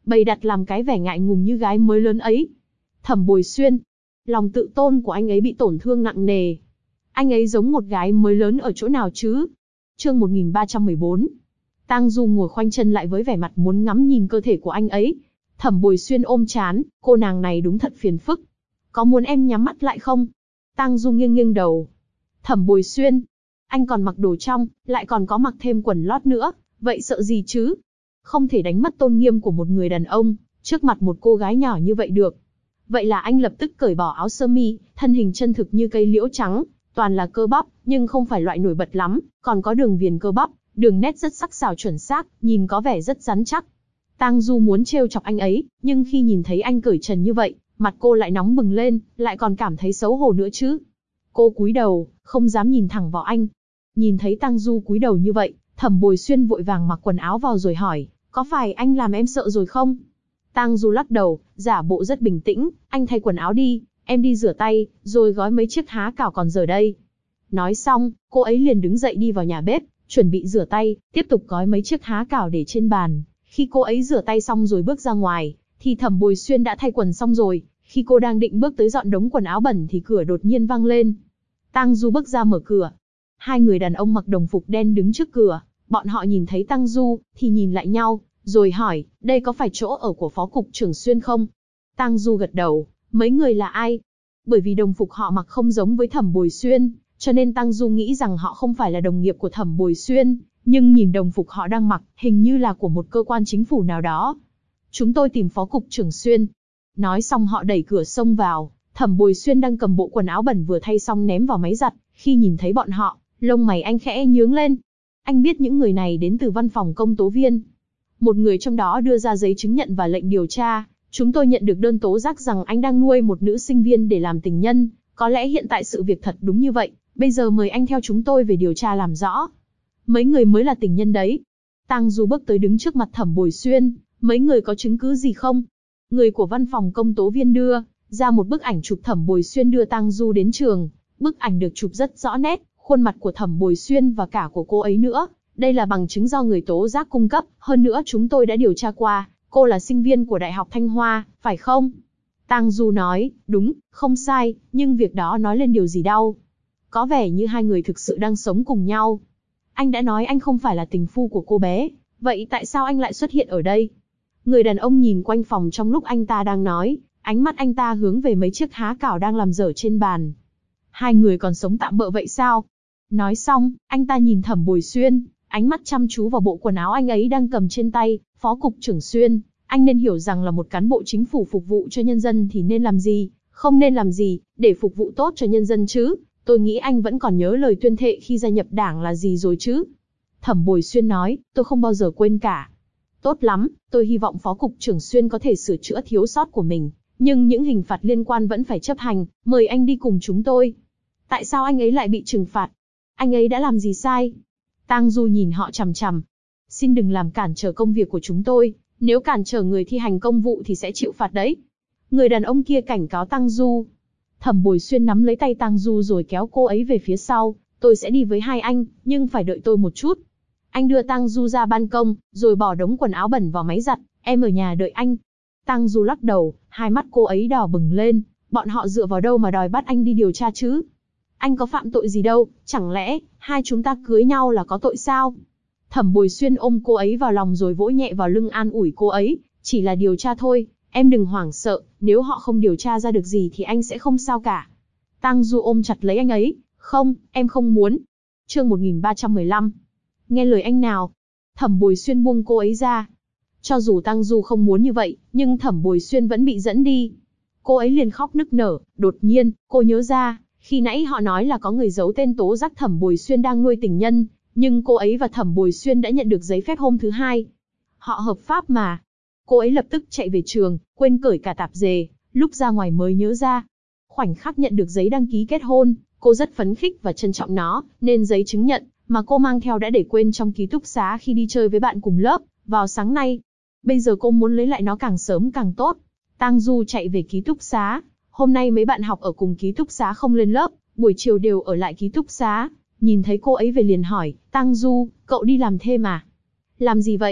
A: bày đặt làm cái vẻ ngại ngùng như gái mới lớn ấy. Thẩm Bồi Xuyên, lòng tự tôn của anh ấy bị tổn thương nặng nề. Anh ấy giống một gái mới lớn ở chỗ nào chứ? Chương 1314. Tang Du ngồi khoanh chân lại với vẻ mặt muốn ngắm nhìn cơ thể của anh ấy. Thẩm Bồi Xuyên ôm trán, cô nàng này đúng thật phiền phức. Có muốn em nhắm mắt lại không? Tang Du nghiêng nghiêng đầu. Thẩm Bồi Xuyên, anh còn mặc đồ trong, lại còn có mặc thêm quần lót nữa, vậy sợ gì chứ? Không thể đánh mất tôn nghiêm của một người đàn ông, trước mặt một cô gái nhỏ như vậy được. Vậy là anh lập tức cởi bỏ áo sơ mi, thân hình chân thực như cây liễu trắng, toàn là cơ bắp, nhưng không phải loại nổi bật lắm, còn có đường viền cơ bắp, đường nét rất sắc sảo chuẩn xác, nhìn có vẻ rất rắn chắc. Tang Du muốn trêu chọc anh ấy, nhưng khi nhìn thấy anh cởi trần như vậy, mặt cô lại nóng bừng lên, lại còn cảm thấy xấu hổ nữa chứ. Cô cúi đầu, không dám nhìn thẳng vào anh. Nhìn thấy Tang Du cúi đầu như vậy, Thẩm Bồi Xuyên vội vàng mặc quần áo vào rồi hỏi, có phải anh làm em sợ rồi không? Tang Du lắc đầu, giả bộ rất bình tĩnh, anh thay quần áo đi, em đi rửa tay, rồi gói mấy chiếc há cảo còn dở đây. Nói xong, cô ấy liền đứng dậy đi vào nhà bếp, chuẩn bị rửa tay, tiếp tục gói mấy chiếc há cảo để trên bàn. Khi cô ấy rửa tay xong rồi bước ra ngoài, thì Thẩm Bồi Xuyên đã thay quần xong rồi. Khi cô đang định bước tới dọn đống quần áo bẩn thì cửa đột nhiên vang lên. Tang Du bước ra mở cửa. Hai người đàn ông mặc đồng phục đen đứng trước cửa. Bọn họ nhìn thấy Tang Du, thì nhìn lại nhau, rồi hỏi, đây có phải chỗ ở của Phó Cục trưởng Xuyên không? Tang Du gật đầu, mấy người là ai? Bởi vì đồng phục họ mặc không giống với Thẩm Bồi Xuyên, cho nên Tang Du nghĩ rằng họ không phải là đồng nghiệp của Thẩm Bồi Xuyên, nhưng nhìn đồng phục họ đang mặc, hình như là của một cơ quan chính phủ nào đó. Chúng tôi tìm Phó Cục trưởng Xuyên. Nói xong họ đẩy cửa xông vào, Thẩm Bồi Xuyên đang cầm bộ quần áo bẩn vừa thay xong ném vào máy giặt, khi nhìn thấy bọn họ, lông mày anh khẽ nhướng lên. Anh biết những người này đến từ văn phòng công tố viên. Một người trong đó đưa ra giấy chứng nhận và lệnh điều tra. Chúng tôi nhận được đơn tố giác rằng anh đang nuôi một nữ sinh viên để làm tình nhân. Có lẽ hiện tại sự việc thật đúng như vậy. Bây giờ mời anh theo chúng tôi về điều tra làm rõ. Mấy người mới là tình nhân đấy. Tang Du bước tới đứng trước mặt Thẩm Bồi Xuyên. Mấy người có chứng cứ gì không? Người của văn phòng công tố viên đưa ra một bức ảnh chụp Thẩm Bồi Xuyên đưa Tang Du đến trường. Bức ảnh được chụp rất rõ nét, khuôn mặt của Thẩm Bồi Xuyên và cả của cô ấy nữa. Đây là bằng chứng do người tố giác cung cấp, hơn nữa chúng tôi đã điều tra qua, cô là sinh viên của Đại học Thanh Hoa, phải không? Tang Du nói, đúng, không sai, nhưng việc đó nói lên điều gì đâu. Có vẻ như hai người thực sự đang sống cùng nhau. Anh đã nói anh không phải là tình phu của cô bé, vậy tại sao anh lại xuất hiện ở đây? Người đàn ông nhìn quanh phòng trong lúc anh ta đang nói, ánh mắt anh ta hướng về mấy chiếc há cảo đang làm dở trên bàn. Hai người còn sống tạm bợ vậy sao? Nói xong, anh ta nhìn Thẩm Bồi Xuyên, ánh mắt chăm chú vào bộ quần áo anh ấy đang cầm trên tay. Phó Cục trưởng Xuyên, anh nên hiểu rằng là một cán bộ chính phủ phục vụ cho nhân dân thì nên làm gì, không nên làm gì, để phục vụ tốt cho nhân dân chứ. Tôi nghĩ anh vẫn còn nhớ lời tuyên thệ khi gia nhập đảng là gì rồi chứ. Thẩm Bồi Xuyên nói, tôi không bao giờ quên cả. Tốt lắm, tôi hy vọng Phó Cục trưởng Xuyên có thể sửa chữa thiếu sót của mình, nhưng những hình phạt liên quan vẫn phải chấp hành, mời anh đi cùng chúng tôi. Tại sao anh ấy lại bị trừng phạt? Anh ấy đã làm gì sai? Tang Du nhìn họ chằm chằm. Xin đừng làm cản trở công việc của chúng tôi, nếu cản trở người thi hành công vụ thì sẽ chịu phạt đấy. Người đàn ông kia cảnh cáo Tang Du. Thẩm Bồi Xuyên nắm lấy tay Tang Du rồi kéo cô ấy về phía sau. Tôi sẽ đi với hai anh, nhưng phải đợi tôi một chút. Anh đưa Tang Du ra ban công, rồi bỏ đống quần áo bẩn vào máy giặt. Em ở nhà đợi anh. Tang Du lắc đầu, hai mắt cô ấy đỏ bừng lên. Bọn họ dựa vào đâu mà đòi bắt anh đi điều tra chứ? Anh có phạm tội gì đâu, chẳng lẽ hai chúng ta cưới nhau là có tội sao? Thẩm Bồi Xuyên ôm cô ấy vào lòng rồi vỗ nhẹ vào lưng an ủi cô ấy, chỉ là điều tra thôi, em đừng hoảng sợ, nếu họ không điều tra ra được gì thì anh sẽ không sao cả. Tang Du ôm chặt lấy anh ấy, không, em không muốn. Chương 1315. Nghe lời anh nào. Thẩm Bồi Xuyên buông cô ấy ra. Cho dù Tang Du không muốn như vậy, nhưng Thẩm Bồi Xuyên vẫn bị dẫn đi. Cô ấy liền khóc nức nở, đột nhiên, cô nhớ ra, khi nãy họ nói là có người giấu tên tố giác Thẩm Bồi Xuyên đang nuôi tình nhân, nhưng cô ấy và Thẩm Bồi Xuyên đã nhận được giấy phép hôm thứ hai. Họ hợp pháp mà. Cô ấy lập tức chạy về trường, quên cởi cả tạp dề, lúc ra ngoài mới nhớ ra. Khoảnh khắc nhận được giấy đăng ký kết hôn, cô rất phấn khích và trân trọng nó, nên giấy chứng nhận mà cô mang theo đã để quên trong ký túc xá khi đi chơi với bạn cùng lớp vào sáng nay. Bây giờ cô muốn lấy lại nó càng sớm càng tốt. Tang Du chạy về ký túc xá. Hôm nay mấy bạn học ở cùng ký túc xá không lên lớp, buổi chiều đều ở lại ký túc xá. Nhìn thấy cô ấy về liền hỏi, Tang Du, cậu đi làm thêm à? Làm gì vậy?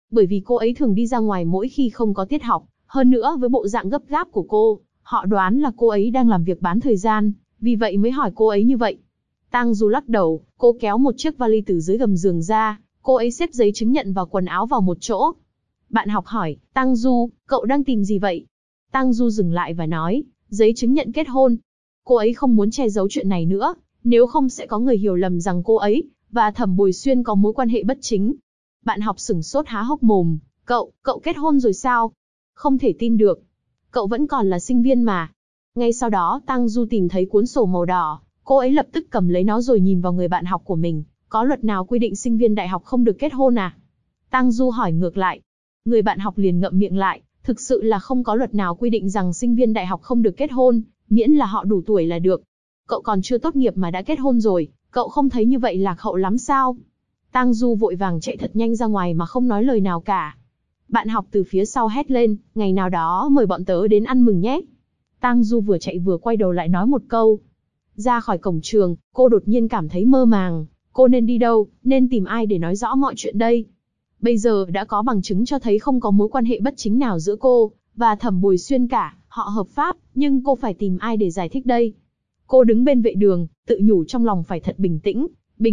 A: bởi vì cô ấy thường đi ra ngoài mỗi khi không có tiết học, hơn nữa với bộ dạng gấp gáp của cô, họ đoán là cô ấy đang làm việc bán thời gian, vì vậy mới hỏi cô ấy như vậy. Tang Du lắc đầu, cô kéo một chiếc vali từ dưới gầm giường ra, cô ấy xếp giấy chứng nhận và quần áo vào một chỗ. Bạn học hỏi, Tang Du, cậu đang tìm gì vậy? Tang Du dừng lại và nói, giấy chứng nhận kết hôn. Cô ấy không muốn che giấu chuyện này nữa, nếu không sẽ có người hiểu lầm rằng cô ấy và Thẩm Bồi Xuyên có mối quan hệ bất chính. Bạn học sửng sốt há hốc mồm, cậu kết hôn rồi sao? Không thể tin được. Cậu vẫn còn là sinh viên mà. Ngay sau đó Tang Du tìm thấy cuốn sổ màu đỏ, cô ấy lập tức cầm lấy nó rồi nhìn vào người bạn học của mình. Có luật nào quy định sinh viên đại học không được kết hôn à? Tang Du hỏi ngược lại. Người bạn học liền ngậm miệng lại, thực sự là không có luật nào quy định rằng sinh viên đại học không được kết hôn, miễn là họ đủ tuổi là được. Cậu còn chưa tốt nghiệp mà đã kết hôn rồi, cậu không thấy như vậy lạc hậu lắm sao? Tang Du vội vàng chạy thật nhanh ra ngoài mà không nói lời nào cả. Bạn học từ phía sau hét lên, ngày nào đó mời bọn tớ đến ăn mừng nhé. Tang Du vừa chạy vừa quay đầu lại nói một câu. Ra khỏi cổng trường, cô đột nhiên cảm thấy mơ màng. Cô nên đi đâu, nên tìm ai để nói rõ mọi chuyện đây? Bây giờ đã có bằng chứng cho thấy không có mối quan hệ bất chính nào giữa cô và Thẩm Bồi Xuyên cả, họ hợp pháp, nhưng cô phải tìm ai để giải thích đây? Cô đứng bên vệ đường, tự nhủ trong lòng phải thật bình tĩnh,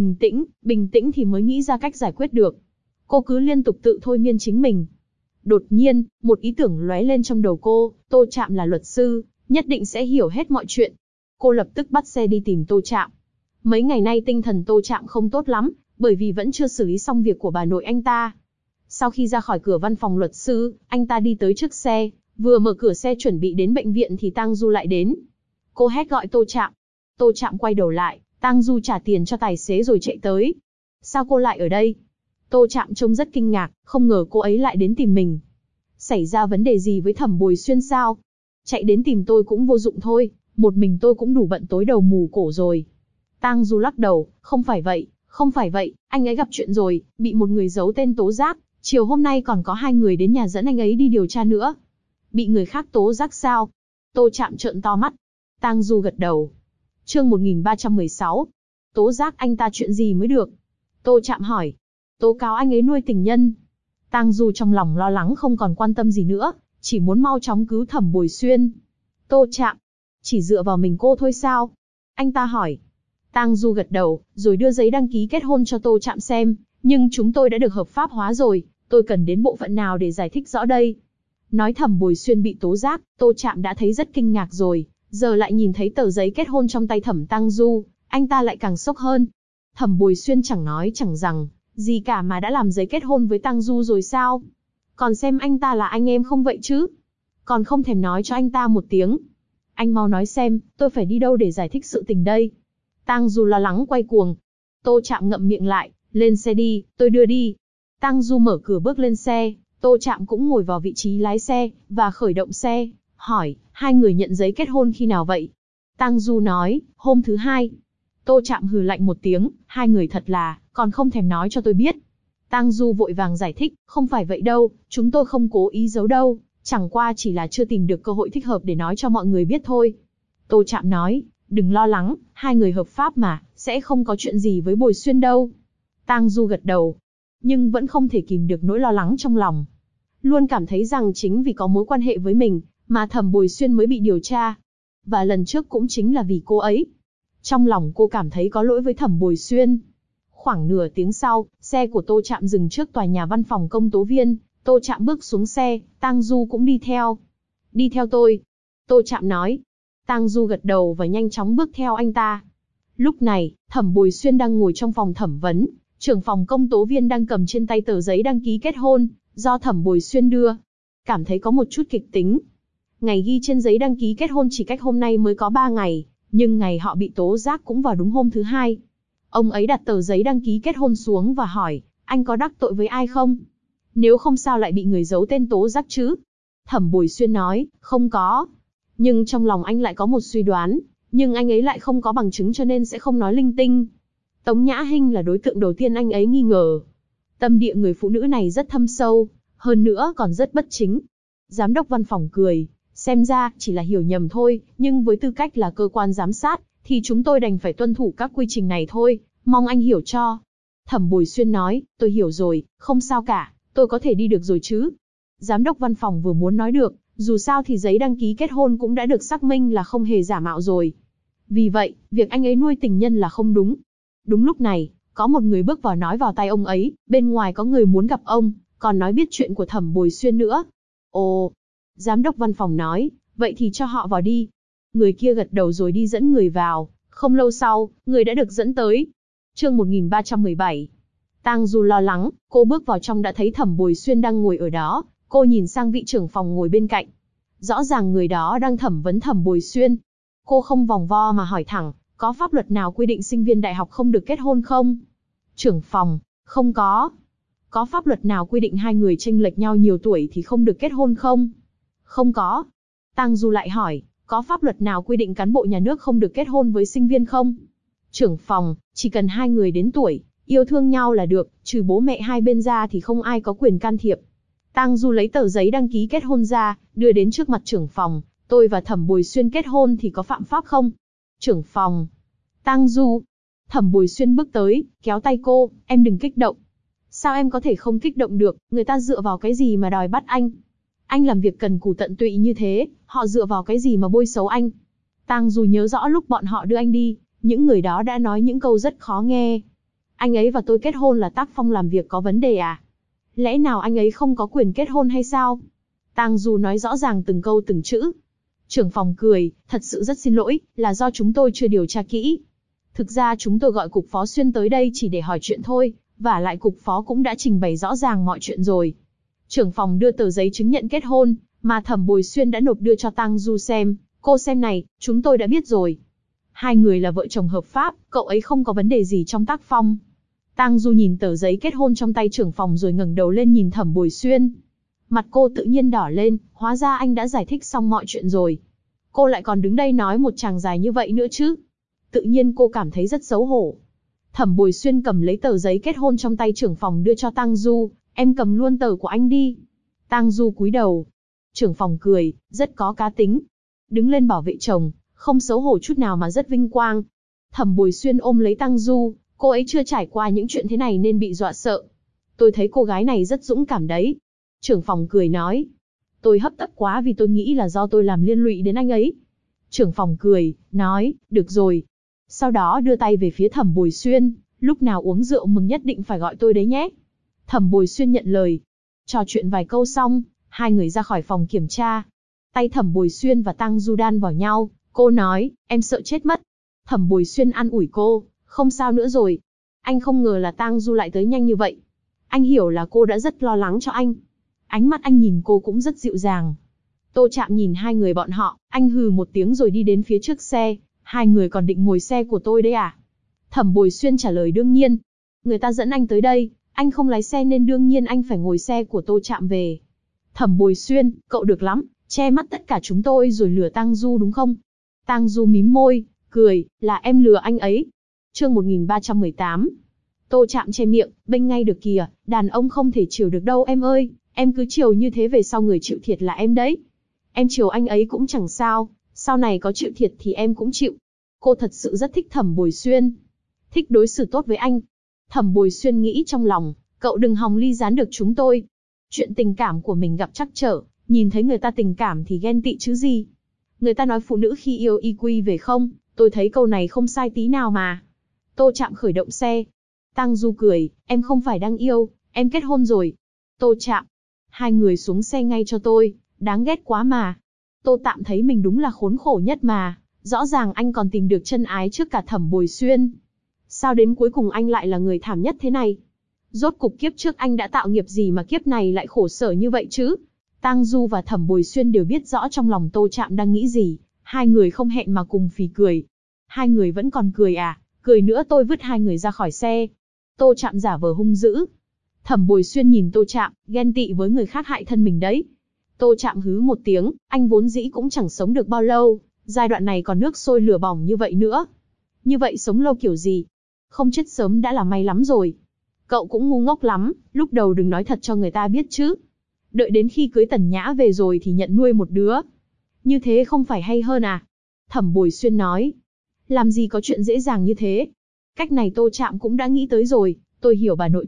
A: bình tĩnh thì mới nghĩ ra cách giải quyết được. Cô cứ liên tục tự thôi miên chính mình. Đột nhiên, một ý tưởng lóe lên trong đầu cô, Tô Trạm là luật sư, nhất định sẽ hiểu hết mọi chuyện. Cô lập tức bắt xe đi tìm Tô Trạm. Mấy ngày nay tinh thần Tô Trạm không tốt lắm, bởi vì vẫn chưa xử lý xong việc của bà nội anh ta. Sau khi ra khỏi cửa văn phòng luật sư, anh ta đi tới trước xe, vừa mở cửa xe chuẩn bị đến bệnh viện thì Tang Du lại đến. Cô hét gọi Tô Trạm. Tô Trạm quay đầu lại, Tang Du trả tiền cho tài xế rồi chạy tới. Sao cô lại ở đây? Tô Trạm trông rất kinh ngạc, không ngờ cô ấy lại đến tìm mình. Xảy ra vấn đề gì với Thẩm Bồi Xuyên sao? Chạy đến tìm tôi cũng vô dụng thôi, một mình tôi cũng đủ bận tối đầu mù cổ rồi. Tang Du lắc đầu, không phải vậy, anh ấy gặp chuyện rồi, bị một người giấu tên tố giác, chiều hôm nay còn có 2 người đến nhà dẫn anh ấy đi điều tra nữa. Bị người khác tố giác sao? Tô Trạm trợn to mắt. Tang Du gật đầu. Chương 1316. Tố giác anh ta chuyện gì mới được? Tô Trạm hỏi. Tố cáo anh ấy nuôi tình nhân. Tang Du trong lòng lo lắng không còn quan tâm gì nữa, chỉ muốn mau chóng cứu Thẩm Bồi Xuyên. Tô Trạm, chỉ dựa vào mình cô thôi sao? Anh ta hỏi. Tang Du gật đầu, rồi đưa giấy đăng ký kết hôn cho Tô Trạm xem, nhưng chúng tôi đã được hợp pháp hóa rồi, tôi cần đến bộ phận nào để giải thích rõ đây? Nói Thẩm Bồi Xuyên bị tố giác, Tô Trạm đã thấy rất kinh ngạc rồi, giờ lại nhìn thấy tờ giấy kết hôn trong tay Thẩm Tang Du, anh ta lại càng sốc hơn. Thẩm Bồi Xuyên chẳng nói chẳng rằng gì cả mà đã làm giấy kết hôn với Tang Du rồi sao? Còn xem anh ta là anh em không vậy chứ? Còn không thèm nói cho anh ta một tiếng. Anh mau nói xem, tôi phải đi đâu để giải thích sự tình đây? Tang Du lo lắng quay cuồng. Tô Trạm ngậm miệng lại, lên xe đi, tôi đưa đi. Tang Du mở cửa bước lên xe, Tô Trạm cũng ngồi vào vị trí lái xe, và khởi động xe, hỏi, 2 người nhận giấy kết hôn khi nào vậy? Tang Du nói, hôm thứ 2. Tô Trạm hừ lạnh một tiếng, 2 người thật là, còn không thèm nói cho tôi biết. Tang Du vội vàng giải thích, không phải vậy đâu, chúng tôi không cố ý giấu đâu, chẳng qua chỉ là chưa tìm được cơ hội thích hợp để nói cho mọi người biết thôi. Tô Trạm nói, đừng lo lắng, 2 người hợp pháp mà, sẽ không có chuyện gì với Bồi Xuyên đâu. Tang Du gật đầu, nhưng vẫn không thể kìm được nỗi lo lắng trong lòng. Luôn cảm thấy rằng chính vì có mối quan hệ với mình, mà Thẩm Bồi Xuyên mới bị điều tra. Và lần trước cũng chính là vì cô ấy. Trong lòng cô cảm thấy có lỗi với Thẩm Bồi Xuyên. Khoảng nửa tiếng sau, xe của Tô Trạm dừng trước tòa nhà văn phòng công tố viên. Tô Trạm bước xuống xe, Tang Du cũng đi theo. Đi theo tôi. Tô Trạm nói. Tang Du gật đầu và nhanh chóng bước theo anh ta. Lúc này, Thẩm Bồi Xuyên đang ngồi trong phòng thẩm vấn. Trưởng phòng công tố viên đang cầm trên tay tờ giấy đăng ký kết hôn, do Thẩm Bồi Xuyên đưa. Cảm thấy có một chút kịch tính. Ngày ghi trên giấy đăng ký kết hôn chỉ cách hôm nay mới có 3 ngày, nhưng ngày họ bị tố giác cũng vào đúng hôm thứ 2. Ông ấy đặt tờ giấy đăng ký kết hôn xuống và hỏi, anh có đắc tội với ai không? Nếu không sao lại bị người giấu tên tố giác chứ? Thẩm Bồi Xuyên nói, không có. Nhưng trong lòng anh lại có một suy đoán, nhưng anh ấy lại không có bằng chứng cho nên sẽ không nói linh tinh. Tống Nhã Hinh là đối tượng đầu tiên anh ấy nghi ngờ. Tâm địa người phụ nữ này rất thâm sâu, hơn nữa còn rất bất chính. Giám đốc văn phòng cười, xem ra chỉ là hiểu nhầm thôi, nhưng với tư cách là cơ quan giám sát, thì chúng tôi đành phải tuân thủ các quy trình này thôi, mong anh hiểu cho. Thẩm Bồi Xuyên nói, tôi hiểu rồi, không sao cả, tôi có thể đi được rồi chứ? Giám đốc văn phòng vừa muốn nói được, dù sao thì giấy đăng ký kết hôn cũng đã được xác minh là không hề giả mạo rồi. Vì vậy, việc anh ấy nuôi tình nhân là không đúng. Đúng lúc này, có một người bước vào nói vào tai ông ấy, bên ngoài có người muốn gặp ông, còn nói biết chuyện của Thẩm Bồi Xuyên nữa. Ồ, giám đốc văn phòng nói, vậy thì cho họ vào đi. Người kia gật đầu rồi đi dẫn người vào, không lâu sau, người đã được dẫn tới. Chương 1317. Tang Du lo lắng, cô bước vào trong đã thấy Thẩm Bồi Xuyên đang ngồi ở đó, cô nhìn sang vị trưởng phòng ngồi bên cạnh. Rõ ràng người đó đang thẩm vấn Thẩm Bồi Xuyên. Cô không vòng vo mà hỏi thẳng, có pháp luật nào quy định sinh viên đại học không được kết hôn không? Trưởng phòng, không có. Có pháp luật nào quy định hai người chênh lệch nhau nhiều tuổi thì không được kết hôn không? Không có. Tang Du lại hỏi, có pháp luật nào quy định cán bộ nhà nước không được kết hôn với sinh viên không? Trưởng phòng, chỉ cần hai người đến tuổi, yêu thương nhau là được, trừ bố mẹ hai bên ra thì không ai có quyền can thiệp. Tang Du lấy tờ giấy đăng ký kết hôn ra, đưa đến trước mặt trưởng phòng, tôi và Thẩm Bồi Xuyên kết hôn thì có phạm pháp không? Trưởng phòng. Tang Du. Thẩm Bồi Xuyên bước tới, kéo tay cô, em đừng kích động. Sao em có thể không kích động được, người ta dựa vào cái gì mà đòi bắt anh? Anh làm việc cần cù tận tụy như thế, họ dựa vào cái gì mà bôi xấu anh? Tang Du nhớ rõ lúc bọn họ đưa anh đi, những người đó đã nói những câu rất khó nghe. Anh ấy và tôi kết hôn là tác phong làm việc có vấn đề à? Lẽ nào anh ấy không có quyền kết hôn hay sao? Tang Du nói rõ ràng từng câu từng chữ. Trưởng phòng cười, thật sự rất xin lỗi, là do chúng tôi chưa điều tra kỹ. Thực ra chúng tôi gọi cục phó Xuyên tới đây chỉ để hỏi chuyện thôi, và lại cục phó cũng đã trình bày rõ ràng mọi chuyện rồi. Trưởng phòng đưa tờ giấy chứng nhận kết hôn, mà Thẩm Bồi Xuyên đã nộp đưa cho Tang Du xem, cô xem này, chúng tôi đã biết rồi. Hai người là vợ chồng hợp pháp, cậu ấy không có vấn đề gì trong tác phong. Tang Du nhìn tờ giấy kết hôn trong tay trưởng phòng rồi ngẩng đầu lên nhìn Thẩm Bồi Xuyên. Mặt cô tự nhiên đỏ lên, hóa ra anh đã giải thích xong mọi chuyện rồi. Cô lại còn đứng đây nói một tràng dài như vậy nữa chứ. Tự nhiên cô cảm thấy rất xấu hổ. Thẩm Bồi Xuyên cầm lấy tờ giấy kết hôn trong tay trưởng phòng đưa cho Tang Du, em cầm luôn tờ của anh đi. Tang Du cúi đầu. Trưởng phòng cười, rất có cá tính. Đứng lên bảo vệ chồng, không xấu hổ chút nào mà rất vinh quang. Thẩm Bồi Xuyên ôm lấy Tang Du, cô ấy chưa trải qua những chuyện thế này nên bị dọa sợ. Tôi thấy cô gái này rất dũng cảm đấy. Trưởng phòng cười nói. Tôi hấp tấp quá vì tôi nghĩ là do tôi làm liên lụy đến anh ấy. Trưởng phòng cười, nói, được rồi. Sau đó đưa tay về phía Thẩm Bồi Xuyên, lúc nào uống rượu mừng nhất định phải gọi tôi đấy nhé. Thẩm Bồi Xuyên nhận lời. Trò chuyện vài câu xong, hai người ra khỏi phòng kiểm tra. Tay Thẩm Bồi Xuyên và Tang Du đan vào nhau, cô nói, em sợ chết mất. Thẩm Bồi Xuyên an ủi cô, không sao nữa rồi. Anh không ngờ là Tang Du lại tới nhanh như vậy. Anh hiểu là cô đã rất lo lắng cho anh. Ánh mắt anh nhìn cô cũng rất dịu dàng. Tô Trạm nhìn hai người bọn họ, anh hừ một tiếng rồi đi đến phía trước xe. Hai người còn định ngồi xe của tôi đấy à? Thẩm Bồi Xuyên trả lời đương nhiên. Người ta dẫn anh tới đây, anh không lái xe nên đương nhiên anh phải ngồi xe của Tô Trạm về. Thẩm Bồi Xuyên, cậu được lắm, che mắt tất cả chúng tôi rồi lừa Tang Du đúng không? Tang Du mím môi, cười, là em lừa anh ấy. Chương 1318. Tô Trạm che miệng, bênh ngay được kìa, đàn ông không thể chiều được đâu em ơi, em cứ chiều như thế về sau người chịu thiệt là em đấy. Em chiều anh ấy cũng chẳng sao, sau này có chịu thiệt thì em cũng chịu. Cô thật sự rất thích Thẩm Bồi Xuyên, thích đối xử tốt với anh. Thẩm Bồi Xuyên nghĩ trong lòng, cậu đừng hòng ly gián được chúng tôi. Chuyện tình cảm của mình gặp trắc trở, nhìn thấy người ta tình cảm thì ghen tị chứ gì. Người ta nói phụ nữ khi yêu y quy về không, tôi thấy câu này không sai tí nào mà. Tô Trạm khởi động xe. Tang Du cười, em không phải đang yêu, em kết hôn rồi. Tô Trạm, hai người xuống xe ngay cho tôi, đáng ghét quá mà. Tô Tạm thấy mình đúng là khốn khổ nhất mà, rõ ràng anh còn tìm được chân ái trước cả Thẩm Bồi Xuyên. Sao đến cuối cùng anh lại là người thảm nhất thế này? Rốt cục kiếp trước anh đã tạo nghiệp gì mà kiếp này lại khổ sở như vậy chứ? Tang Du và Thẩm Bồi Xuyên đều biết rõ trong lòng Tô Trạm đang nghĩ gì, hai người không hẹn mà cùng phì cười. Hai người vẫn còn cười à? Cười nữa tôi vứt hai người ra khỏi xe. Tô Trạm giả vờ hung dữ. Thẩm Bồi Xuyên nhìn Tô Trạm, ghen tị với người khác hại thân mình đấy. Tô Trạm hứ một tiếng, anh vốn dĩ cũng chẳng sống được bao lâu, giai đoạn này còn nước sôi lửa bỏng như vậy nữa. Như vậy sống lâu kiểu gì? Không chết sớm đã là may lắm rồi. Cậu cũng ngu ngốc lắm, lúc đầu đừng nói thật cho người ta biết chứ. Đợi đến khi cưới Tần Nhã về rồi thì nhận nuôi một đứa. Như thế không phải hay hơn à? Thẩm Bồi Xuyên nói. Làm gì có chuyện dễ dàng như thế. Cách này Tô Trạm cũng đã nghĩ tới rồi, tôi hiểu bà nội tôi nhất,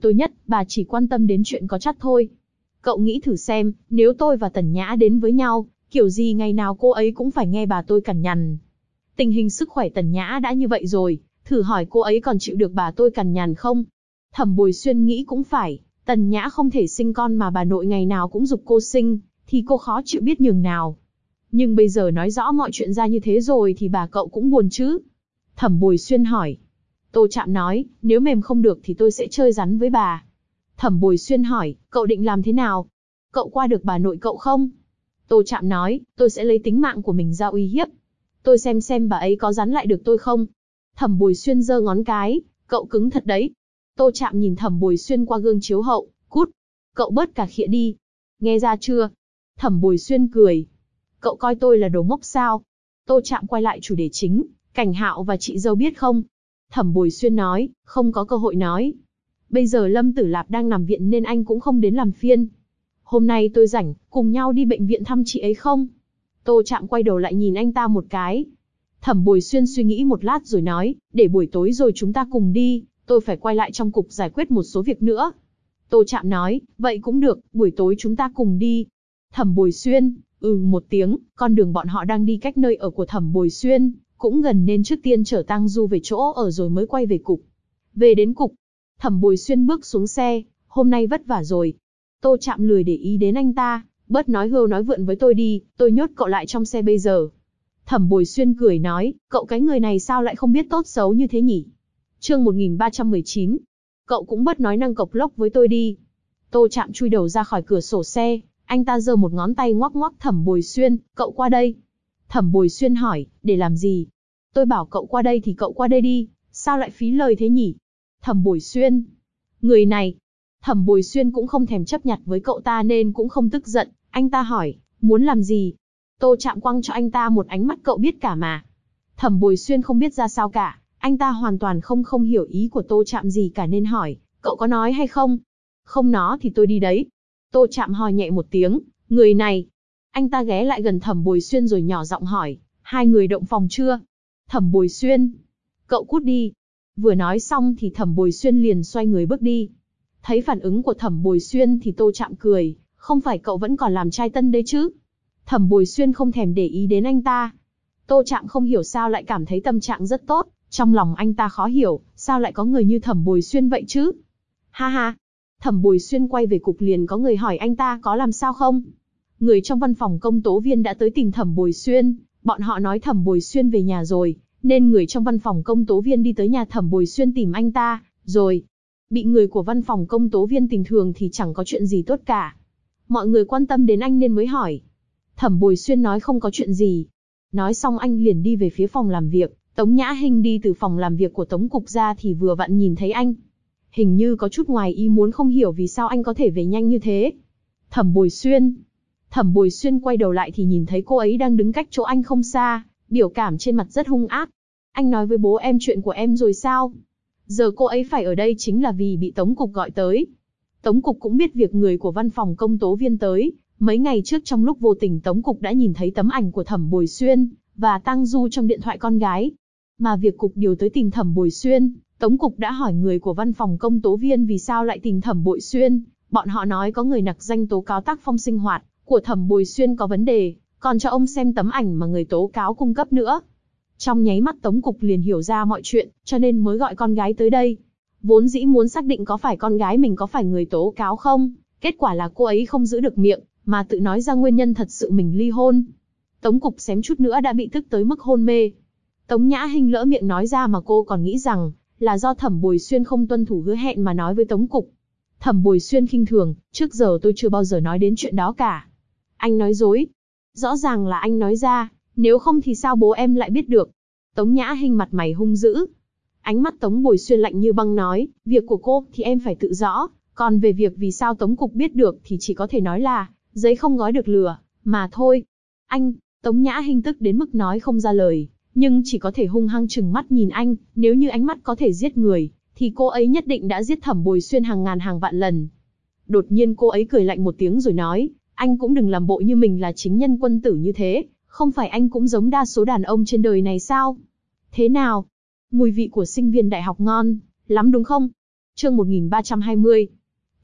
A: bà chỉ quan tâm đến chuyện có chắc thôi. Cậu nghĩ thử xem, nếu tôi và Tần Nhã đến với nhau, kiểu gì ngày nào cô ấy cũng phải nghe bà tôi cằn nhằn. Tình hình sức khỏe Tần Nhã đã như vậy rồi, thử hỏi cô ấy còn chịu được bà tôi cằn nhằn không? Thẩm Bồi Xuyên nghĩ cũng phải, Tần Nhã không thể sinh con mà bà nội ngày nào cũng giục cô sinh, thì cô khó chịu biết nhường nào. Nhưng bây giờ nói rõ mọi chuyện ra như thế rồi thì bà cậu cũng buồn chứ? Thẩm Bồi Xuyên hỏi. Tô Trạm nói, nếu mềm không được thì tôi sẽ chơi rắn với bà. Thẩm Bồi Xuyên hỏi, cậu định làm thế nào? Cậu qua được bà nội cậu không? Tô Trạm nói, tôi sẽ lấy tính mạng của mình ra uy hiếp. Tôi xem bà ấy có rắn lại được tôi không? Thẩm Bồi Xuyên giơ ngón cái, cậu cứng thật đấy. Tô Trạm nhìn Thẩm Bồi Xuyên qua gương chiếu hậu, cút. Cậu bớt cả khịa đi. Nghe ra chưa? Thẩm Bồi Xuyên cười. Cậu coi tôi là đồ ngốc sao? Tô Trạm quay lại chủ đề chính, Cảnh Hạo và chị dâu biết không? Thẩm Bồi Xuyên nói, không có cơ hội nói. Bây giờ Lâm Tử Lạp đang nằm viện nên anh cũng không đến làm phiên. Hôm nay tôi rảnh, cùng nhau đi bệnh viện thăm chị ấy không? Tô Trạm quay đầu lại nhìn anh ta một cái. Thẩm Bồi Xuyên suy nghĩ một lát rồi nói, để buổi tối rồi chúng ta cùng đi, tôi phải quay lại trong cục giải quyết một số việc nữa. Tô Trạm nói, vậy cũng được, buổi tối chúng ta cùng đi. Thẩm Bồi Xuyên, một tiếng, con đường bọn họ đang đi cách nơi ở của Thẩm Bồi Xuyên, cũng gần nên trước tiên chở Tang Du về chỗ ở rồi mới quay về cục. Về đến cục, Thẩm Bồi Xuyên bước xuống xe, hôm nay vất vả rồi. Tô Trạm lười để ý đến anh ta, bớt nói hưu nói vượn với tôi đi, tôi nhốt cậu lại trong xe bây giờ. Thẩm Bồi Xuyên cười nói, cậu cái người này sao lại không biết tốt xấu như thế nhỉ? Chương 1319, cậu cũng bớt nói năng cộc lốc với tôi đi. Tô Trạm chui đầu ra khỏi cửa sổ xe, anh ta giơ một ngón tay ngoắc ngoắc Thẩm Bồi Xuyên, cậu qua đây. Thẩm Bồi Xuyên hỏi, để làm gì? Tôi bảo cậu qua đây thì cậu qua đây đi, sao lại phí lời thế nhỉ? Thẩm Bồi Xuyên, người này. Thẩm Bồi Xuyên cũng không thèm chấp nhặt với cậu ta nên cũng không tức giận, anh ta hỏi, muốn làm gì? Tô Trạm quăng cho anh ta một ánh mắt cậu biết cả mà. Thẩm Bồi Xuyên không biết ra sao cả, anh ta hoàn toàn không hiểu ý của Tô Trạm gì cả nên hỏi, cậu có nói hay không? Không nó thì tôi đi đấy. Tô Trạm hò nhẹ một tiếng, người này. Anh ta ghé lại gần Thẩm Bồi Xuyên rồi nhỏ giọng hỏi, hai người động phòng chưa? Thẩm Bồi Xuyên, cậu cút đi. Vừa nói xong thì Thẩm Bồi Xuyên liền xoay người bước đi. Thấy phản ứng của Thẩm Bồi Xuyên thì Tô Trạm cười, không phải cậu vẫn còn làm trai tân đấy chứ? Thẩm Bồi Xuyên không thèm để ý đến anh ta. Tô Trạm không hiểu sao lại cảm thấy tâm trạng rất tốt, trong lòng anh ta khó hiểu, sao lại có người như Thẩm Bồi Xuyên vậy chứ? Ha ha. Thẩm Bồi Xuyên quay về cục liền có người hỏi anh ta có làm sao không? Người trong văn phòng công tố viên đã tới tìm Thẩm Bồi Xuyên, bọn họ nói Thẩm Bồi Xuyên về nhà rồi, nên người trong văn phòng công tố viên đi tới nhà Thẩm Bồi Xuyên tìm anh ta, rồi. Bị người của văn phòng công tố viên tình thường thì chẳng có chuyện gì tốt cả. Mọi người quan tâm đến anh nên mới hỏi. Thẩm Bồi Xuyên nói không có chuyện gì. Nói xong anh liền đi về phía phòng làm việc, Tống Nhã Hinh đi từ phòng làm việc của Tống Cục ra thì vừa vặn nhìn thấy anh. Hình như có chút ngoài ý muốn không hiểu vì sao anh có thể về nhanh như thế. Thẩm Bồi Xuyên quay đầu lại thì nhìn thấy cô ấy đang đứng cách chỗ anh không xa, biểu cảm trên mặt rất hung ác. Anh nói với bố em chuyện của em rồi sao? Giờ cô ấy phải ở đây chính là vì bị Tống Cục gọi tới. Tống Cục cũng biết việc người của văn phòng công tố viên tới. Mấy ngày trước trong lúc vô tình Tống Cục đã nhìn thấy tấm ảnh của Thẩm Bồi Xuyên và Tang Du trong điện thoại con gái. Mà việc Cục điều tới tìm Thẩm Bồi Xuyên, Tống Cục đã hỏi người của văn phòng công tố viên vì sao lại tìm Thẩm Bồi Xuyên. Bọn họ nói có người nặc danh tố cáo tác phong sinh hoạt của Thẩm Bồi Xuyên có vấn đề, còn cho ông xem tấm ảnh mà người tố cáo cung cấp nữa. Trong nháy mắt Tống Cục liền hiểu ra mọi chuyện, cho nên mới gọi con gái tới đây. Vốn dĩ muốn xác định có phải con gái mình có phải người tố cáo không, kết quả là cô ấy không giữ được miệng, mà tự nói ra nguyên nhân thật sự mình ly hôn. Tống Cục xém chút nữa đã bị tức tới mức hôn mê. Tống Nhã Hinh lỡ miệng nói ra mà cô còn nghĩ rằng là do Thẩm Bồi Xuyên không tuân thủ hứa hẹn mà nói với Tống Cục. Thẩm Bồi Xuyên khinh thường, trước giờ tôi chưa bao giờ nói đến chuyện đó cả. Anh nói dối. Rõ ràng là anh nói ra, nếu không thì sao bố em lại biết được? Tống Nhã Hinh mặt mày hung dữ. Ánh mắt Tống Bồi Xuyên lạnh như băng nói, việc của cô thì em phải tự rõ, còn về việc vì sao Tống Cục biết được thì chỉ có thể nói là giấy không gói được lửa, mà thôi. Anh, Tống Nhã Hinh tức đến mức nói không ra lời, nhưng chỉ có thể hung hăng trừng mắt nhìn anh, nếu như ánh mắt có thể giết người, thì cô ấy nhất định đã giết Thẩm Bồi Xuyên hàng ngàn hàng vạn lần. Đột nhiên cô ấy cười lạnh một tiếng rồi nói, anh cũng đừng làm bộ như mình là chính nhân quân tử như thế, không phải anh cũng giống đa số đàn ông trên đời này sao? Thế nào? Mùi vị của sinh viên đại học ngon lắm đúng không? Chương 1320.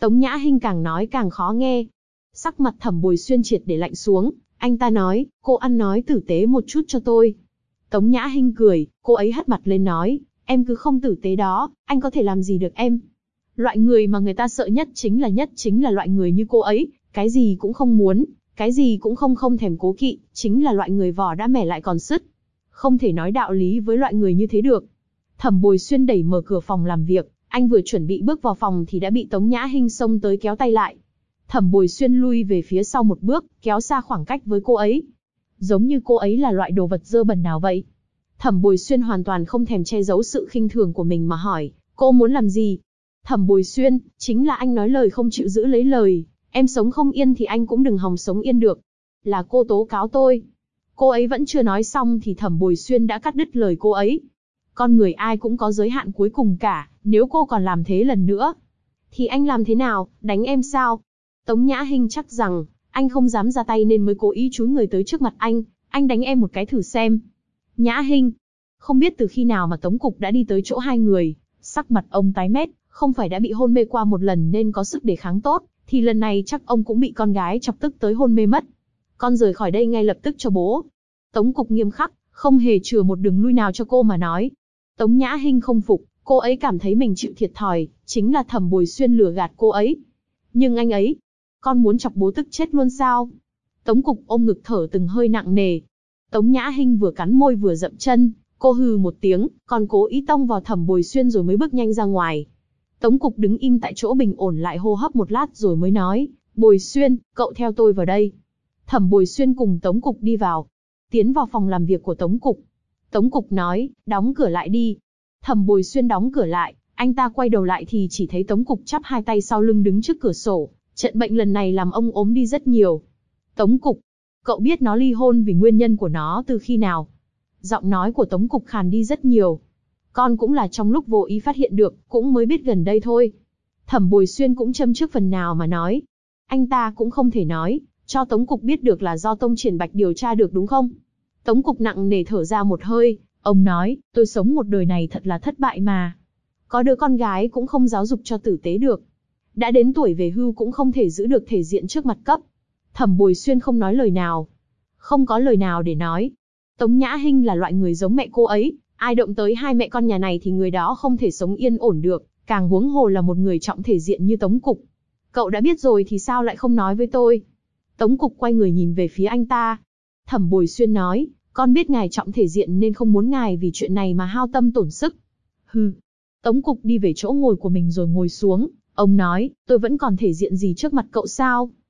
A: Tống Nhã Hinh càng nói càng khó nghe. Sắc mặt Thẩm Bồi Xuyên triệt để lạnh xuống, anh ta nói, cô ăn nói tử tế một chút cho tôi. Tống Nhã Hinh cười, cô ấy hất mặt lên nói, em cứ không tử tế đó, anh có thể làm gì được em. Loại người mà người ta sợ nhất chính là loại người như cô ấy, cái gì cũng không muốn, cái gì cũng không thèm cố kỵ, chính là loại người vỏ đã mẻ lại còn sứt. Không thể nói đạo lý với loại người như thế được. Thẩm Bồi Xuyên đẩy mở cửa phòng làm việc, anh vừa chuẩn bị bước vào phòng thì đã bị Tống Nhã Hinh xông tới kéo tay lại. Thẩm Bồi Xuyên lui về phía sau một bước, kéo xa khoảng cách với cô ấy. Giống như cô ấy là loại đồ vật dơ bẩn nào vậy. Thẩm Bồi Xuyên hoàn toàn không thèm che giấu sự khinh thường của mình mà hỏi, cô muốn làm gì? Thẩm Bồi Xuyên, chính là anh nói lời không chịu giữ lấy lời, em sống không yên thì anh cũng đừng hòng sống yên được. Là cô tố cáo tôi. Cô ấy vẫn chưa nói xong thì Thẩm Bồi Xuyên đã cắt đứt lời cô ấy. Con người ai cũng có giới hạn cuối cùng cả, nếu cô còn làm thế lần nữa, thì anh làm thế nào, đánh em sao? Tống Nhã Hinh chắc rằng, anh không dám ra tay nên mới cố ý chúi người tới trước mặt anh đánh em một cái thử xem. Nhã Hinh, không biết từ khi nào mà Tống Cục đã đi tới chỗ hai người, sắc mặt ông tái mét, không phải đã bị hôn mê qua một lần nên có sức đề kháng tốt, thì lần này chắc ông cũng bị con gái chọc tức tới hôn mê mất. Con rời khỏi đây ngay lập tức cho bố. Tống Cục nghiêm khắc, không hề chừa một đường lui nào cho cô mà nói. Tống Nhã Hinh không phục, cô ấy cảm thấy mình chịu thiệt thòi, chính là Thẩm Bồi Xuyên lừa gạt cô ấy. Nhưng anh ấy, con muốn chọc bố tức chết luôn sao? Tống Cục ôm ngực thở từng hơi nặng nề. Tống Nhã Hinh vừa cắn môi vừa dậm chân, cô hừ một tiếng, còn cố ý tông vào Thẩm Bồi Xuyên rồi mới bước nhanh ra ngoài. Tống Cục đứng im tại chỗ bình ổn lại hô hấp một lát rồi mới nói, Bồi Xuyên, cậu theo tôi vào đây. Thẩm Bồi Xuyên cùng Tống Cục đi vào, tiến vào phòng làm việc của Tống Cục. Tống Cục nói, đóng cửa lại đi. Thẩm Bồi Xuyên đóng cửa lại, anh ta quay đầu lại thì chỉ thấy Tống Cục chắp hai tay sau lưng đứng trước cửa sổ. Trận bệnh lần này làm ông ốm đi rất nhiều. Tống Cục, cậu biết nó ly hôn vì nguyên nhân của nó từ khi nào? Giọng nói của Tống Cục khàn đi rất nhiều. Con cũng là trong lúc vô ý phát hiện được, cũng mới biết gần đây thôi. Thẩm Bồi Xuyên cũng châm trước phần nào mà nói. Anh ta cũng không thể nói, cho Tống Cục biết được là do Tông Triển Bạch điều tra được đúng không? Tống Cục nặng nề thở ra một hơi, ông nói, tôi sống một đời này thật là thất bại mà. Có đứa con gái cũng không giáo dục cho tử tế được. Đã đến tuổi về hưu cũng không thể giữ được thể diện trước mặt cấp. Thẩm Bồi Xuyên không nói lời nào. Không có lời nào để nói. Tống Nhã Hinh là loại người giống mẹ cô ấy, ai động tới hai mẹ con nhà này thì người đó không thể sống yên ổn được, càng huống hồ là một người trọng thể diện như Tống Cục. Cậu đã biết rồi thì sao lại không nói với tôi? Tống Cục quay người nhìn về phía anh ta. Thẩm Bồi Xuyên nói, con biết ngài trọng thể diện nên không muốn ngài vì chuyện này mà hao tâm tổn sức. Hừ. Tống Cục đi về chỗ ngồi của mình rồi ngồi xuống. Ông nói, tôi vẫn còn thể diện gì trước mặt cậu sao?